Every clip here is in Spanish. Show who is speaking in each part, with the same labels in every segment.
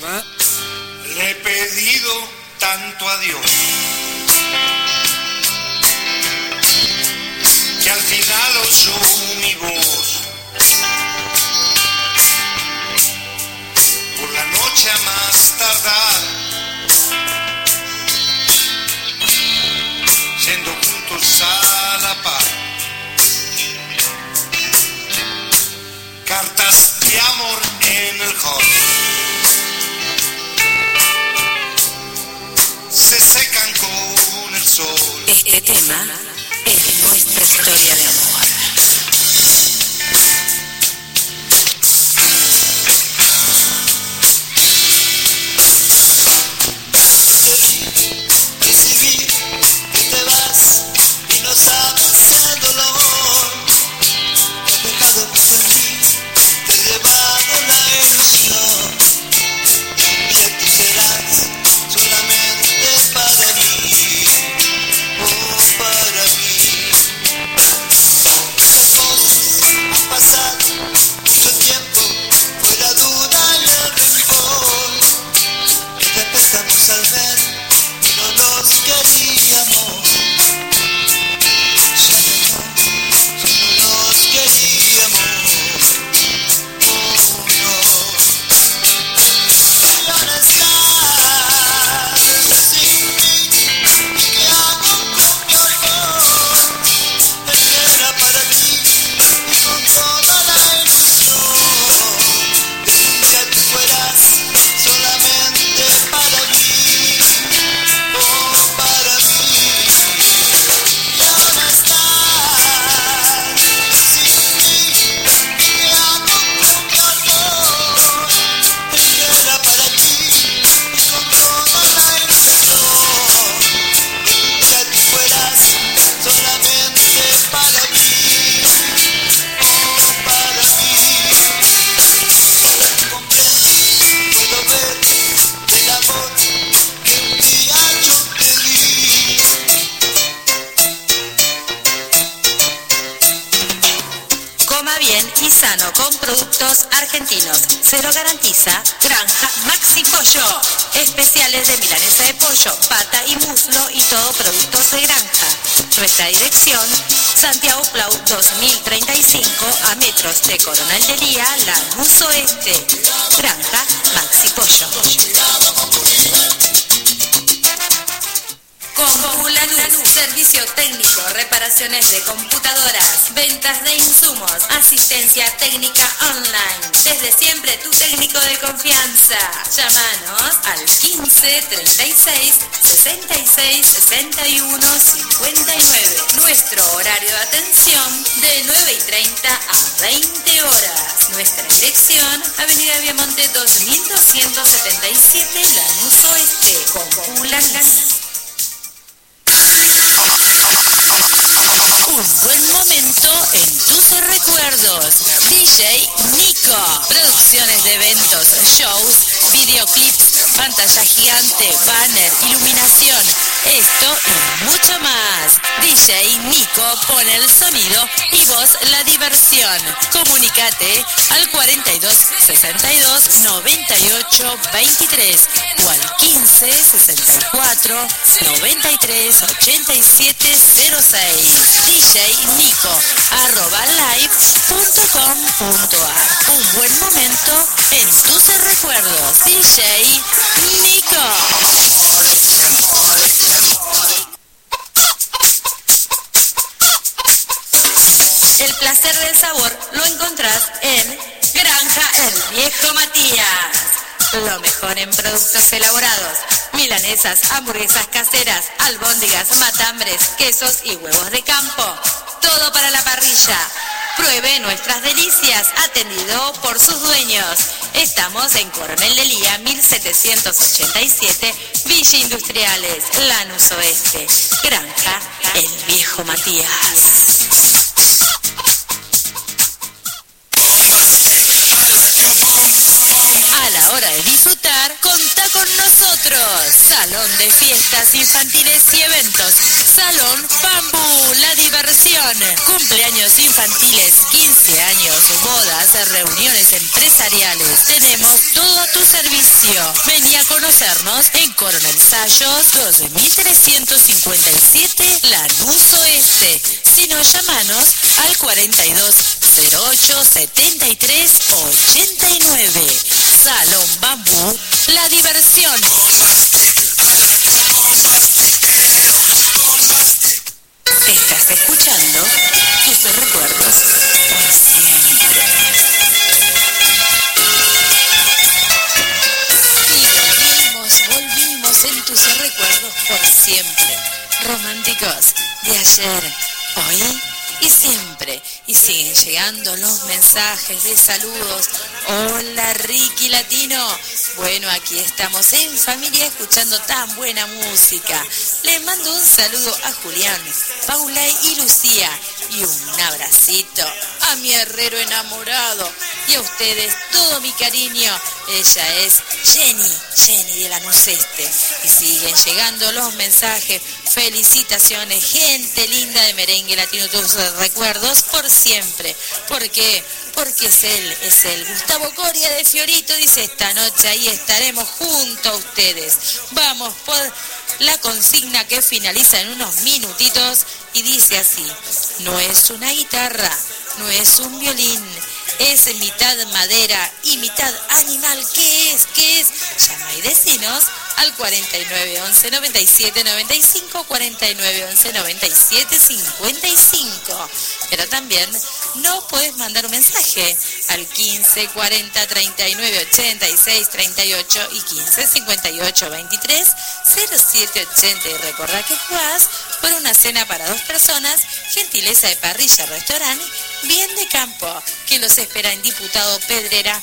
Speaker 1: tema.
Speaker 2: Le he pedido tanto a Dios que al final oyó mi voz. Por la noche a más tardar, yendo juntos a la par, cartas de amor en el hall se secan con el sol.
Speaker 3: Este tema es nuestra historia de amor.
Speaker 4: Recibí que te vas y no sabes el dolor. Te has dejado mucho en mí, te he llevado la ilusión. Y ya tú serás solamente para mí, oh para mí. Muchas cosas han pasado, mucho tiempo, fue la duda y el rencor. Empezamos al ver que no nos queríamos. Ya no nos queríamos. Oh no. Y ahora estás sin mí. ¿Qué hago con mi amor? El que era para mí y con toda la ilusión de que un día tú fueras solamente para mí, oh para mí. Y ahora estás sin mí. ¿Qué hago con mi amor? El que era para ti y con toda la ilusión de que un día tú fueras solamente para mí, oh para mí. Comprendí, puedo ver el amor que un día yo te di.
Speaker 3: Coma bien y sano con productos argentinos. Se lo garantiza Granja Maxi Pollo. Especiales de milanesa de pollo, pata y muslo y todo productos de granja. Nuestra dirección, Santiago Plau 2035, a metros de Coronel de Lía, Lanús Oeste. Granja Maxi Pollo. Compulanús, servicio técnico, reparaciones de computadoras, ventas de insumos, asistencia técnica online. Desde siempre tu técnico de confianza. Llámanos al 15 36 66 61 59. Nuestro horario de atención de 9:30 a 20 horas. Nuestra dirección, Avenida Viamonte 2277, Lanús Oeste. Compulanús. Un buen momento en tus recuerdos. DJ Nico. Producciones de eventos, shows, videoclips, pantalla gigante, banner, iluminación. Esto y mucho más. DJ Nico pone el sonido y vos la diversión. Comunicate al 42 62 98 23 o al 15 64 93 87 06. djnico@live.com.ar. Un buen momento en tus recuerdos. DJ Nico. El placer del sabor lo encontrás en Granja El Viejo Matías. Lo mejor en productos elaborados, milanesas, hamburguesas caseras, albóndigas, matambres, quesos y huevos de campo. Todo para la parrilla. Pruebe nuestras delicias, atendido por sus dueños. Estamos en Coronel de Lía 1787, Villa Industriales, Lanús Oeste. Granja El Viejo Matías. A la hora de disfrutar, contá Celebra con nosotros. Salón de fiestas infantiles y eventos. Salón Bambú, la diversión. Cumpleaños infantiles, 15 años, bodas, reuniones empresariales. Tenemos todo a tu servicio. Vení a conocernos en Coronel Sayos 2357, Lanús Oeste. Si no, llamanos al 4208 73 89. Salón Bambú, la diversión. Estás escuchando tus recuerdos por siempre. Y volvimos en tus recuerdos por siempre. Románticos de ayer, hoy y siempre. Y siguen llegando los mensajes de saludos. Hola Ricky Latino. Bueno, aquí estamos en familia escuchando tan buena música. Les mando un saludo a Julián, Paula y Lucía. Y un abracito a mi herrero enamorado. Y a ustedes todo mi cariño. Ella es Jenny de Lanús Este. Y siguen llegando los mensajes. Felicitaciones, gente linda de Merengue Latino, tus recuerdos por siempre. ¿Por qué? Porque es él. Gustavo Coria de Fiorito dice, esta noche ahí estaremos junto a ustedes. Vamos por la consigna que finaliza en unos minutitos y dice así: no es una guitarra, no es un violín, es mitad madera y mitad animal. ¿Qué es? Llama y decinos al 49 11 97 95, 49 11 97 55. Pero también no puedes mandar un mensaje al 15 40 39 86 38 y 15 58 23 07 80. Y recordá que jugás por una cena para 2 personas, gentileza de Parrilla Restaurante, bien de campo, que los espera en Diputado Pedrera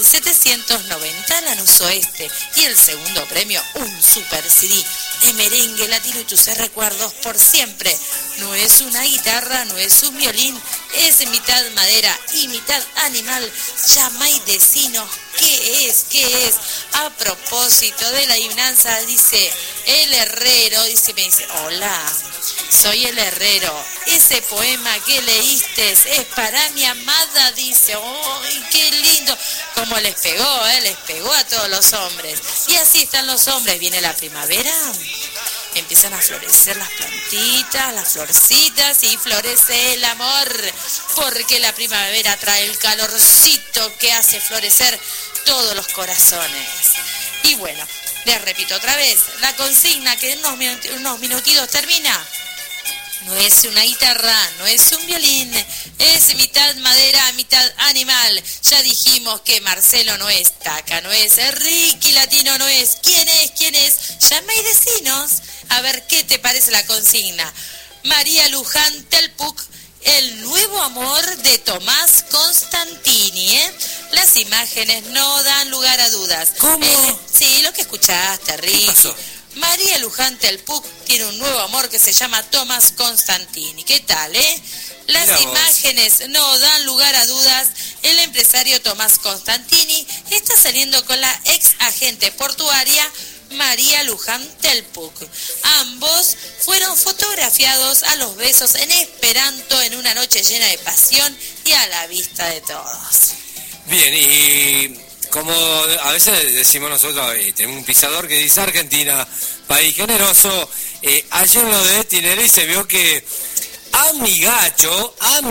Speaker 3: 1790, Lanús Oeste. Y el segundo premio, un super CD de Merengue Latino y tus recuerdos por siempre. No es una guitarra, no es un violín, es mitad madera y mitad animal. Llama y decinos qué es. A propósito de la adivinanza, dice el herrero, me dice, hola, soy el herrero. Ese poema que leíste es para mi amada, dice. ¡Ay, qué lindo! Como les pegó a todos los hombres. Y así están los hombres. Viene la primavera, empiezan a florecer las plantitas, las florcitas, y florece el amor, porque la primavera trae el calorcito que hace florecer todos los corazones. Y bueno, les repito otra vez, la consigna que en unos minutitos termina. No es una guitarra, no es un violín, es mitad madera, mitad animal. Ya dijimos que Marcelo no es, Taca no es, Ricky Latino no es. ¿Quién es? Llama y decinos a ver qué te parece la consigna. María Luján Telpuc, el nuevo amor de Tomás Constantini, ¿eh? Las imágenes no dan lugar a dudas.
Speaker 1: ¿Cómo?
Speaker 3: Sí, lo que escuchaste, Ricky.
Speaker 1: ¿Qué pasó?
Speaker 3: María Luján Telpuc tiene un nuevo amor que se llama Tomás Constantini. ¿Qué tal, Las imágenes no dan lugar a dudas. El empresario Tomás Constantini está saliendo con la ex agente portuaria María Luján Telpuc. Ambos fueron fotografiados a los besos en esperanto en una noche llena de pasión y a la vista de todos.
Speaker 1: Bien, y como a veces decimos nosotros, tenemos un pisador que dice Argentina, país generoso. Ayer lo de Tinelli se vio que Amigacho,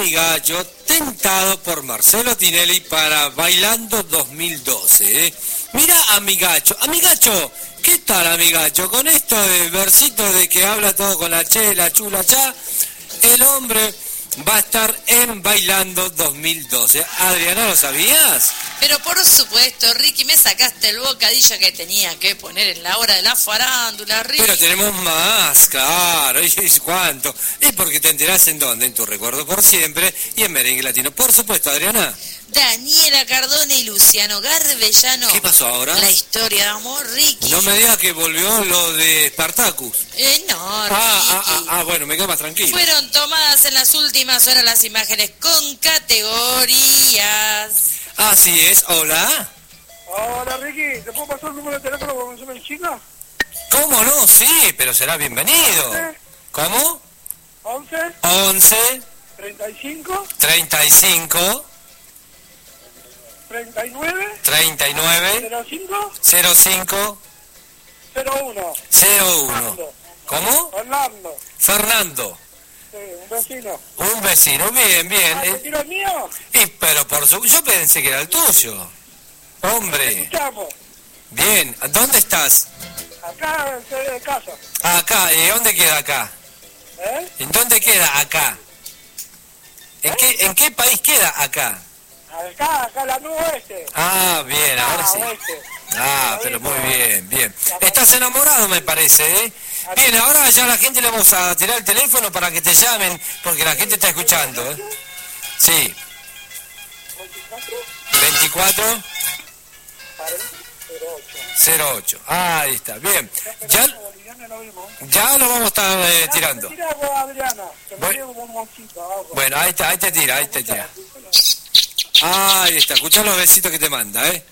Speaker 1: tentado por Marcelo Tinelli para Bailando 2012. Mira Amigacho, ¿qué tal Amigacho? Con esto de versito de que habla todo con la che, la chula, cha, el hombre va a estar en Bailando 2012. Adriana, ¿lo sabías?
Speaker 3: Pero por supuesto, Ricky, me sacaste el bocadillo que tenía que poner en la hora de la farándula, Ricky.
Speaker 1: Pero tenemos más, claro. ¿Y cuánto? Es porque te enterás en dónde, en tu recuerdo por siempre y en Merengue Latino. Por supuesto, Adriana.
Speaker 3: Daniela Cardone y Luciano Garbellano.
Speaker 1: ¿Qué pasó ahora?
Speaker 3: La historia de amor, Ricky.
Speaker 1: No me digas que volvió lo de Spartacus.
Speaker 3: No, Ricky.
Speaker 1: Bueno, me quedo más tranquilo.
Speaker 3: Fueron tomadas en las últimas horas las imágenes con categorías.
Speaker 1: Así es, hola.
Speaker 5: Hola Ricky, ¿te puedo pasar el número de teléfono? Porque 35.
Speaker 1: ¿Cómo no? Sí, pero será bienvenido. ¿Cómo?
Speaker 5: 11.
Speaker 1: 11,
Speaker 5: 35.
Speaker 1: 35,
Speaker 5: 39.
Speaker 1: 39,
Speaker 5: 05.
Speaker 1: 05,
Speaker 5: 01.
Speaker 1: 01. ¿Cómo?
Speaker 5: Orlando.
Speaker 1: Fernando.
Speaker 5: Sí, un vecino.
Speaker 1: Un vecino, bien, bien.
Speaker 5: ¿Te tiro el mío?
Speaker 1: Pero yo pensé que era el tuyo. Hombre,
Speaker 5: Escuchamos.
Speaker 1: bien. ¿Dónde estás?
Speaker 5: Acá en casa.
Speaker 1: Acá. ¿Y dónde queda acá?
Speaker 5: ¿Eh?
Speaker 1: ¿En dónde queda acá? ¿En qué país queda acá?
Speaker 5: Acá la nube oeste.
Speaker 1: Ah, bien, ahora sí.
Speaker 5: Oeste.
Speaker 1: Ah, pero muy bien, bien. Estás enamorado, me parece, ¿eh? Bien, ahora ya a la gente le vamos a tirar el teléfono para que te llamen, porque la gente está escuchando, ¿eh? Sí. 24 08. Ahí está, bien. Ya lo vamos a estar tirando. Bueno, ahí está, ahí te tira. Ahí está, escuchá los besitos que te manda, ¿eh?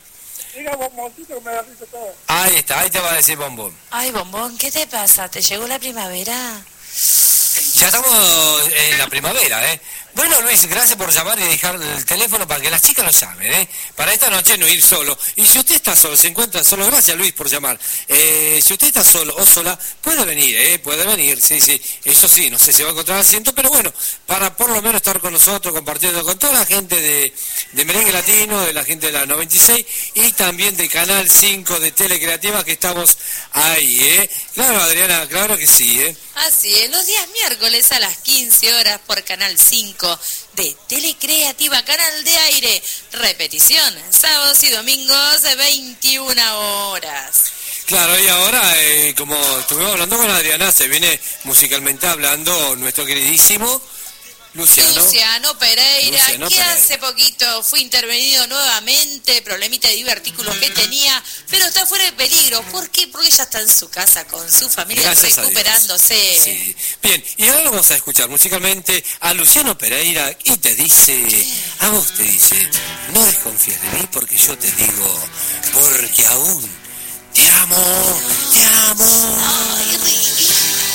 Speaker 1: Ahí está, ahí te va a decir Bombón.
Speaker 3: Ay, Bombón, ¿qué te pasa? ¿Te llegó la primavera?
Speaker 1: Ya estamos en la primavera, ¿eh? Bueno, Luis, gracias por llamar y dejar el teléfono para que las chicas lo llamen, ¿eh? Para esta noche no ir solo. Y si usted está solo, se encuentra solo, gracias Luis por llamar. Si usted está solo o sola, puede venir, ¿eh? Puede venir, sí. Eso sí, no sé si va a encontrar asiento, pero bueno, para por lo menos estar con nosotros, compartiendo con toda la gente de Merengue Latino, de la gente de la 96 y también de Canal 5 de Telecreativa que estamos ahí, ¿eh? Claro, Adriana, claro que sí, ¿eh?
Speaker 3: Así es, los días miércoles a las 15 horas por Canal 5 de Telecreativa, canal de aire. Repetición, sábados y domingos de 21 horas.
Speaker 1: Claro, y ahora, como estuvimos hablando con Adriana, se viene musicalmente hablando nuestro queridísimo
Speaker 3: Luciano Pereira, que hace poquito fue intervenido nuevamente, problemita de divertículos que tenía, pero está fuera de peligro. ¿Por qué? Porque ya está en su casa con su familia. Gracias, recuperándose.
Speaker 1: Sí. Bien, y ahora vamos a escuchar musicalmente a Luciano Pereira y te dice, a vos te dice, no desconfíes de mí porque yo te digo, porque aún te amo, te amo.
Speaker 3: Ay, Ricky.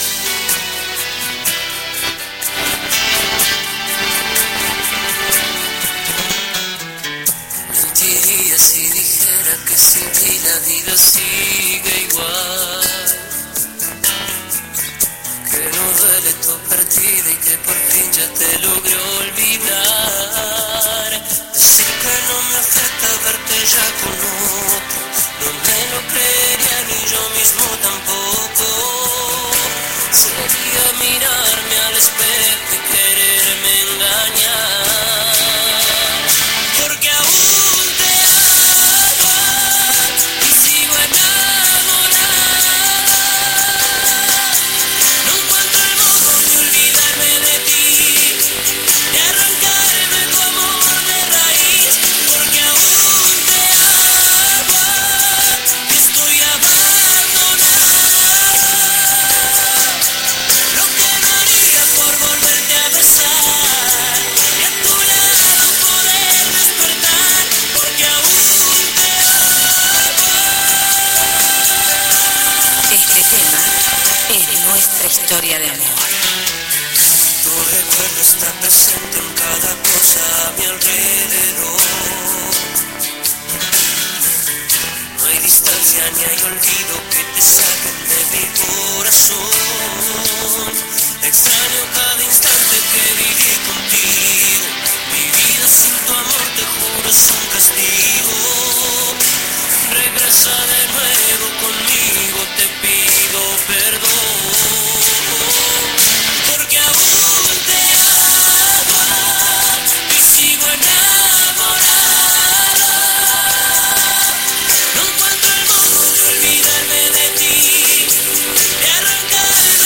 Speaker 6: Mentiría si dijera que sin ti la vida sigue igual, que no duele tu partida y que por fin ya te logré olvidar. Decir que no me afecta verte ya con otro, no me lo creería ni yo mismo tampoco. Sería mirarme al espejo y quererme engañar.
Speaker 3: Historia de amor.
Speaker 6: Tu recuerdo está presente en cada cosa a mi alrededor. No hay distancia ni hay olvido que te saquen de mi corazón. Extraño cada instante que viví contigo. Mi vida sin tu amor, te juro, es un castigo. Regresa de nuevo conmigo, te pido perdón. Arrancar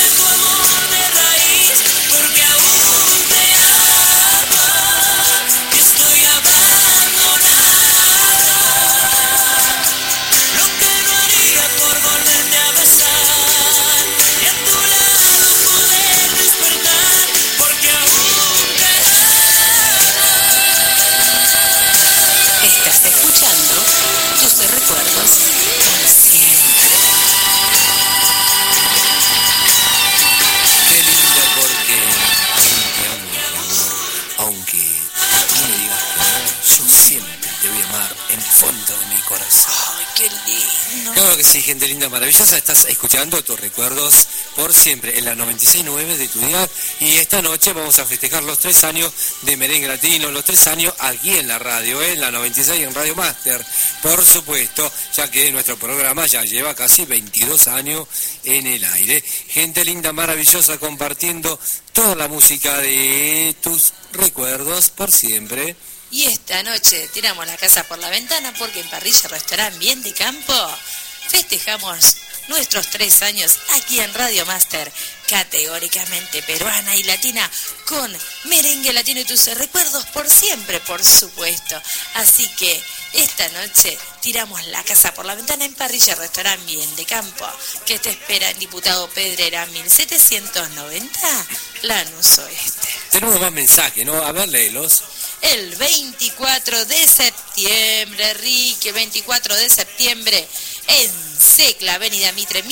Speaker 1: Claro que sí, gente linda, maravillosa. Estás escuchando tus recuerdos por siempre en la 96.9 de tu día. Y esta noche vamos a festejar los 3 años de Merengue Latino, los 3 años aquí en la radio, en la 96 en Radio Master, por supuesto, ya que nuestro programa ya lleva casi 22 años en el aire. Gente linda, maravillosa, compartiendo toda la música de tus recuerdos por siempre.
Speaker 3: Y esta noche tiramos la casa por la ventana porque en Parrilla Restaurant Bien de Campo festejamos nuestros 3 años aquí en Radio Master, categóricamente peruana y latina, con merengue latino y tus recuerdos por siempre, por supuesto. Así que esta noche tiramos la casa por la ventana en Parrilla Restaurant Bien de Campo, que te espera en Diputado Pedrera 1790, Lanús Oeste.
Speaker 1: Tenemos más mensajes, ¿no? A ver, léelos.
Speaker 3: El 24 de septiembre, Ricky, el 24 de septiembre, en Secla, Avenida Mitre,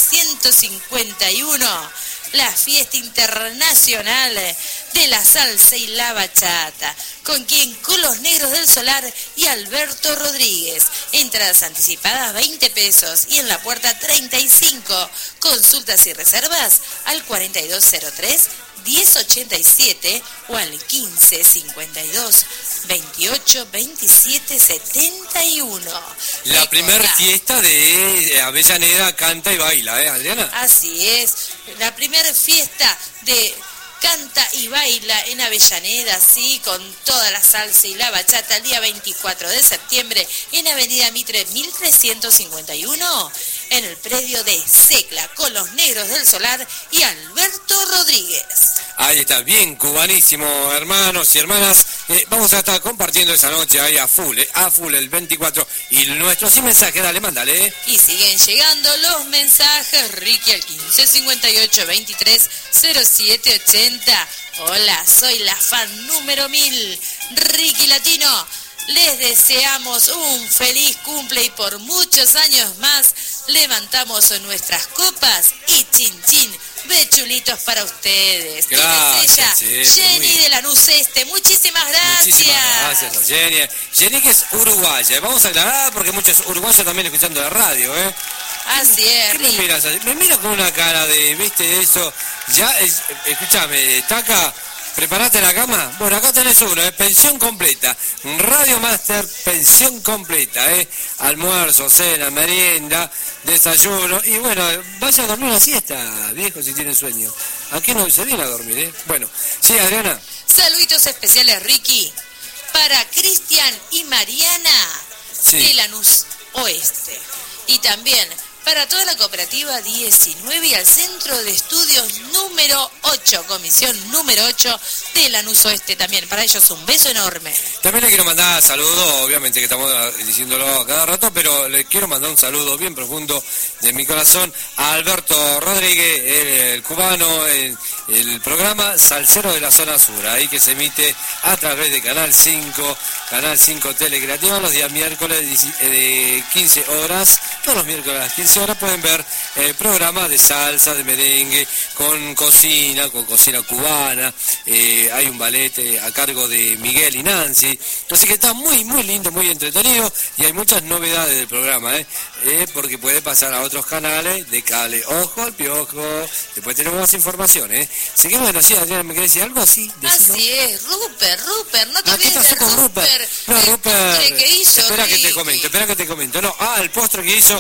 Speaker 3: 1351, la fiesta internacional de la salsa y la bachata, con Los Negros del Solar y Alberto Rodríguez. Entradas anticipadas 20 pesos y en la puerta 35. Consultas y reservas al 4203 1087 o al 1552 28 27 71.
Speaker 1: La primera fiesta de Avellaneda canta y baila, Adriana.
Speaker 3: Así es, la primera fiesta de Canta y Baila en Avellaneda, sí, con toda la salsa y la bachata, el día 24 de septiembre en Avenida Mitre 1351, en el predio de Secla, con Los Negros del Solar y Alberto Rodríguez.
Speaker 1: Ahí está, bien cubanísimo, hermanos y hermanas. Vamos a estar compartiendo esa noche ahí a full el 24. Y nuestro sin mensaje, dale, mándale.
Speaker 3: Y siguen llegando los mensajes, Ricky al 1558 23 07 80. Hola, soy la fan número 1000, Ricky Latino. Les deseamos un feliz cumple y por muchos años más. Levantamos nuestras copas y chin chin, bechulitos para ustedes.
Speaker 1: Gracias,
Speaker 3: Jenny de Lanús Este, muchísimas gracias.
Speaker 1: Muchísimas gracias a Jenny. Jenny, que es uruguaya. Vamos a aclarar porque muchos uruguayos también escuchando la radio,
Speaker 3: Así es.
Speaker 1: ¿Qué me miras? Me mira con una cara de, viste, eso. Ya, escúchame, Taca. ¿Preparaste la cama? Bueno, acá tenés uno, pensión completa. Radio Master, pensión completa, almuerzo, cena, merienda, desayuno. Y bueno, vaya a dormir una siesta, viejo, si tiene sueño. ¿A qué no se viene a dormir, Bueno, sí, Adriana.
Speaker 3: Saluditos especiales, Ricky, para Cristian y Mariana de Lanús Oeste. Y también para toda la cooperativa 19 y al centro de estudios número 8, comisión número 8 de Lanús Oeste también. Para ellos un beso enorme.
Speaker 1: También le quiero mandar saludos, obviamente que estamos diciéndolo a cada rato, pero le quiero mandar un saludo bien profundo de mi corazón a Alberto Rodríguez, el cubano, el programa Salsero de la Zona Sur, ahí que se emite a través de Canal 5 Telecreativa los días miércoles de 15 horas, todos los miércoles a las 15 horas pueden ver programas de salsa, de merengue, con cocina cubana, hay un ballet a cargo de Miguel y Nancy, así que está muy muy lindo, muy entretenido y hay muchas novedades del programa, porque puede pasar a otros canales de cable. Ojo al piojo, después tenemos más información, así que bueno, sí, Adriana, ¿me querés decir algo así? Decilo.
Speaker 3: Así es, Rupert, no te
Speaker 1: ¿Qué
Speaker 3: olvides
Speaker 1: pasó
Speaker 3: de
Speaker 1: con Rupert? No,
Speaker 3: el
Speaker 1: Rupert,
Speaker 3: postre que hizo,
Speaker 1: espera
Speaker 3: Ricky.
Speaker 1: que te comento. No, el postre que hizo,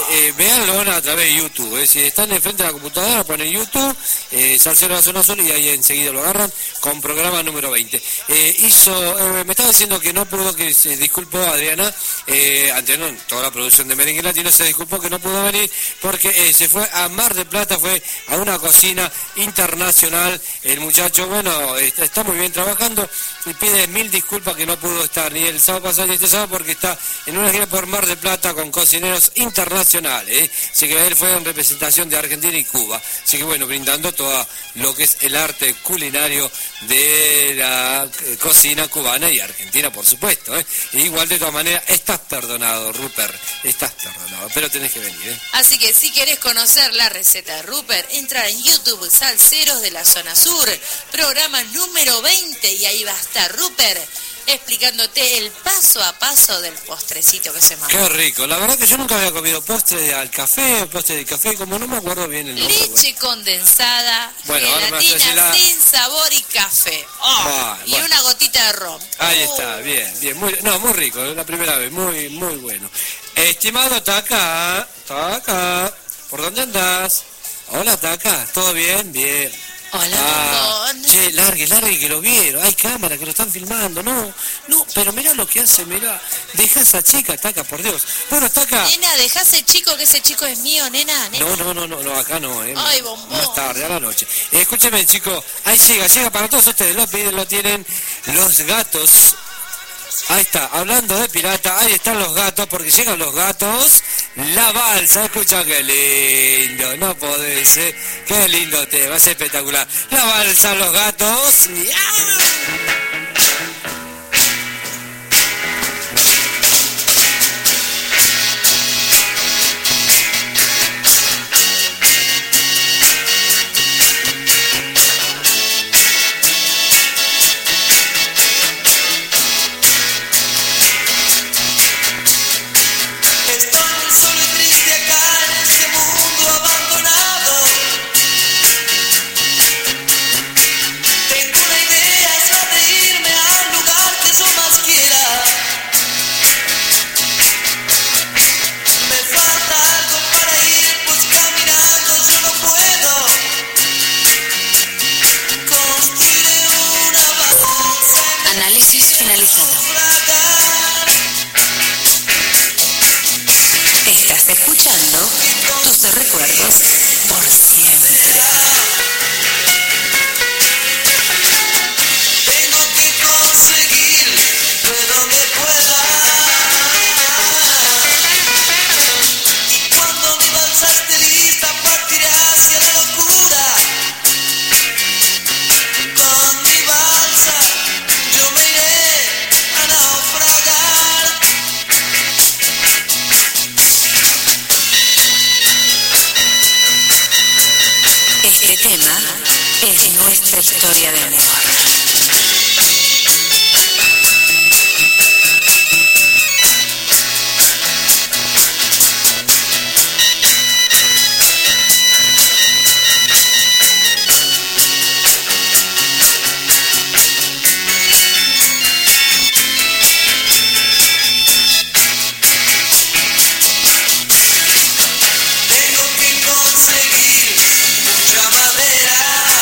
Speaker 1: véanlo a través de YouTube. Si están enfrente de la computadora, ponen YouTube, Salsero de la Zona Sur y ahí enseguida lo agarran con programa número 20. Me estaba diciendo que no pudo, que se disculpó Adriana, ante toda la producción de Merengue Latino, se disculpó que no pudo venir porque se fue a Mar del Plata, fue a una cocina internacional. El muchacho, bueno, está muy bien trabajando y pide 1000 disculpas que no pudo estar ni el sábado pasado ni este sábado porque está en una gira por Mar del Plata con cocineros internacionales, así que él fue en representación de Argentina y Cuba, así que bueno, brindando todo lo que es el arte culinario de la cocina cubana y argentina, por supuesto, E igual de todas maneras estás perdonado, Rupert, estás perdonado, pero tenés que venir,
Speaker 3: Así que si querés conocer la receta de Rupert, entra en YouTube, Salseros de la Zona Sur, programa número 20, y ahí va a estar Rupert explicándote el paso a paso del postrecito que se mandó.
Speaker 1: Qué rico. La verdad que yo nunca había comido postre al café, postre de café, como no me acuerdo bien el nombre.
Speaker 3: Leche condensada,
Speaker 1: Bueno, ahora me
Speaker 3: gelatina
Speaker 1: haces la-
Speaker 3: sin sabor y café. Y
Speaker 1: bueno.
Speaker 3: una gotita de ron.
Speaker 1: Ahí está, bien, bien. Muy rico, es la primera vez, muy bueno. Estimado Taca, ¿por dónde andás? Hola Taca, ¿todo bien? Bien.
Speaker 3: Hola, bombón.
Speaker 1: Che, largue, que lo vieron. Hay cámara que lo están filmando. No, pero mirá lo que hace, mirá. Deja a esa chica, Taca, por Dios. Bueno, Taca.
Speaker 3: Nena, dejá ese chico, que ese chico es mío, nena.
Speaker 1: No, acá no,
Speaker 3: Ay, bombón.
Speaker 1: Más tarde, a la noche. Escúcheme, chicos, ahí llega para todos ustedes, lo piden, lo tienen los gatos. Ahí está, hablando de pirata, ahí están los gatos, porque llegan los gatos, la balsa, escucha qué lindo, no podés, qué lindo tema, es espectacular. La balsa, los gatos,
Speaker 6: Estoy solo y triste acá en este mundo abandonado. Tengo una idea, es la de irme al lugar que yo más quiera. Me falta algo para ir, pues caminando yo no puedo. Construiré una balsa en
Speaker 3: Análisis finalizado. Estás escuchando tus recuerdos por siempre.
Speaker 6: Tengo que conseguir de donde pueda. Y cuando mi balsa esté lista, partiré hacia la locura. Con mi balsa yo me iré a naufragar.
Speaker 3: Este tema es nuestra historia de amor.
Speaker 6: Tengo que conseguir mucha madera.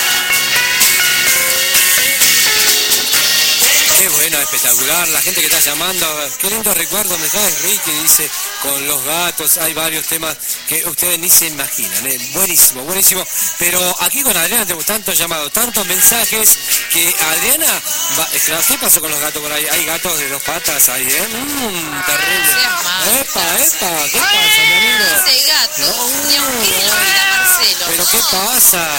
Speaker 1: qué bueno, espectacular, la gente que está llamando, qué lindo recuerdo me trae Ricky, dice, con los gatos, hay varios temas que ustedes ni se imaginan, buenísimo, pero aquí con Adriana tenemos tantos llamados, tantos mensajes, que Adriana, ¿qué pasó con los gatos por ahí? Hay gatos de dos patas ahí, terrible. Epa, ¿qué pasa, mi amigo?
Speaker 3: Ese gato, ni aunque lo diga Marcelo.
Speaker 1: ¿Pero qué pasa?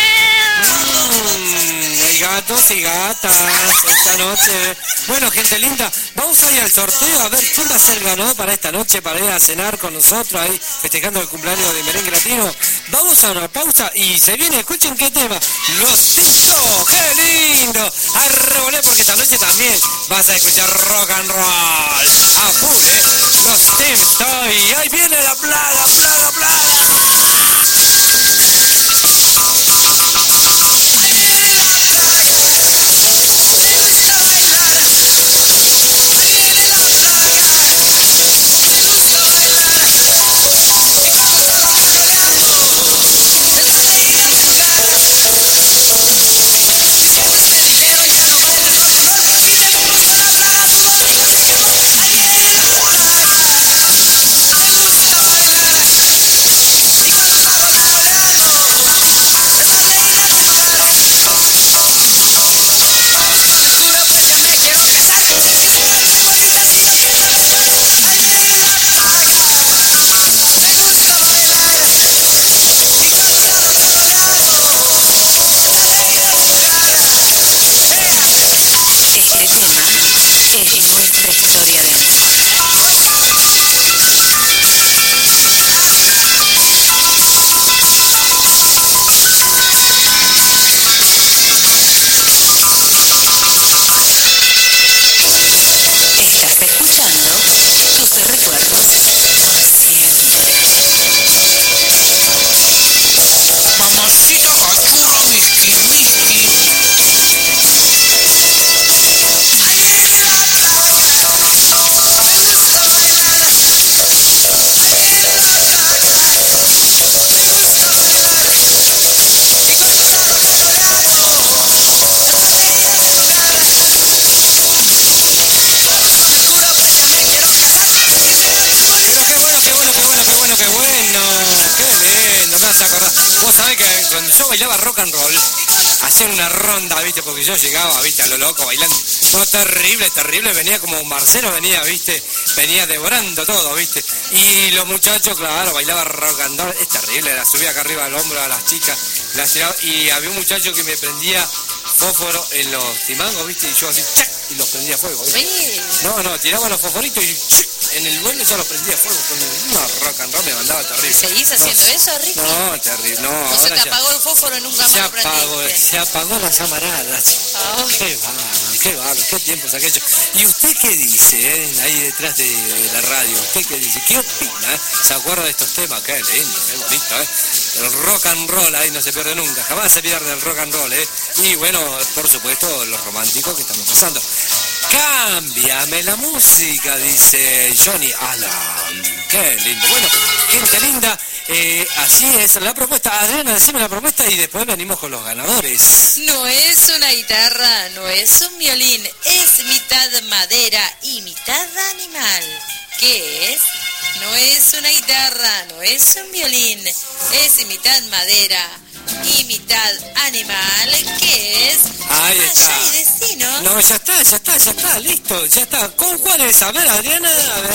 Speaker 1: Hay gatos y gatas esta noche. Bueno, gente linda, vamos a ir al sorteo a ver quién va a ser ganador para esta noche, para ir a cenar con nosotros ahí, festejando el cumpleaños de Merengue Latino. Vamos a una pausa y se viene, escuchen qué tema. Los Tintos, qué lindo. Arrebolé porque esta noche también vas a escuchar rock and roll. A full, Los Tintos. Y ahí viene la plaga. Vos sabés que cuando yo bailaba rock and roll, hacían una ronda, ¿viste? Porque yo llegaba, ¿viste? A lo loco bailando. No, terrible, terrible. Venía como Marcelo, ¿viste? Venía devorando todo, ¿viste? Y los muchachos, claro, bailaban rock and roll. Es terrible, la subía acá arriba al hombro a las chicas, las tiraba. Y había un muchacho que me prendía fósforo en los timangos, ¿viste? Y yo así, ¡chac! Y los prendía a fuego, ¿viste? No, tiraba los fosforitos y ¡chac! En el vuelo ya los prendía a fuego. No, rock and roll me mandaba terrible.
Speaker 7: ¿Seguís haciendo eso, Ricky?
Speaker 1: No, terrible. No,
Speaker 7: ¿O se te apagó el fósforo y nunca más lo prendiste?
Speaker 1: Se apagó las camaradas.
Speaker 7: Oh.
Speaker 1: Qué bárbaro, qué tiempos aquellos. ¿Y usted qué dice, ahí detrás de la radio? ¿Usted qué dice? ¿Qué opina? ¿Se acuerda de estos temas? Qué lindo, qué bonito, El rock and roll ahí no se pierde nunca, jamás se pierde el rock and roll, Y bueno, por supuesto, los románticos que estamos pasando. Cámbiame la música, dice Johnny Allen. Qué lindo. Bueno, gente linda, así es la propuesta. Adriana, decime la propuesta y después venimos con los ganadores.
Speaker 7: No es una guitarra, no es un violín, es mitad madera y mitad animal. ¿Qué es? No es una guitarra, no es un violín, es mitad madera y mitad animal. ¿Qué es?
Speaker 1: Ahí está.
Speaker 7: Y destino.
Speaker 1: No, ya está, listo, ya está. ¿Con cuál es? A ver, Adriana,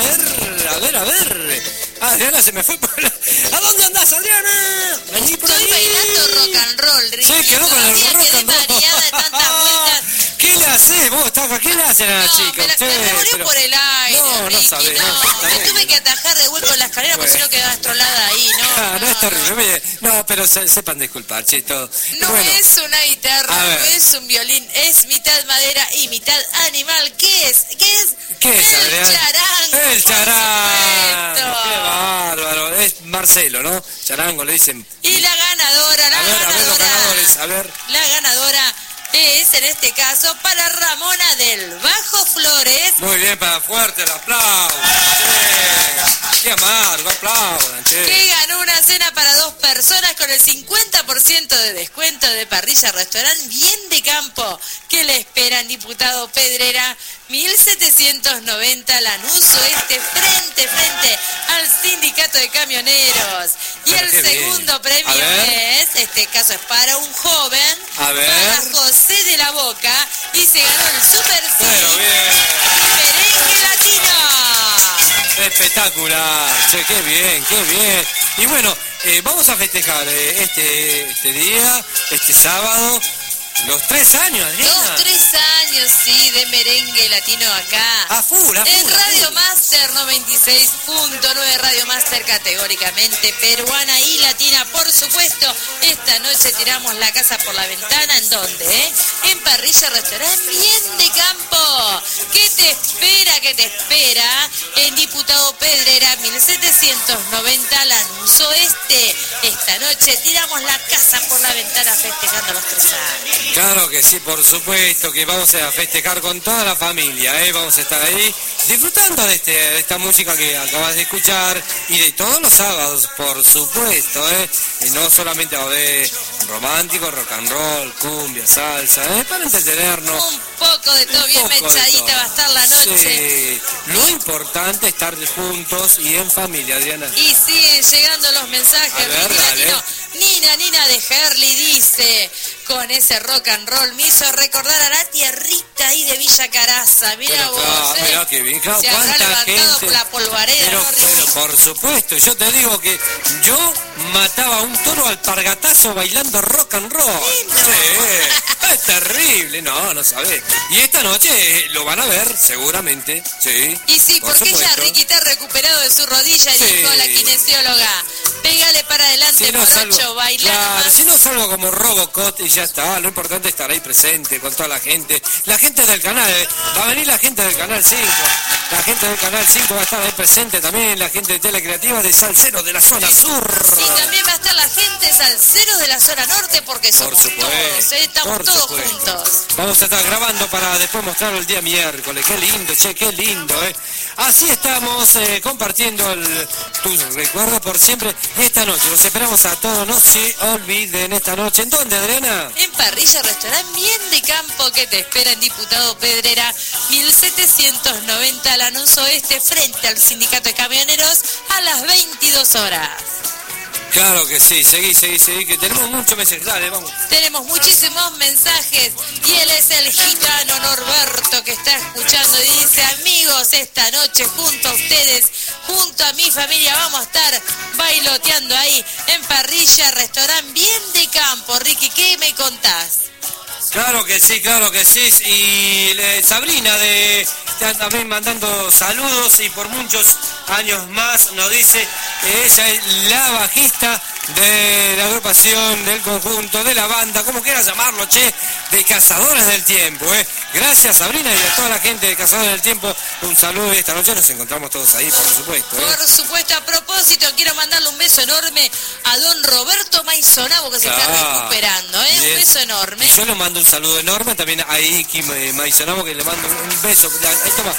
Speaker 1: a ver. Adriana se me fue por la... ¿A dónde andás, Adriana? Vení por
Speaker 7: Estoy
Speaker 1: ahí.
Speaker 7: bailando rock and roll, Ricky.
Speaker 1: Sí, quedó con el
Speaker 7: Todavía
Speaker 1: rock
Speaker 7: quedé
Speaker 1: and roll.
Speaker 7: mareada de tantas vueltas.
Speaker 1: ¿Qué le haces vos, Tafa? ¿Qué le hacen a la chica?
Speaker 7: Me revolvió por el aire,
Speaker 1: No,
Speaker 7: Ricky,
Speaker 1: sabés,
Speaker 7: me tuve que atajar de vuelco en la escalera porque si no quedaba estrolada ahí,
Speaker 1: No es terrible. Mire, no, pero sepan disculpar, chito.
Speaker 7: No
Speaker 1: Bueno,
Speaker 7: es una guitarra,
Speaker 1: a ver.
Speaker 7: no es un violín, es mitad madera y mitad animal. ¿Qué es?
Speaker 1: ¿Qué es,
Speaker 7: el
Speaker 1: Adrián?
Speaker 7: charango.
Speaker 1: El
Speaker 7: por
Speaker 1: charango.
Speaker 7: supuesto.
Speaker 1: Qué bárbaro. Es Marcelo, ¿no? Charango le dicen.
Speaker 7: Y la ganadora,
Speaker 1: A ver, los ganadores, a ver.
Speaker 7: La ganadora es, en este caso, para Ramona del Bajo Flores.
Speaker 1: Muy bien, para fuerte el aplauso. Che. Qué amargo, aplaudan, che.
Speaker 7: Que ganó una cena para 2 personas con el 50% de descuento de parrilla restaurante bien de campo que le esperan, diputado Pedrera, 1790 Lanús Oeste, frente al sindicato de camioneros. Y
Speaker 1: Pero
Speaker 7: el
Speaker 1: qué
Speaker 7: segundo
Speaker 1: bien.
Speaker 7: premio
Speaker 1: A ver.
Speaker 7: es, este caso es para un joven,
Speaker 1: A ver.
Speaker 7: para José de la Boca, y se ganó el Super
Speaker 1: Pero
Speaker 7: CD
Speaker 1: bien.
Speaker 7: Merengue Latino.
Speaker 1: Espectacular, che, qué bien. Y bueno, vamos a festejar este día, este sábado, los 3 años, Adriana.
Speaker 7: 3 años, sí, de merengue latino acá.
Speaker 1: A full.
Speaker 7: En Radio Master 96.9, Radio Master categóricamente peruana y latina, por supuesto. Esta noche tiramos la casa por la ventana, ¿en dónde? En Parrilla Restaurante Bien de Campo. ¿Qué te espera? En Diputado Pedrera 1790 Lanús Oeste. Esta noche tiramos la casa por la ventana festejando los 3 años.
Speaker 1: Claro que sí, por supuesto que vamos a festejar con toda la familia, vamos a estar ahí disfrutando de esta música que acabas de escuchar y de todos los sábados, por supuesto, y no solamente va a haber romántico, rock and roll, cumbia, salsa, para entretenernos.
Speaker 7: Un poco de todo, bien mechadita va a estar la noche.
Speaker 1: Sí, lo importante es estar juntos y en familia, Adriana.
Speaker 7: Y siguen llegando los mensajes.
Speaker 1: A ver,
Speaker 7: Ricky
Speaker 1: dale.
Speaker 7: Latino. Nina de Herley dice, con ese rock and roll me hizo recordar a la tierrita ahí de Villa Caraza. Mira
Speaker 1: Pero
Speaker 7: vos,
Speaker 1: claro, mirá qué bien, claro,
Speaker 7: se habrá
Speaker 1: cuánta
Speaker 7: levantado
Speaker 1: gente.
Speaker 7: la polvareda,
Speaker 1: Pero,
Speaker 7: ¿no, Ricky?
Speaker 1: pero por supuesto, yo te digo que yo mataba a un toro al pargatazo bailando rock and roll. Sí, es terrible, no sabés. Y esta noche lo van a ver, seguramente, sí.
Speaker 7: Y sí,
Speaker 1: por
Speaker 7: porque ya
Speaker 1: supuesto.
Speaker 7: Ricky está recuperado de su rodilla y
Speaker 1: Sí.
Speaker 7: dijo la kinesióloga, pégale para adelante,
Speaker 1: Si no
Speaker 7: morocho,
Speaker 1: salgo,
Speaker 7: bailar
Speaker 1: claro,
Speaker 7: más.
Speaker 1: si no salgo como Robocop y ya está, lo importante es estar ahí presente con toda la gente del canal, va a venir la gente del canal 5, la gente del canal 5 va a estar ahí presente también, la gente de Telecreativa de Salcero de la zona sur.
Speaker 7: Sí, también va a estar la gente salsero de la zona norte porque
Speaker 1: Por
Speaker 7: somos
Speaker 1: supuesto,
Speaker 7: todos, estamos
Speaker 1: por
Speaker 7: todos
Speaker 1: supuesto.
Speaker 7: juntos.
Speaker 1: Vamos a estar grabando para después mostrarlo el día miércoles. Qué lindo, che, qué lindo, Así estamos compartiendo tus recuerdos por siempre. Esta noche los esperamos a todos, no se olviden esta noche. ¿En dónde, Adriana?
Speaker 7: En Parrilla Restaurante Bien de Campo que te espera en Diputado Pedrera 1790 Lanús Oeste frente al Sindicato de Camioneros a las 22 horas.
Speaker 1: Claro que sí, seguí, que tenemos muchos mensajes. Dale, vamos.
Speaker 7: Tenemos muchísimos mensajes y él es el gitano Norberto que está escuchando y dice: amigos, esta noche junto a ustedes, junto a mi familia, vamos a estar bailoteando ahí en parrilla, restaurante bien de campo. Ricky, ¿qué me contás?
Speaker 1: Claro que sí. Y Sabrina también mandando saludos y por muchos años más nos dice que ella es la bajista de la agrupación, del conjunto, de la banda, como quieras llamarlo, de Cazadores del Tiempo. Gracias, Sabrina, y a toda la gente de Cazadores del Tiempo, un saludo. Y esta noche nos encontramos todos ahí, por supuesto.
Speaker 7: Por supuesto. A propósito, quiero mandarle un beso enorme a don Roberto Maizonabo, que se está recuperando. Un beso enorme.
Speaker 1: Y yo le mando un saludo enorme también a Iki Maizonabo, que le mando un beso. Ahí toma.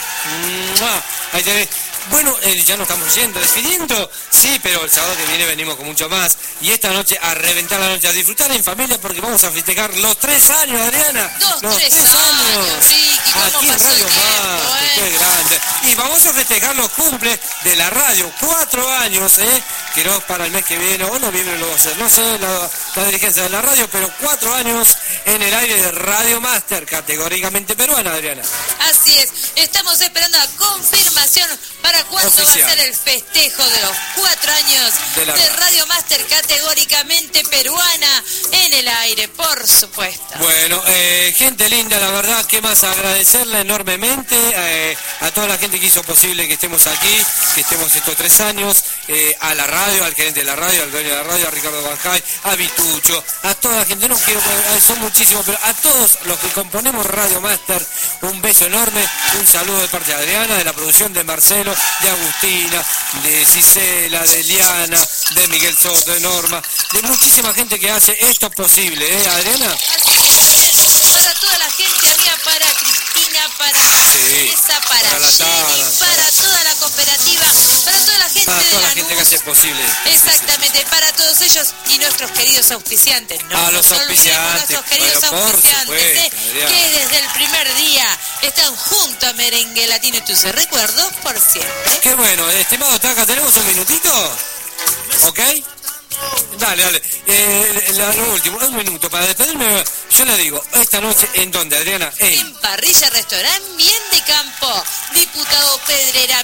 Speaker 1: Ahí te ves. Bueno, ya nos estamos despidiendo, sí, pero el sábado que viene venimos con mucho más. Y esta noche a reventar la noche, a disfrutar en familia, porque vamos a festejar los 3 años, Adriana.
Speaker 7: Los 3 años, Ricky, ¿cómo
Speaker 1: aquí en
Speaker 7: pasó
Speaker 1: Radio
Speaker 7: el tiempo,
Speaker 1: Más, qué grande. Y vamos a festejar los cumples de la radio, 4 años, que no para el mes que viene, o noviembre lo va a hacer, no sé la dirigencia de la radio, pero 4 años en el aire de Radio Master, categóricamente peruana, Adriana.
Speaker 7: Así es, estamos esperando la confirmación para cuándo
Speaker 1: oficial
Speaker 7: va a ser el festejo de los 4 años de Radio Master, categóricamente peruana, en el aire, por supuesto.
Speaker 1: Bueno, gente linda, la verdad, ¿qué más? Agradecerle enormemente a toda la gente que hizo posible que estemos aquí, que estemos estos 3 años, a la radio, al gerente de la radio, al dueño de la radio, a Ricardo Banjay, a Vitucho, a toda la gente, no quiero, son muchísimos, pero a todos los que componemos Radio Master, un beso enorme, un saludo de parte de Adriana, de la producción de Marcelo, de Agustina, de Cisela, de Eliana, de Miguel Soto, de Norma, de muchísima gente que hace esto posible, Adriana.
Speaker 7: Así es, para toda la gente amiga, para Cristina, para Teresa, para Jenny, para toda la cooperativa, para toda la gente
Speaker 1: para toda
Speaker 7: de
Speaker 1: la gente que hace posible.
Speaker 7: Exactamente, para todos ellos y nuestros queridos auspiciantes. No
Speaker 1: a los auspiciantes,
Speaker 7: nuestros queridos auspiciantes, que desde el primer día están junto a Merengue Latino y tus recuerdos por siempre.
Speaker 1: Qué bueno, estimado Taca, ¿tenemos un minutito? ¿Ok? Dale. Lo último, un minuto para despedirme. Yo le digo, esta noche, ¿en dónde, Adriana?
Speaker 7: En Parrilla Restaurante Bien de Campo, Diputado Pedrera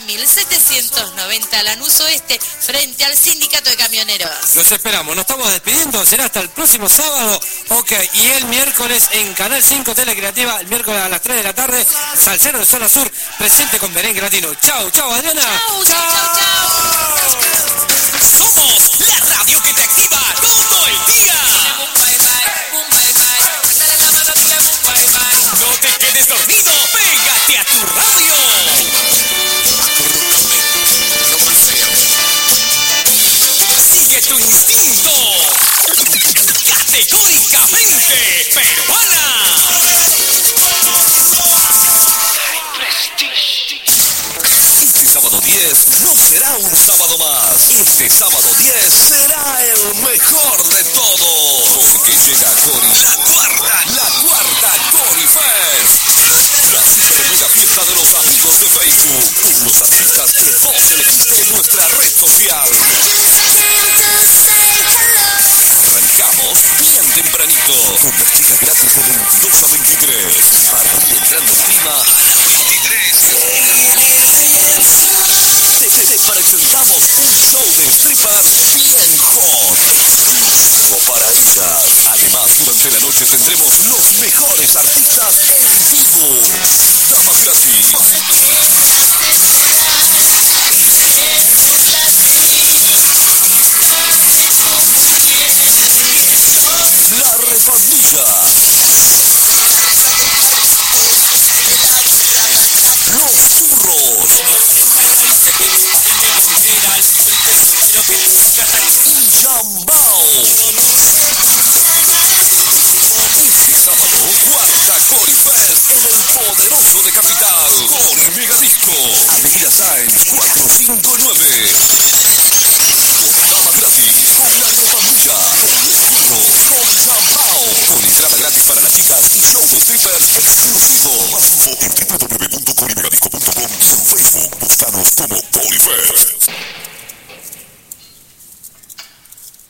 Speaker 7: 1790, Lanús Oeste, frente al Sindicato de Camioneros.
Speaker 1: Los esperamos, nos estamos despidiendo, será hasta el próximo sábado. Ok, y el miércoles en Canal 5 Telecreativa, el miércoles a las 3 de la tarde, Salsero de Zona Sur, presente con Merengue Latino. Chau, Adriana.
Speaker 7: Chau.
Speaker 8: Somos la radio que te activa todo el día. No te quedes dormido, pégate a tu radio. Sigue tu instinto. Categóricamente peruana. Este sábado 10 no será un sábado más. Este sábado 10 será el mejor de todos. Porque llega Cori. La cuarta Cori Fest. La super mega fiesta de los amigos de Facebook. Con los artistas que vos elegiste en nuestra red social. Arrancamos bien tempranito. Con las chicas gratis de 22 a 23. Para ir entrando en clima a las 23. Te presentamos un show de strippers bien hot. Exclusivo para ellas. Además, durante la noche tendremos los mejores artistas en vivo. Damas gratis. La Repandilla. Los churros. Y Jambao. Este sábado, cuarta Cori Fest en el poderoso de Capital. Cori Megadisco. Avenida Sáenz 459. Programa gratis con la Repandilla, con los churros, con Jambao. Con entrada gratis para las chicas y show de strippers exclusivo. Más info en www.corimegadisco.com y en Facebook. Búscanos como Cori Fest.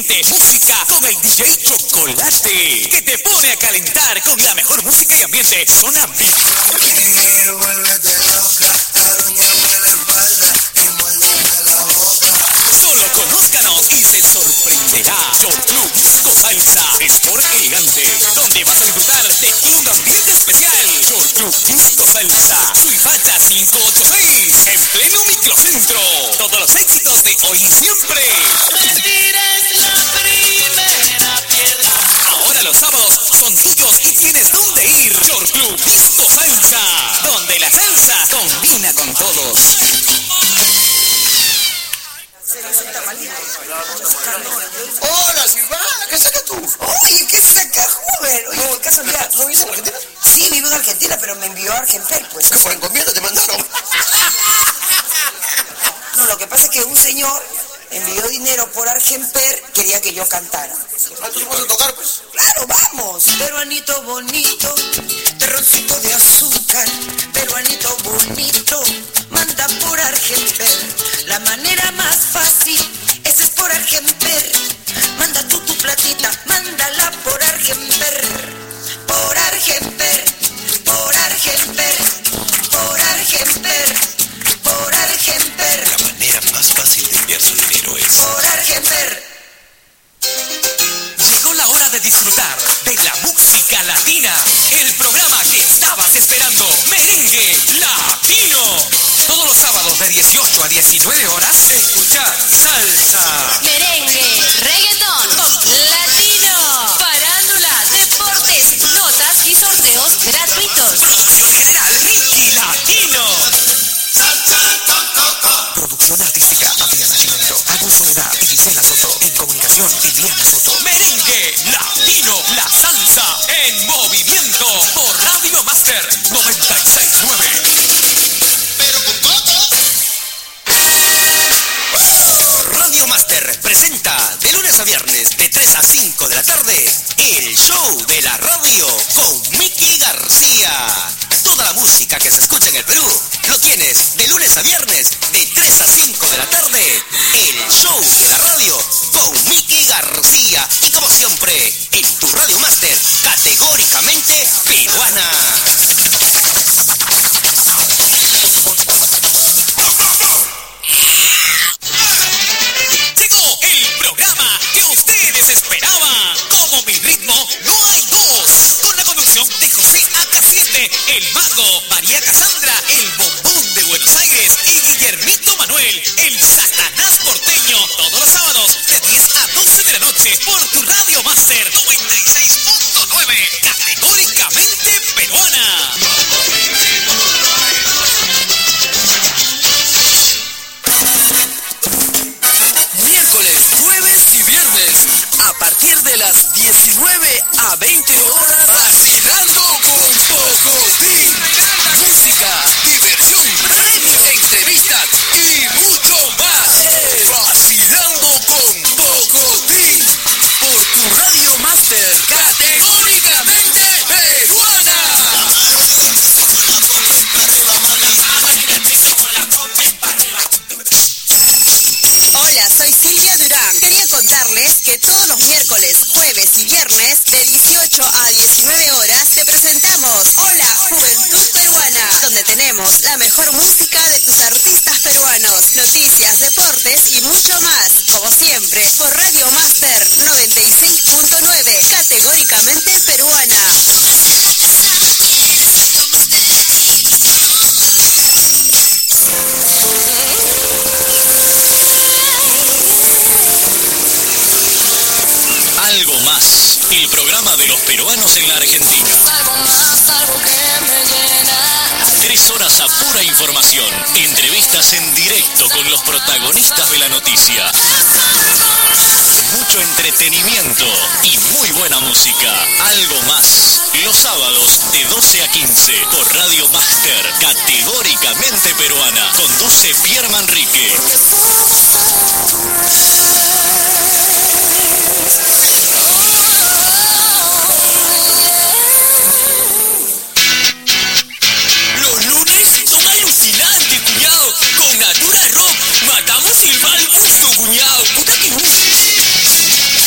Speaker 9: Siente música con el DJ Chocolate, que te pone a calentar con la mejor música y ambiente. Zona VIP. Solo conózcanos y se sorprenderá. Show Club Disco Salsa, Sport Elegante, donde vas a disfrutar de un ambiente especial. Show Club Disco Salsa, Suipacha 586, en pleno microcentro. Todos los éxitos de hoy y siempre. Ahora los sábados son tuyos y tienes dónde ir. Show Club Disco Salsa, donde la salsa combina con todos.
Speaker 10: Hola, Silvana, ¿qué sacas tú?
Speaker 11: Oye, ¿qué sacas, joven? Oye, ¿qué casualidad?
Speaker 10: ¿Tú vives en Argentina?
Speaker 11: Sí, vivo en Argentina, pero me envió a Argenper, pues.
Speaker 10: ¿Qué por encomienda te mandaron?
Speaker 11: No, lo que pasa es que un señor envió dinero por Argenper, quería que yo cantara.
Speaker 10: Ah, ¿tú vas a tocar, pues?
Speaker 11: Claro, vamos. Peruanito bonito, terroncito de azúcar, peruanito bonito, manda por Argenper. La manera más fácil, esa es por Argenper. Manda tú tu platita, mándala por Argenper. Por Argenper, por Argenper, por Argenper, por Argenper.
Speaker 9: La manera más fácil de enviar su dinero es
Speaker 11: por Argenper.
Speaker 9: Llegó la hora de disfrutar de la música latina, el programa que estabas esperando, Merengue Latino. Todos los sábados de 18 a 19 horas, escucha salsa,
Speaker 3: Merengue, reggaetón, pop latino, farándula, deportes, notas y sorteos gratuitos.
Speaker 9: producción general Ricky Latino. Producción artística, Adriana Chimento, Agus Soledad y Gisela Soto. En comunicación, Liliana Soto. Merengue Latino, la salsa en movimiento por Radio Master 96.9. Radio Master presenta de lunes a viernes de 3 a 5 de la tarde el show de la radio con Miki García. Toda la música que se escucha en el Perú lo tienes de lunes a viernes de 3 a 5 de la tarde. El show de la radio con Miki García. Y como siempre, en tu Radio Master, categóricamente peruana. Llegó el programa que ustedes esperaban. Como mi ritmo, no hay dos. Con la conducción de José AK7, el mago, María Casandra, el bombón de Buenos Aires y Guillermito Manuel, el satanás porteño. Todos los sábados de 10 a 12 de la noche por tu Radio Master 96.9, categóricamente peruana. Miércoles, jueves y viernes, a partir de las 19 a 20 horas, vacilando con Pocotín. Música, diversión, premios, entrevistas y mucho más. Vacilando con Pocotín por tu Radio Master, categóricamente peruana.
Speaker 12: Hola, soy Silvia Durán. Quería contarles que todos los miércoles, jueves y viernes, de 18 a 19 horas, te presentamos Hola Juventud Peruana, donde tenemos la mejor música de tus artistas peruanos, noticias, deportes y mucho más. Como siempre, por Radio Master 96.9, categóricamente peruana.
Speaker 9: Algo más, el programa de los peruanos en la Argentina. 3 horas a pura información, entrevistas en directo con los protagonistas de la noticia. Mucho entretenimiento y muy buena música. Algo más, los sábados de 12 a 15 por Radio Master, categóricamente peruana. Conduce Pierre Manrique. Los lunes son alucinantes, cuñado. Con Natura Rock matamos el mal gusto, cuñado. Puta que no.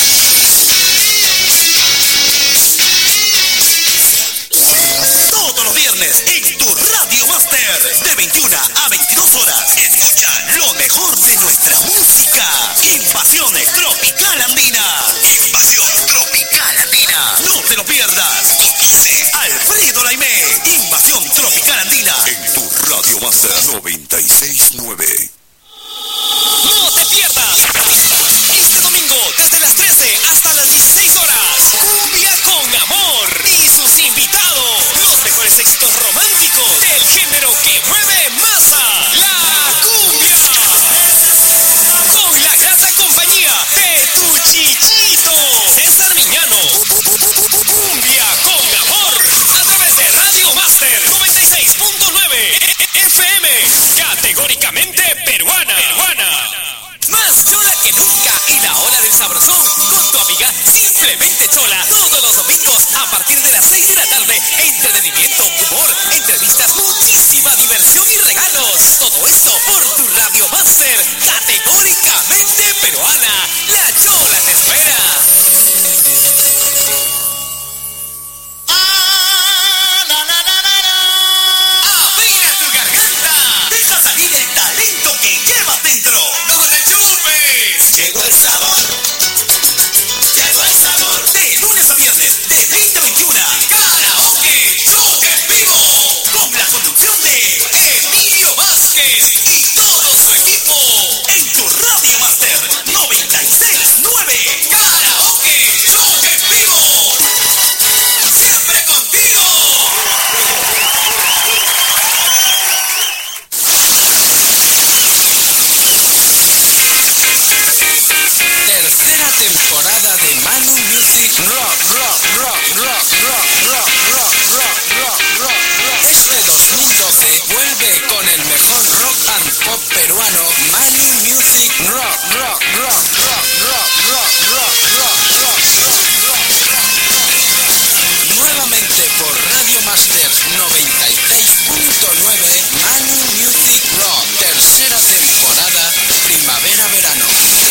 Speaker 13: Master, de 21 a 22 horas. Escucha lo mejor de nuestra música. Invasión Tropical Andina. Invasión Tropical Andina. No te lo pierdas. Conduce Alfredo Laimé. Invasión Tropical Andina. En tu Radio Master 96.9.
Speaker 14: No te pierdas. Este domingo, desde las 13 hasta las 16 horas, Cumbia con Amor y sus invitados. Los mejores éxitos románticos del género que mueve masa, la cumbia. Con la grata compañía de tu chichito, César Miñano. Cumbia con Amor, a través de Radio Master 96.9 FM, categóricamente peruana. Más chola que nunca y la hora del sabrosón con tu amiga Simplemente Chola. Todos los domingos a partir de las 6 de la tarde. Entretenimiento, humor, entrevistas, muchísima diversión y regalos. Todo esto por tu Radio Master, categóricamente peruana. La Chola te espera.
Speaker 13: ¡Abrila tu garganta! ¡Deja salir el talento que llevas dentro! ¡No te chupes! Llegó el sabor. Llegó el sabor. De lunes a viernes, de 20 a 21. Karaoke Show en vivo. Con la conducción de Emilio Vázquez y todo su equipo. En tu Radio Master 96.9. Karaoke Show en vivo. Siempre contigo.
Speaker 14: Tercera temporada de Manu Music Este 2012 vuelve con el mejor rock and pop peruano, Manu Music Nuevamente por Radio Master 96.9, Manu Music Rock, tercera temporada, primavera-verano.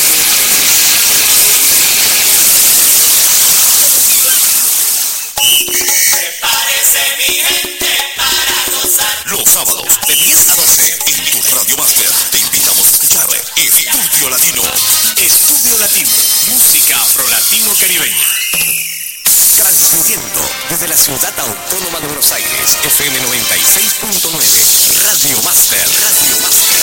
Speaker 13: Prepárese mi gente para gozar. Los sábados de 10 a 12 en tu Radio Master te invitamos a escuchar Estudio Latino. Estudio Latino, música afro-latino-caribeña. Transmitiendo desde la ciudad autónoma de Buenos Aires, FM 96.9, Radio Master. Radio Master.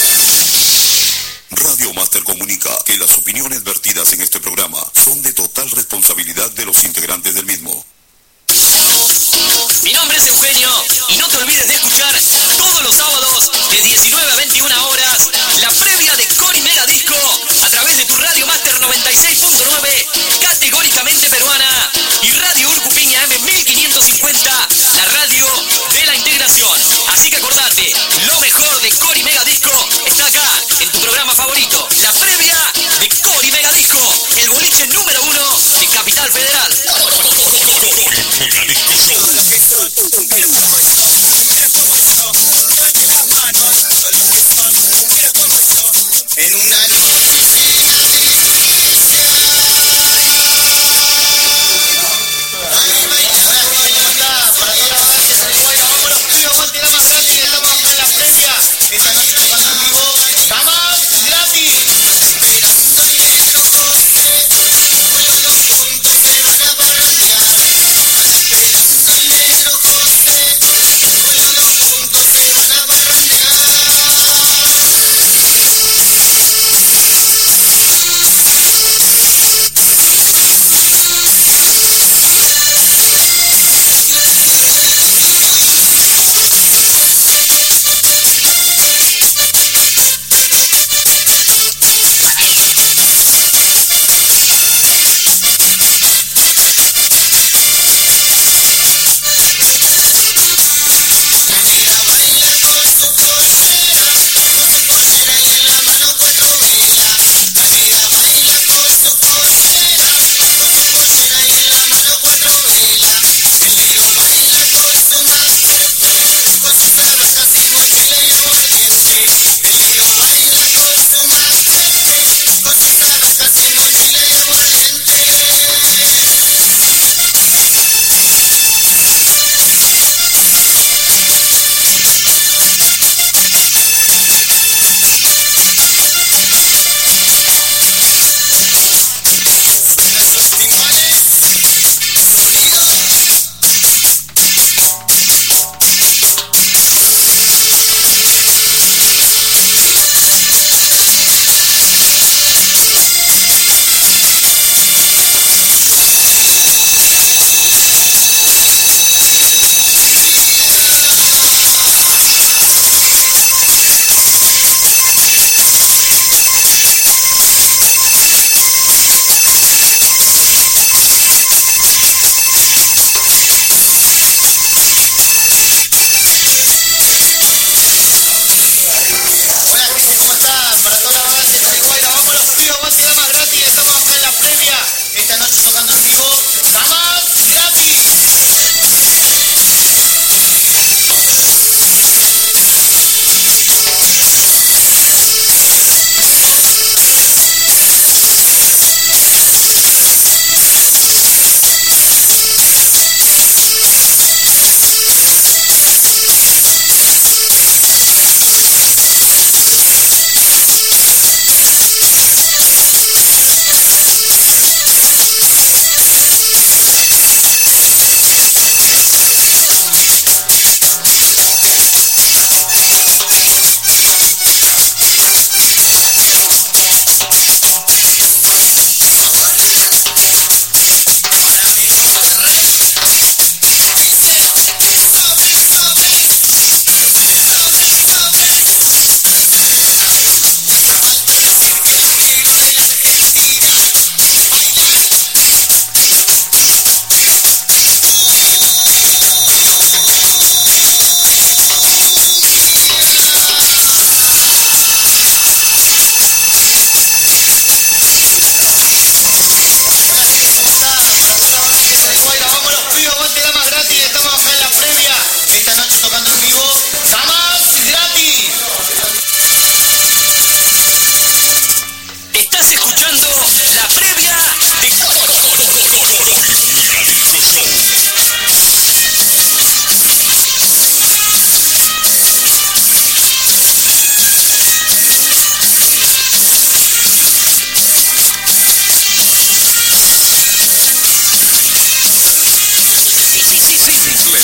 Speaker 13: Radio Master comunica que las opiniones vertidas en este programa son de total responsabilidad de los integrantes del mismo.
Speaker 14: Mi nombre es Eugenio y no te olvides de escuchar todos los sábados de 19 a 21 horas la previa de Cori Mega Disco a través de tu Radio Master 96.9, categóricamente peruana, y Radio Urcupiña M 1550, la radio de la integración. Así que acordate, lo mejor de Cori Mega Disco está acá en tu programa favorito, la previa de Cori Mega Disco, el boliche número 1 de Capital Federal.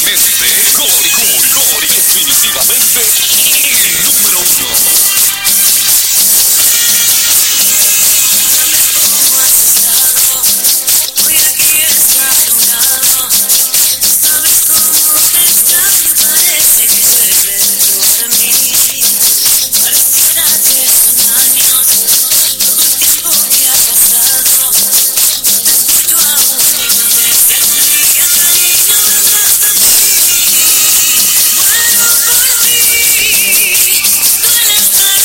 Speaker 15: Definitivamente, Cori, definitivamente el número 1.
Speaker 6: Hoy aquí está a tu lado. Sabes cómo te extraño, parece que llueve dentro de mí. Pareciera que son años, todo el tiempo que ha pasado. Te escucho aún y no te sentí. El cariño no está en mí. Muero por ti. Duele estar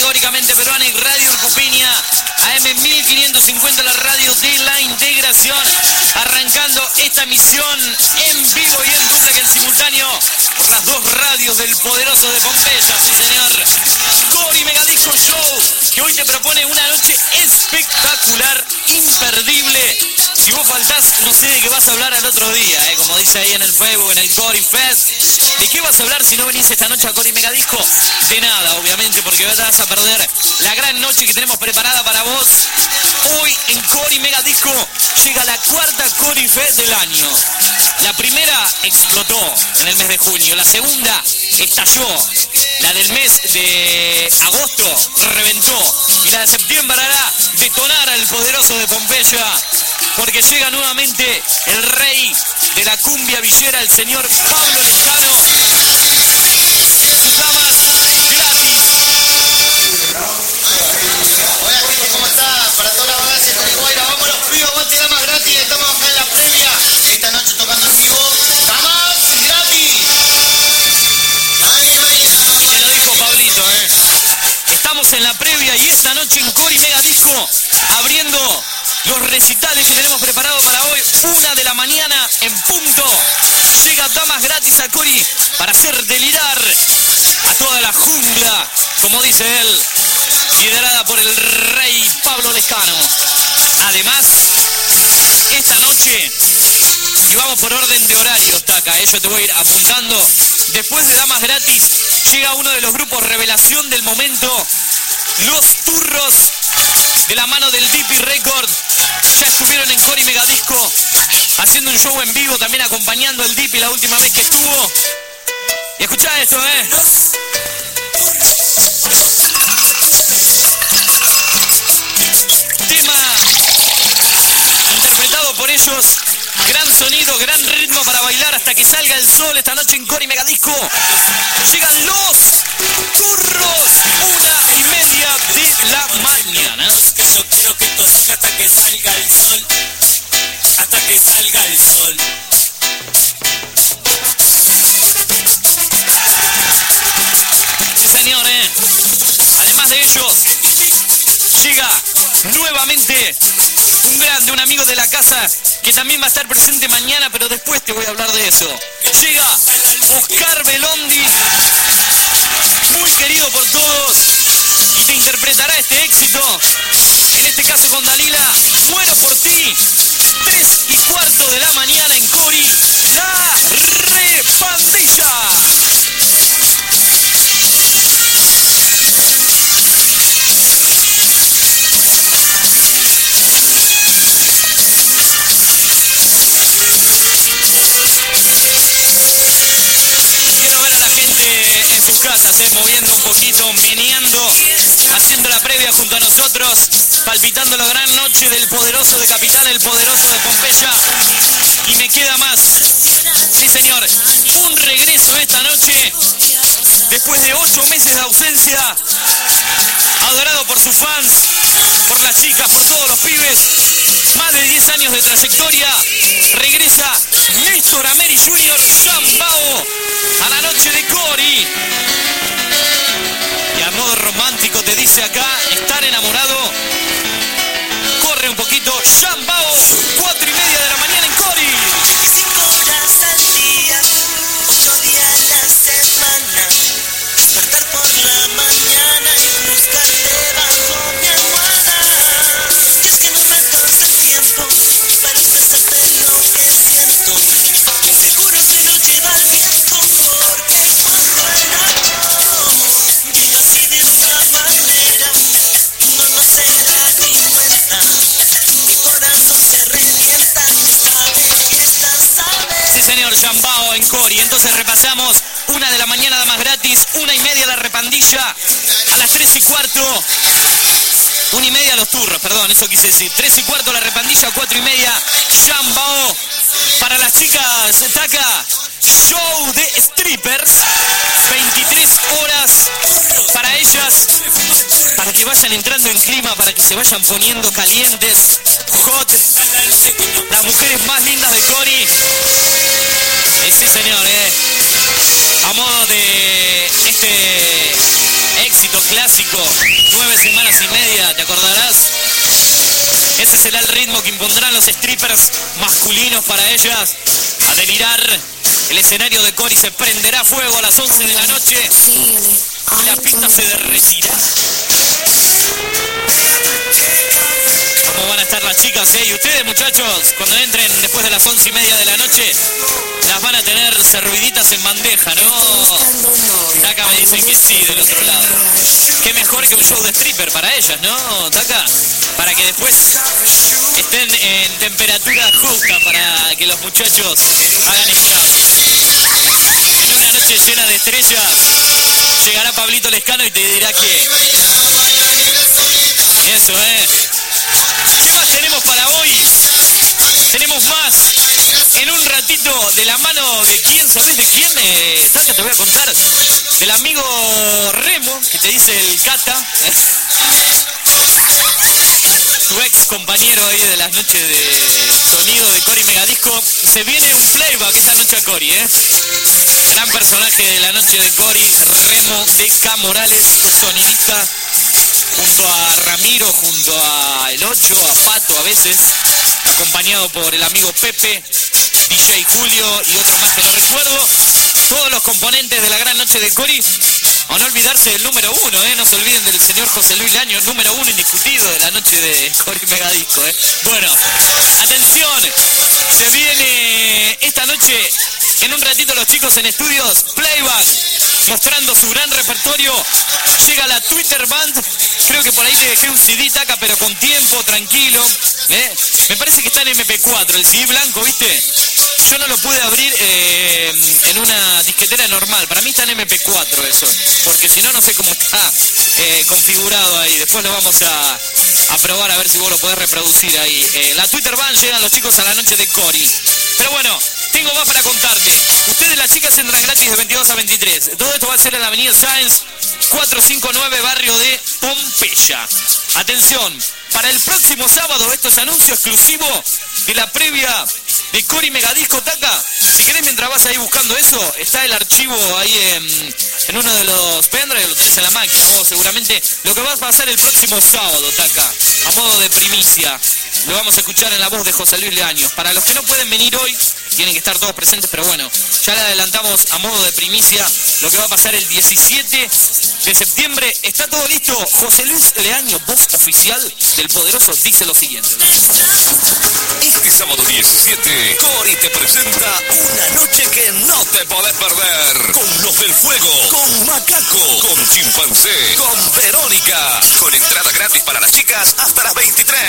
Speaker 16: categóricamente peruana y Radio Urcupiña, AM 1550, la radio de la integración, arrancando esta emisión en vivo y en duplex en simultáneo por las dos radios del poderoso de Pompeya, sí señor. Cori Megadisco Show, que hoy te propone una noche espectacular, imperdible. Si vos faltás, no sé de qué vas a hablar al otro día, como dice ahí en el Facebook, en el Cori Fest. ¿De qué vas a hablar si no venís esta noche a Cori Megadisco? De nada, obviamente, porque te vas a perder la gran noche que tenemos preparada para vos. Hoy en Cori Megadisco llega la cuarta Cori Fest del año. La primera explotó en el mes de junio, la segunda estalló, la del mes de agosto reventó y la de septiembre hará detonar al poderoso de Pompeya, porque llega nuevamente el rey de la cumbia villera, el señor Pablo Lescano. Sus damas gratis.
Speaker 10: Hola gente, ¿cómo está? Para toda la bagancia con Iguaira, vamos los pibos, bote damas gratis, estamos acá en la previa, esta noche tocando en vivo, damas gratis.
Speaker 16: Me lo dijo Pablito, Estamos en la previa y esta noche en Cori Megadisco, abriendo los recitales que tenemos preparados para hoy, 1 de la mañana en punto. Llega damas gratis a Cori para hacer delirar a toda la jungla, como dice él, liderada por el rey Pablo Lescano. Además, esta noche, y vamos por orden de horario, Taca, yo te voy a ir apuntando. Después de damas gratis, llega uno de los grupos revelación del momento, Los Turros, de la mano del DP Record. Ya estuvieron en Cori Megadisco haciendo un show en vivo, también acompañando al DP la última vez que estuvo. Y escuchá esto, tema interpretado por ellos. Gran sonido, gran ritmo para bailar hasta que salga el sol esta noche en Cori Megadisco. Llegan Los Turros, 1:30 de la mañana.
Speaker 17: Que yo quiero que esto siga hasta que salga el sol. Hasta que salga el sol.
Speaker 16: Sí, señor, Además de ellos, llega nuevamente un grande, un amigo de la casa, que también va a estar presente mañana, pero después te voy a hablar de eso. Llega Oscar Belondi, muy querido por todos, y te interpretará este éxito, en este caso con Dalila, Muero por ti, 3:15 de la mañana en Cori, La Repandilla. En sus casas, moviendo un poquito, meneando, haciendo la previa junto a nosotros, palpitando la gran noche del poderoso de Capital, el poderoso de Pompeya. Y me queda más, sí señor, un regreso esta noche, después de 8 meses de ausencia, adorado por sus fans, por las chicas, por todos los pibes, más de 10 años de trayectoria, regresa Néstor Ameri Jr. Chambao a la noche de Cori. Y a modo romántico te dice acá, estar enamorado, corre un poquito, Chambao, 4:30 de la mañana en Cori.
Speaker 17: 5 horas al día, 8 días a la semana, despertar por la mañana y buscarte bajo mi almohada. Y es que no me alcanza el tiempo para expresarte lo que siento, que seguro se lo lleva el viento, porque cuando el amor vive así de esta manera, uno no se da ni cuenta, mi corazón se revienta,
Speaker 16: Sí señor, Chambao en Cori. Entonces repasamos, 1 de la mañana da más gratis, 1:30 la repandilla, a las 3:15, 1:30 los turros, perdón, eso quise decir, 3:15 la repandilla, 4:30 Chambao. Para las chicas, Taca, show de strippers, 23 horas para ellas, para que vayan entrando en clima, para que se vayan poniendo calientes, hot, las mujeres más lindas de Cori. Sí señor, a modo de este éxito
Speaker 18: otro clásico, 9 semanas y media, ¿te acordarás? Ese será el ritmo que impondrán los strippers masculinos para ellas. A delirar, el escenario de Cori se prenderá fuego a las 11 de la noche y la pista se derretirá. ¿Cómo van a estar las chicas, Y ustedes, muchachos, cuando entren después de las 11 y media de la noche, las van a tener serviditas en bandeja, ¿no? Taca me dice que sí del otro lado. Qué mejor que un show de stripper para ellas, ¿no, Taca? Para que después estén en temperatura justa para que los muchachos hagan scrum. En una noche llena de estrellas, llegará Pablito Lescano y te dirá que... Eso, ¿Qué más tenemos para hoy? Tenemos más. En un ratito, de la mano de quién, ¿sabés de quién? Taca, te voy a contar. Del amigo Remo, que te dice el Cata. Tu ex compañero ahí de las noches de sonido de Cori Megadisco. Se viene un playback esta noche a Cori, Gran personaje de la noche de Cori, Remo de K. Morales, sonidista. Junto a Ramiro, junto a El Ocho, a Pato a veces, acompañado por el amigo Pepe, DJ Julio y otro más que no recuerdo. Todos los componentes de la gran noche de Cori. A no olvidarse del número 1, no se olviden del señor José Luis Leaño, número 1 indiscutido de la noche de Cori Megadisco. Bueno, atención, se viene esta noche, en un ratito los chicos en estudios, playback, mostrando su gran repertorio. Llega la Twitter Band, creo que por ahí te dejé un CD, Taca, pero con tiempo, tranquilo. Me parece que está en MP4, el CD blanco, ¿viste? Yo no lo pude abrir en una disquetera normal, para mí está en MP4 eso, porque si no, no sé cómo está configurado ahí. Después lo vamos a probar a ver si vos lo podés reproducir ahí. La Twitter Band, llegan los chicos a la noche de Cori. Pero bueno, tengo más para contarte. Ustedes, las chicas, entran gratis de 22 a 23. Todo esto va a ser en la avenida Sáenz 459, barrio de Pompeya. Atención, para el próximo sábado, esto es anuncio exclusivo de la previa de Cori Megadisco, Taca. Si querés, mientras vas ahí buscando eso, está el archivo ahí en uno de los pendrive, lo tenés en la máquina, vos seguramente. Lo que va a pasar el próximo sábado, Taca, a modo de primicia, lo vamos a escuchar en la voz de José Luis Leaños. Para los que no pueden venir hoy, tienen que estar todos presentes, pero bueno, ya le adelantamos a modo de primicia lo que va a pasar el 17 de septiembre. Está todo listo. José Luis Leaño, voz oficial del Poderoso, dice lo siguiente.
Speaker 19: Este sábado 17, Cori te presenta una noche que no te podés perder. Con Los del Fuego, con Macaco, con Chimpancé, con Verónica. Con entrada gratis para las chicas hasta las 23.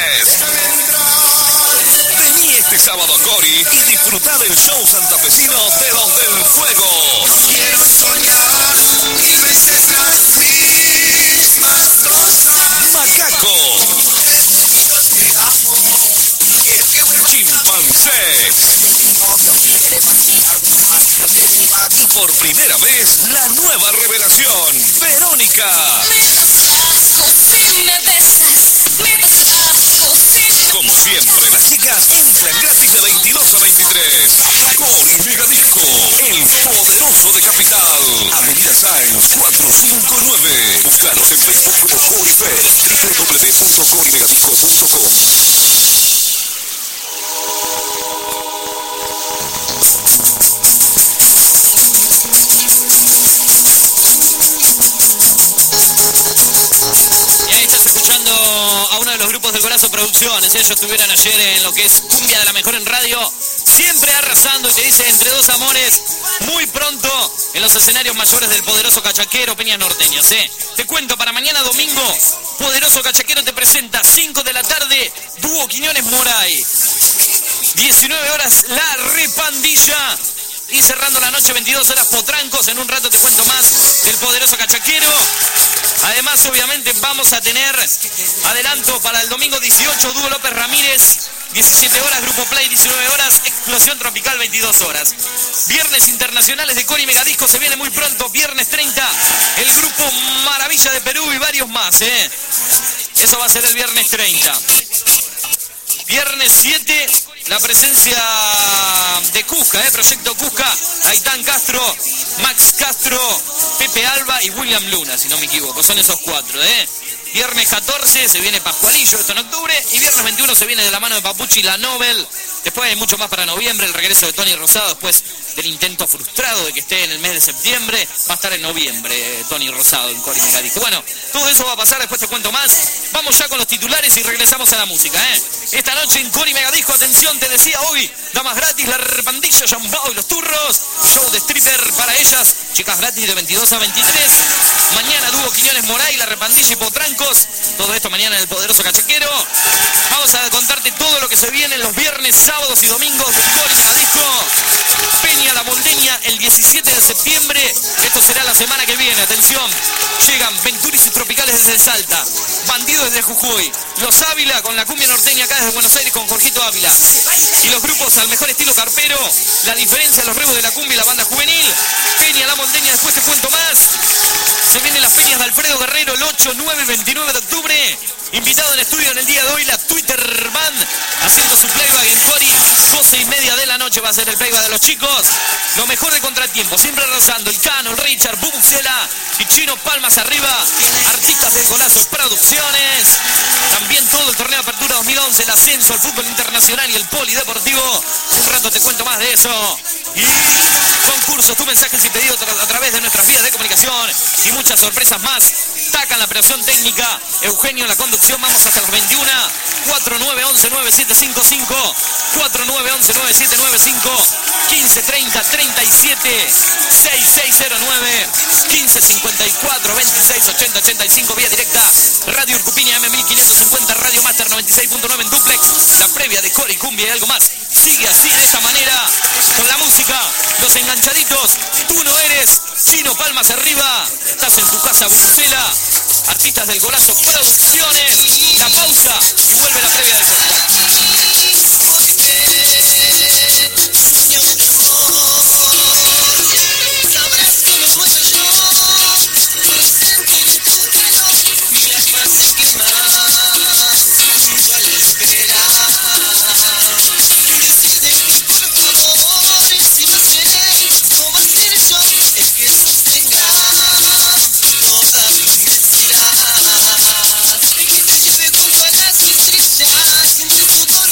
Speaker 19: Vení este sábado a Cori y disfrutá del show santafesino de Los del Fuego.
Speaker 4: Quiero soñar mil veces las mismas cosas.
Speaker 19: Macaco, Chimpancé. Y por primera vez, la nueva revelación, Verónica. Como siempre, las chicas entran gratis de 22 a 23. Cori Megadisco, el poderoso de Capital. Avenida Sáenz 459. Búscanos en Facebook como Cori Fest. www.corimegadisco.com.
Speaker 18: A uno de los grupos del Golazo Producciones, ellos estuvieron ayer en lo que es Cumbia de la Mejor en Radio, siempre arrasando, y te dice Entre Dos Amores, muy pronto en los escenarios mayores del Poderoso Cachaquero, Peñas Norteñas, Te cuento, para mañana domingo, Poderoso Cachaquero te presenta 5 de la tarde, Dúo Quiñones Moray, 19 horas, La Repandilla, y cerrando la noche, 22 horas, Potrancos. En un rato te cuento más del Poderoso Cachaquero. Además, obviamente, vamos a tener adelanto para el domingo 18, Dúo López Ramírez, 17 horas, Grupo Play, 19 horas, Explosión Tropical, 22 horas. Viernes internacionales de Cori Megadisco se viene muy pronto, viernes 30, el Grupo Maravilla de Perú y varios más, Eso va a ser el viernes 30. Viernes 7, la presencia de Cusca, Proyecto Cusca, Aitán Castro, Max Castro, Pepe
Speaker 20: Pepe Alba y William Luna, si no me equivoco. Son esos 4, ¿eh? Viernes 14 se viene Pascualillo, esto en octubre. Y viernes 21 se viene de la mano de Papuchi La Nobel. Después hay mucho más para noviembre, el regreso de Tony Rosado después del intento frustrado de que esté en el mes de septiembre. Va a estar en noviembre Tony Rosado en Cori Megadico. Bueno, todo eso va a pasar, después te cuento más. Vamos ya con los titulares y regresamos a la música, ¿eh? Esta noche en Cori Megadisco, atención, te decía hoy, damas gratis, la repandilla, Jambao y los turros. Show de stripper para ellas, chicas gratis de 22 a 23. Mañana dúo Quiñones Moray, la repandilla y Potrancos. Todo esto mañana en el Poderoso Cachaquero. Vamos a contarte todo lo que se viene los viernes, sábados y domingos de Cori Megadisco. Peña La Moldeña el 17 de septiembre. Esto será la semana que viene. Atención, llegan Venturis y Tropicales desde Salta, Bandidos desde Jujuy, Los Ávila con la cumbia norteña acá desde Buenos Aires con Jorgito Ávila. Y los grupos al mejor estilo carpero, La Diferencia, Los Rebos de la Cumbia y la Banda Juvenil. Peña La Moldeña, después te cuento más. Se vienen las peñas de Alfredo Guerrero el 8, 9 y 29 de octubre. Invitado en estudio en el día de hoy la Twitter Band haciendo su playback en Cori. 12:30 de la noche va a ser el playback de los chicos. Lo mejor de Contratiempo, siempre arrasando. El Cano, el Richard, Bubucela y Chino Palmas arriba. Artistas del Golazo Producciones. También todo el torneo de apertura 2011, el ascenso al fútbol internacional y el polideportivo. Un rato te cuento más de eso. Y concursos, tus mensajes y pedidos a través de nuestras vías de comunicación y muchas sorpresas más. Taca en la operación técnica, Eugenio en la conducción. Vamos hasta las 21. 4911-9755, 4911-9795, 1530-37, 6609, 1554-2680-85, vía directa, Radio Urcupiña M1550, Radio Master 96.9 en duplex, la previa de Cori, Cumbia y algo más. Sigue así, de esta manera, con la música, los enganchaditos, tú no eres, Chino Palmas arriba, estás en tu casa, Bubucela, artistas del Golazo Producciones, la pausa y vuelve la previa del podcast.
Speaker 4: Junto a las estrellas, entre el futuro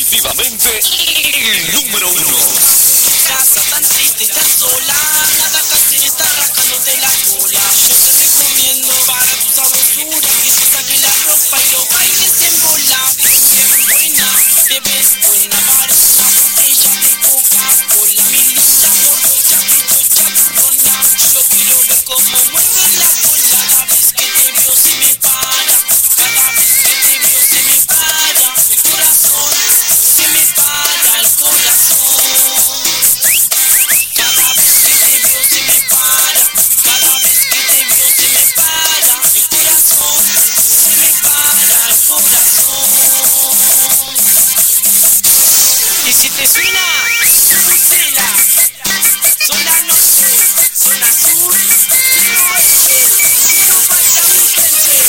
Speaker 20: definitivamente el número 1.
Speaker 4: Casa tan triste y tan sola, nada que hacer, está rascándote la cola. Yo te recomiendo para tu sabrosura que te saques la ropa y lo bailes en bola. Bien buena, te ves buena, parece una botella de Coca-Cola. Mi linda morocha, chabitona, yo quiero ver cómo mueves la cola. Cada vez que te veo se me para, cada vez que te veo se me para el corazón, se me para el corazón. Cada vez que te veo se me para, cada vez que te veo se me para el corazón, se me para el corazón. Y si te suena, Bucela, zona norte, zona sur y oeste, quiero bailar mi gente.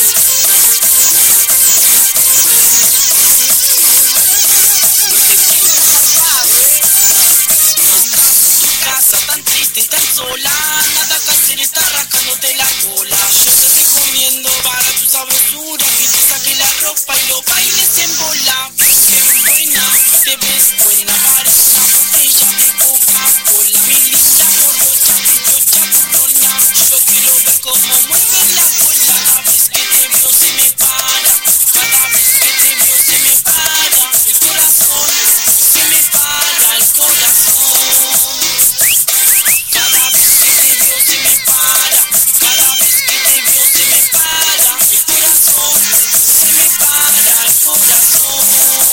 Speaker 4: No te sientas culpable, estás en tu casa tan triste y tan sola, nada que hacer, está rascándote la cola. Yo te recomiendo para tu sabrosura que te saques la ropa y lo bailes en bola. Bien buena, te ves buena, parece una botella de Coca-Cola. Mi linda morocha, chabitona, yo quiero ver cómo mueves la cola. Cada vez que te veo se me para, cada vez que te veo se me para el corazón, se me para el corazón. Cada vez que te veo se me para, cada vez que te veo se me para el corazón, se me para el corazón.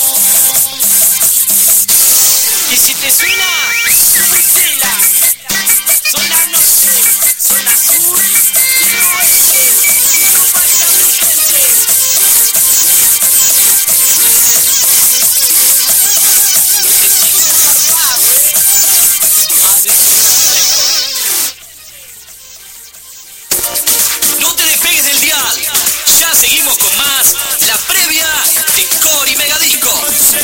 Speaker 4: Y si te suena, Bucela, zona norte, zona sur y oeste, quiero bailar mi gente. No te sientas culpable,
Speaker 10: No te despegues del dial. Ya seguimos con más. La previa de Cori Megadisco.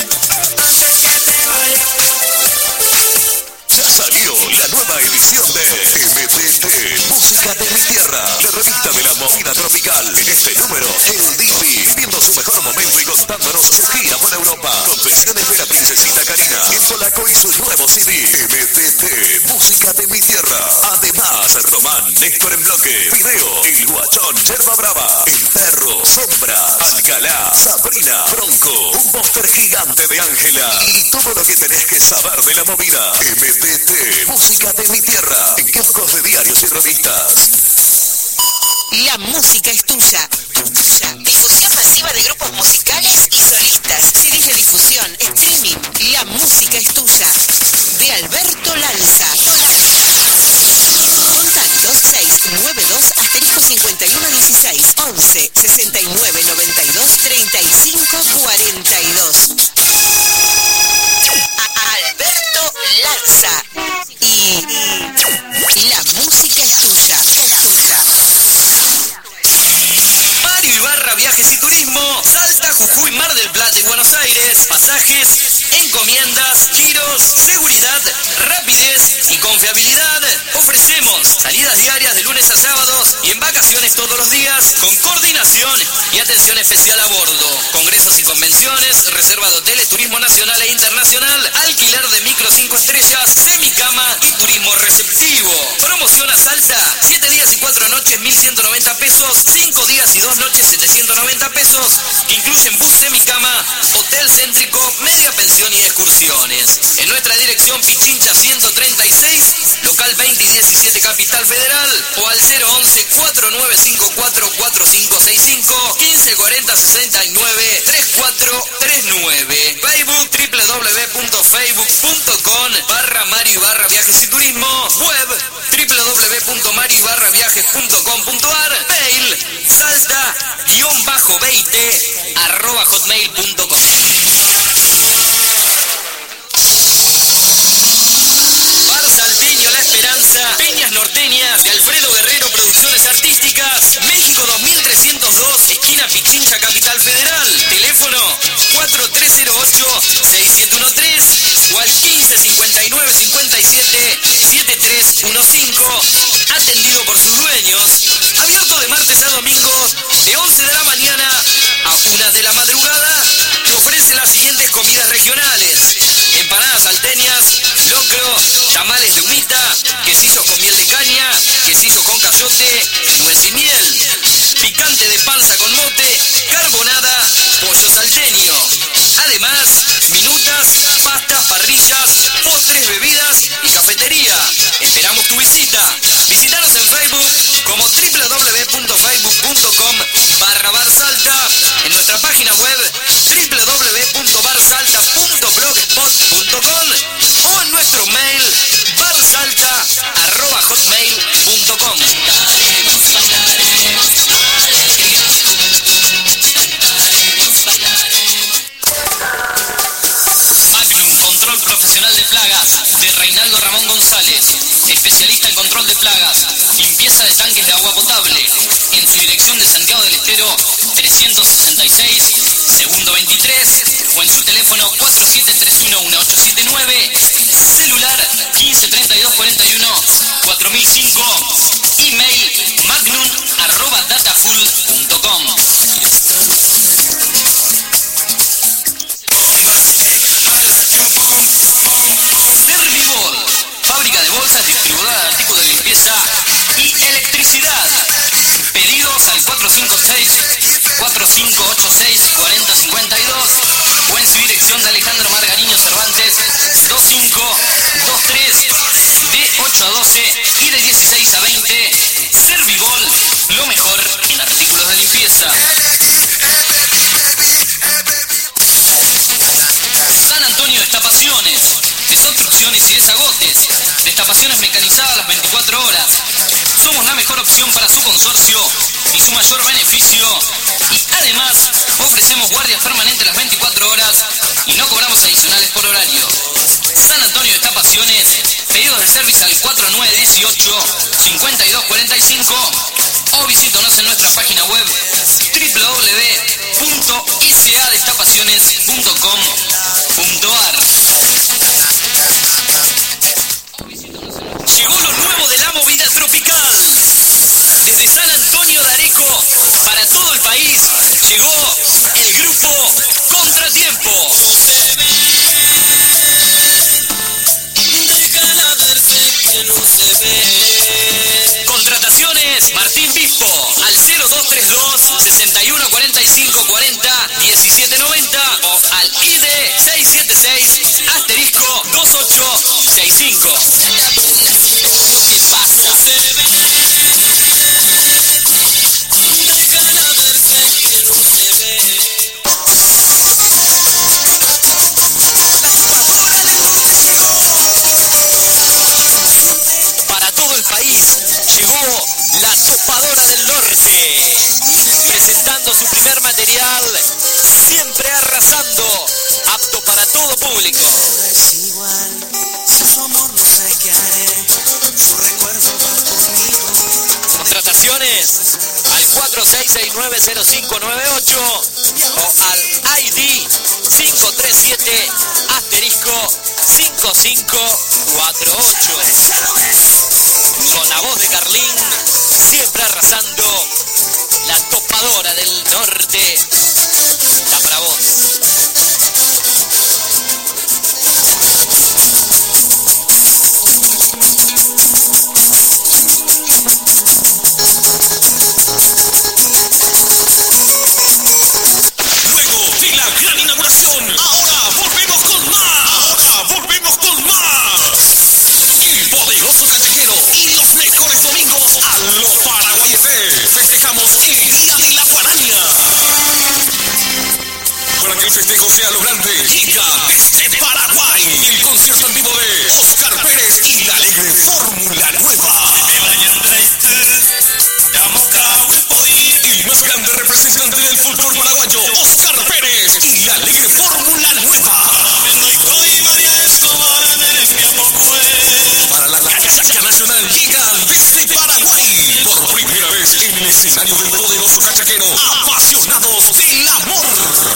Speaker 20: Ya salió la nueva edición de MTT, Música de mi Tierra, la revista de la movida tropical. En este número, el Dipi, viviendo su mejor momento y contándonos su gira por Europa. Confesiones de la princesita Karina, el polaco y su nuevo CD. MTT, Música de mi Tierra. Además, Román, Néstor en bloque, Video, El Guachón, Yerba Brava, El Perro, Sombra, Alcalá, Sabrina, Bronco, un póster gigante de Ángela y todo lo que tenés que saber de la movida. MTT, Música de mi Tierra, en kioscos de diarios y revistas.
Speaker 21: La música es tuya. Difusión masiva de grupos musicales y solistas. CDs de difusión, streaming. La música es tuya. De Alberto Lanza. Contactos 692-5116 11 69 92 35 42. Alberto Lanza. Y la música es tuya.
Speaker 10: Mario Ibarra Viajes y Turismo, Salta, Jujuy, Mar del Plata y Buenos Aires. Pasajes, encomiendas, giros, seguridad, rapidez y confiabilidad. Ofrecemos salidas diarias de lunes a sábados y en vacaciones todos los días con coordinación y atención especial a bordo. Congresos y convenciones, reserva de hoteles, turismo nacional e internacional, alquiler de micro 5 estrellas, semicama y turismo receptivo. Promoción a Salta, 7 días y 4 noches, 1.190 pesos, 5 días y 2 noches, 790 pesos. Incluyen bus semicama, hotel céntrico, media pensión y excursiones. En nuestra dirección Pichincha 136, local 20 y 17 Capital Federal, o al 011-4954-4565, 1540-69-3439. Facebook www.facebook.com/Mario-Viajes y Turismo, web www.mario-viajes.com.ar, mail salta-20@hotmail.com. Bar Salteño La Esperanza, Peñas Norteñas de Alfredo Guerrero Producciones Artísticas, México 2302, esquina Pichincha, Capital Federal. Teléfono 4308-6713 o al 1559-57-7315. Atendido por sus dueños. Abierto de martes a domingo de 11 de la mañana a 1 de la madrugada.
Speaker 2: tamales de humita, quesillos con miel de caña, quesillo con cayote, nuez y miel, picante de panza con mote, carbonada, pollo salteño. Además, minutas, pastas, parrillas, postres, bebidas y cafetería. Esperamos tu visita. Visítanos en Facebook como www.facebook.com/barsalta, en nuestra página web www.barsalta.blogspot.com o en nuestro mail barsalta@hotmail.com. Magnum Control Profesional de Plagas de Reinaldo Ramón González, especialista en control de plagas, limpieza de tanques de agua potable, en su dirección de Santiago del Estero 366, segundo 23, o en su teléfono 47311879, celular 153241 4005, email magnum@dataful.com. Servibol, fábrica de bolsas, distribuidora de artículos de limpieza y electricidad. Pedidos al 456-4586-4052 o en su dirección de Alejandro Margariño Cervantes 2523, de 8 a 12 y de 16 a 20. Servibol, lo mejor en artículos de limpieza. San Antonio Destapaciones, desobstrucciones y desagotes, destapaciones mecanizadas las 24 horas. Somos la mejor opción para su consorcio y su mayor beneficio, y además ofrecemos guardias permanentes las 24 horas y no cobramos adicionales por horario. San Antonio Destapaciones, pedidos de servicio al 4918-5245 o visítanos en nuestra página web www.icadestapaciones.com.ar. Llegó lo nuevo de la movida tropical. Desde San Antonio de Areco para todo el país llegó el grupo Contratiempo. Contrataciones Martín Bispo al 0232 6145 40 1790 o al ID 676 *2865. ¿Qué pasa? Para todo el país llegó la Topadora del Norte, presentando su primer material, siempre arrasando, apto para todo público. Contrataciones al 46690598 o al ID 537 *5548. Con la voz de Carlín, siempre arrasando, la Topadora del Norte. Está para vos.
Speaker 22: Festejamos el Día de la Guaraña. Para que el festejo sea lo grande, llega desde Paraguay el concierto en vivo de Oscar Pérez y la alegre Fórmula Nueva. El más grande representante del folclor paraguayo, Oscar Pérez y la alegre Fórmula Nueva. Para la cachaca nacional llega desde Paraguay. Por primera vez en el escenario del poderoso cachaquero, apasionados del amor.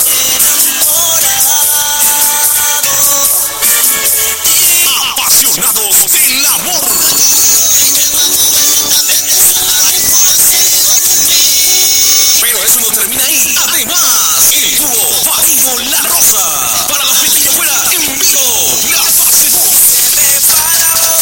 Speaker 22: Apasionados del amor. Pero eso no termina ahí. Además, el dúo Farigo La Rosa. Para la fiesta afuera, en vivo, la fase 2.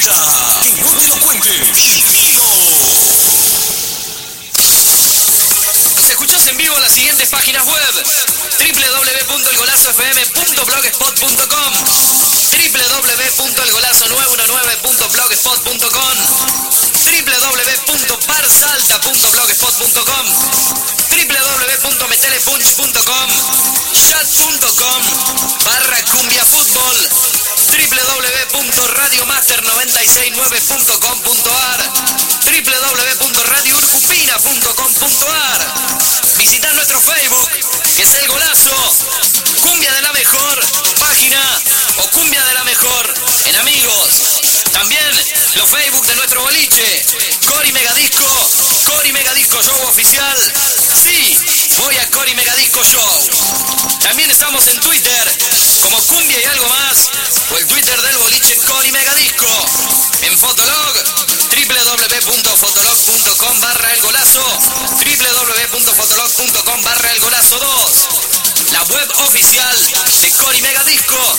Speaker 1: Blanca. Que no te lo cuente. Divino.
Speaker 2: Nos escuchás en vivo en las siguientes páginas web: www.elgolazofm.blogspot.com, www.elgolazo919.blogspot.com, www.parsalta.blogspot.com, www.metelepunch.com, chat.com/cumbiafutbol, www.radiomaster969.com.ar, www.radiourcupina.com.ar. Visitad nuestro Facebook, que es El Golazo, Cumbia de la Mejor, página, o Cumbia de la Mejor en Amigos. También los Facebook de nuestro boliche, Cori Megadisco Show Oficial. Sí, voy a Cori Megadisco Show. También estamos en Twitter, como Cumbia y algo más, o el Twitter del boliche Cori Megadisco. En Fotolog, www.fotolog.com/elgolazo, www.fotolog.com/elgolazo2. La web oficial de Cori Megadisco,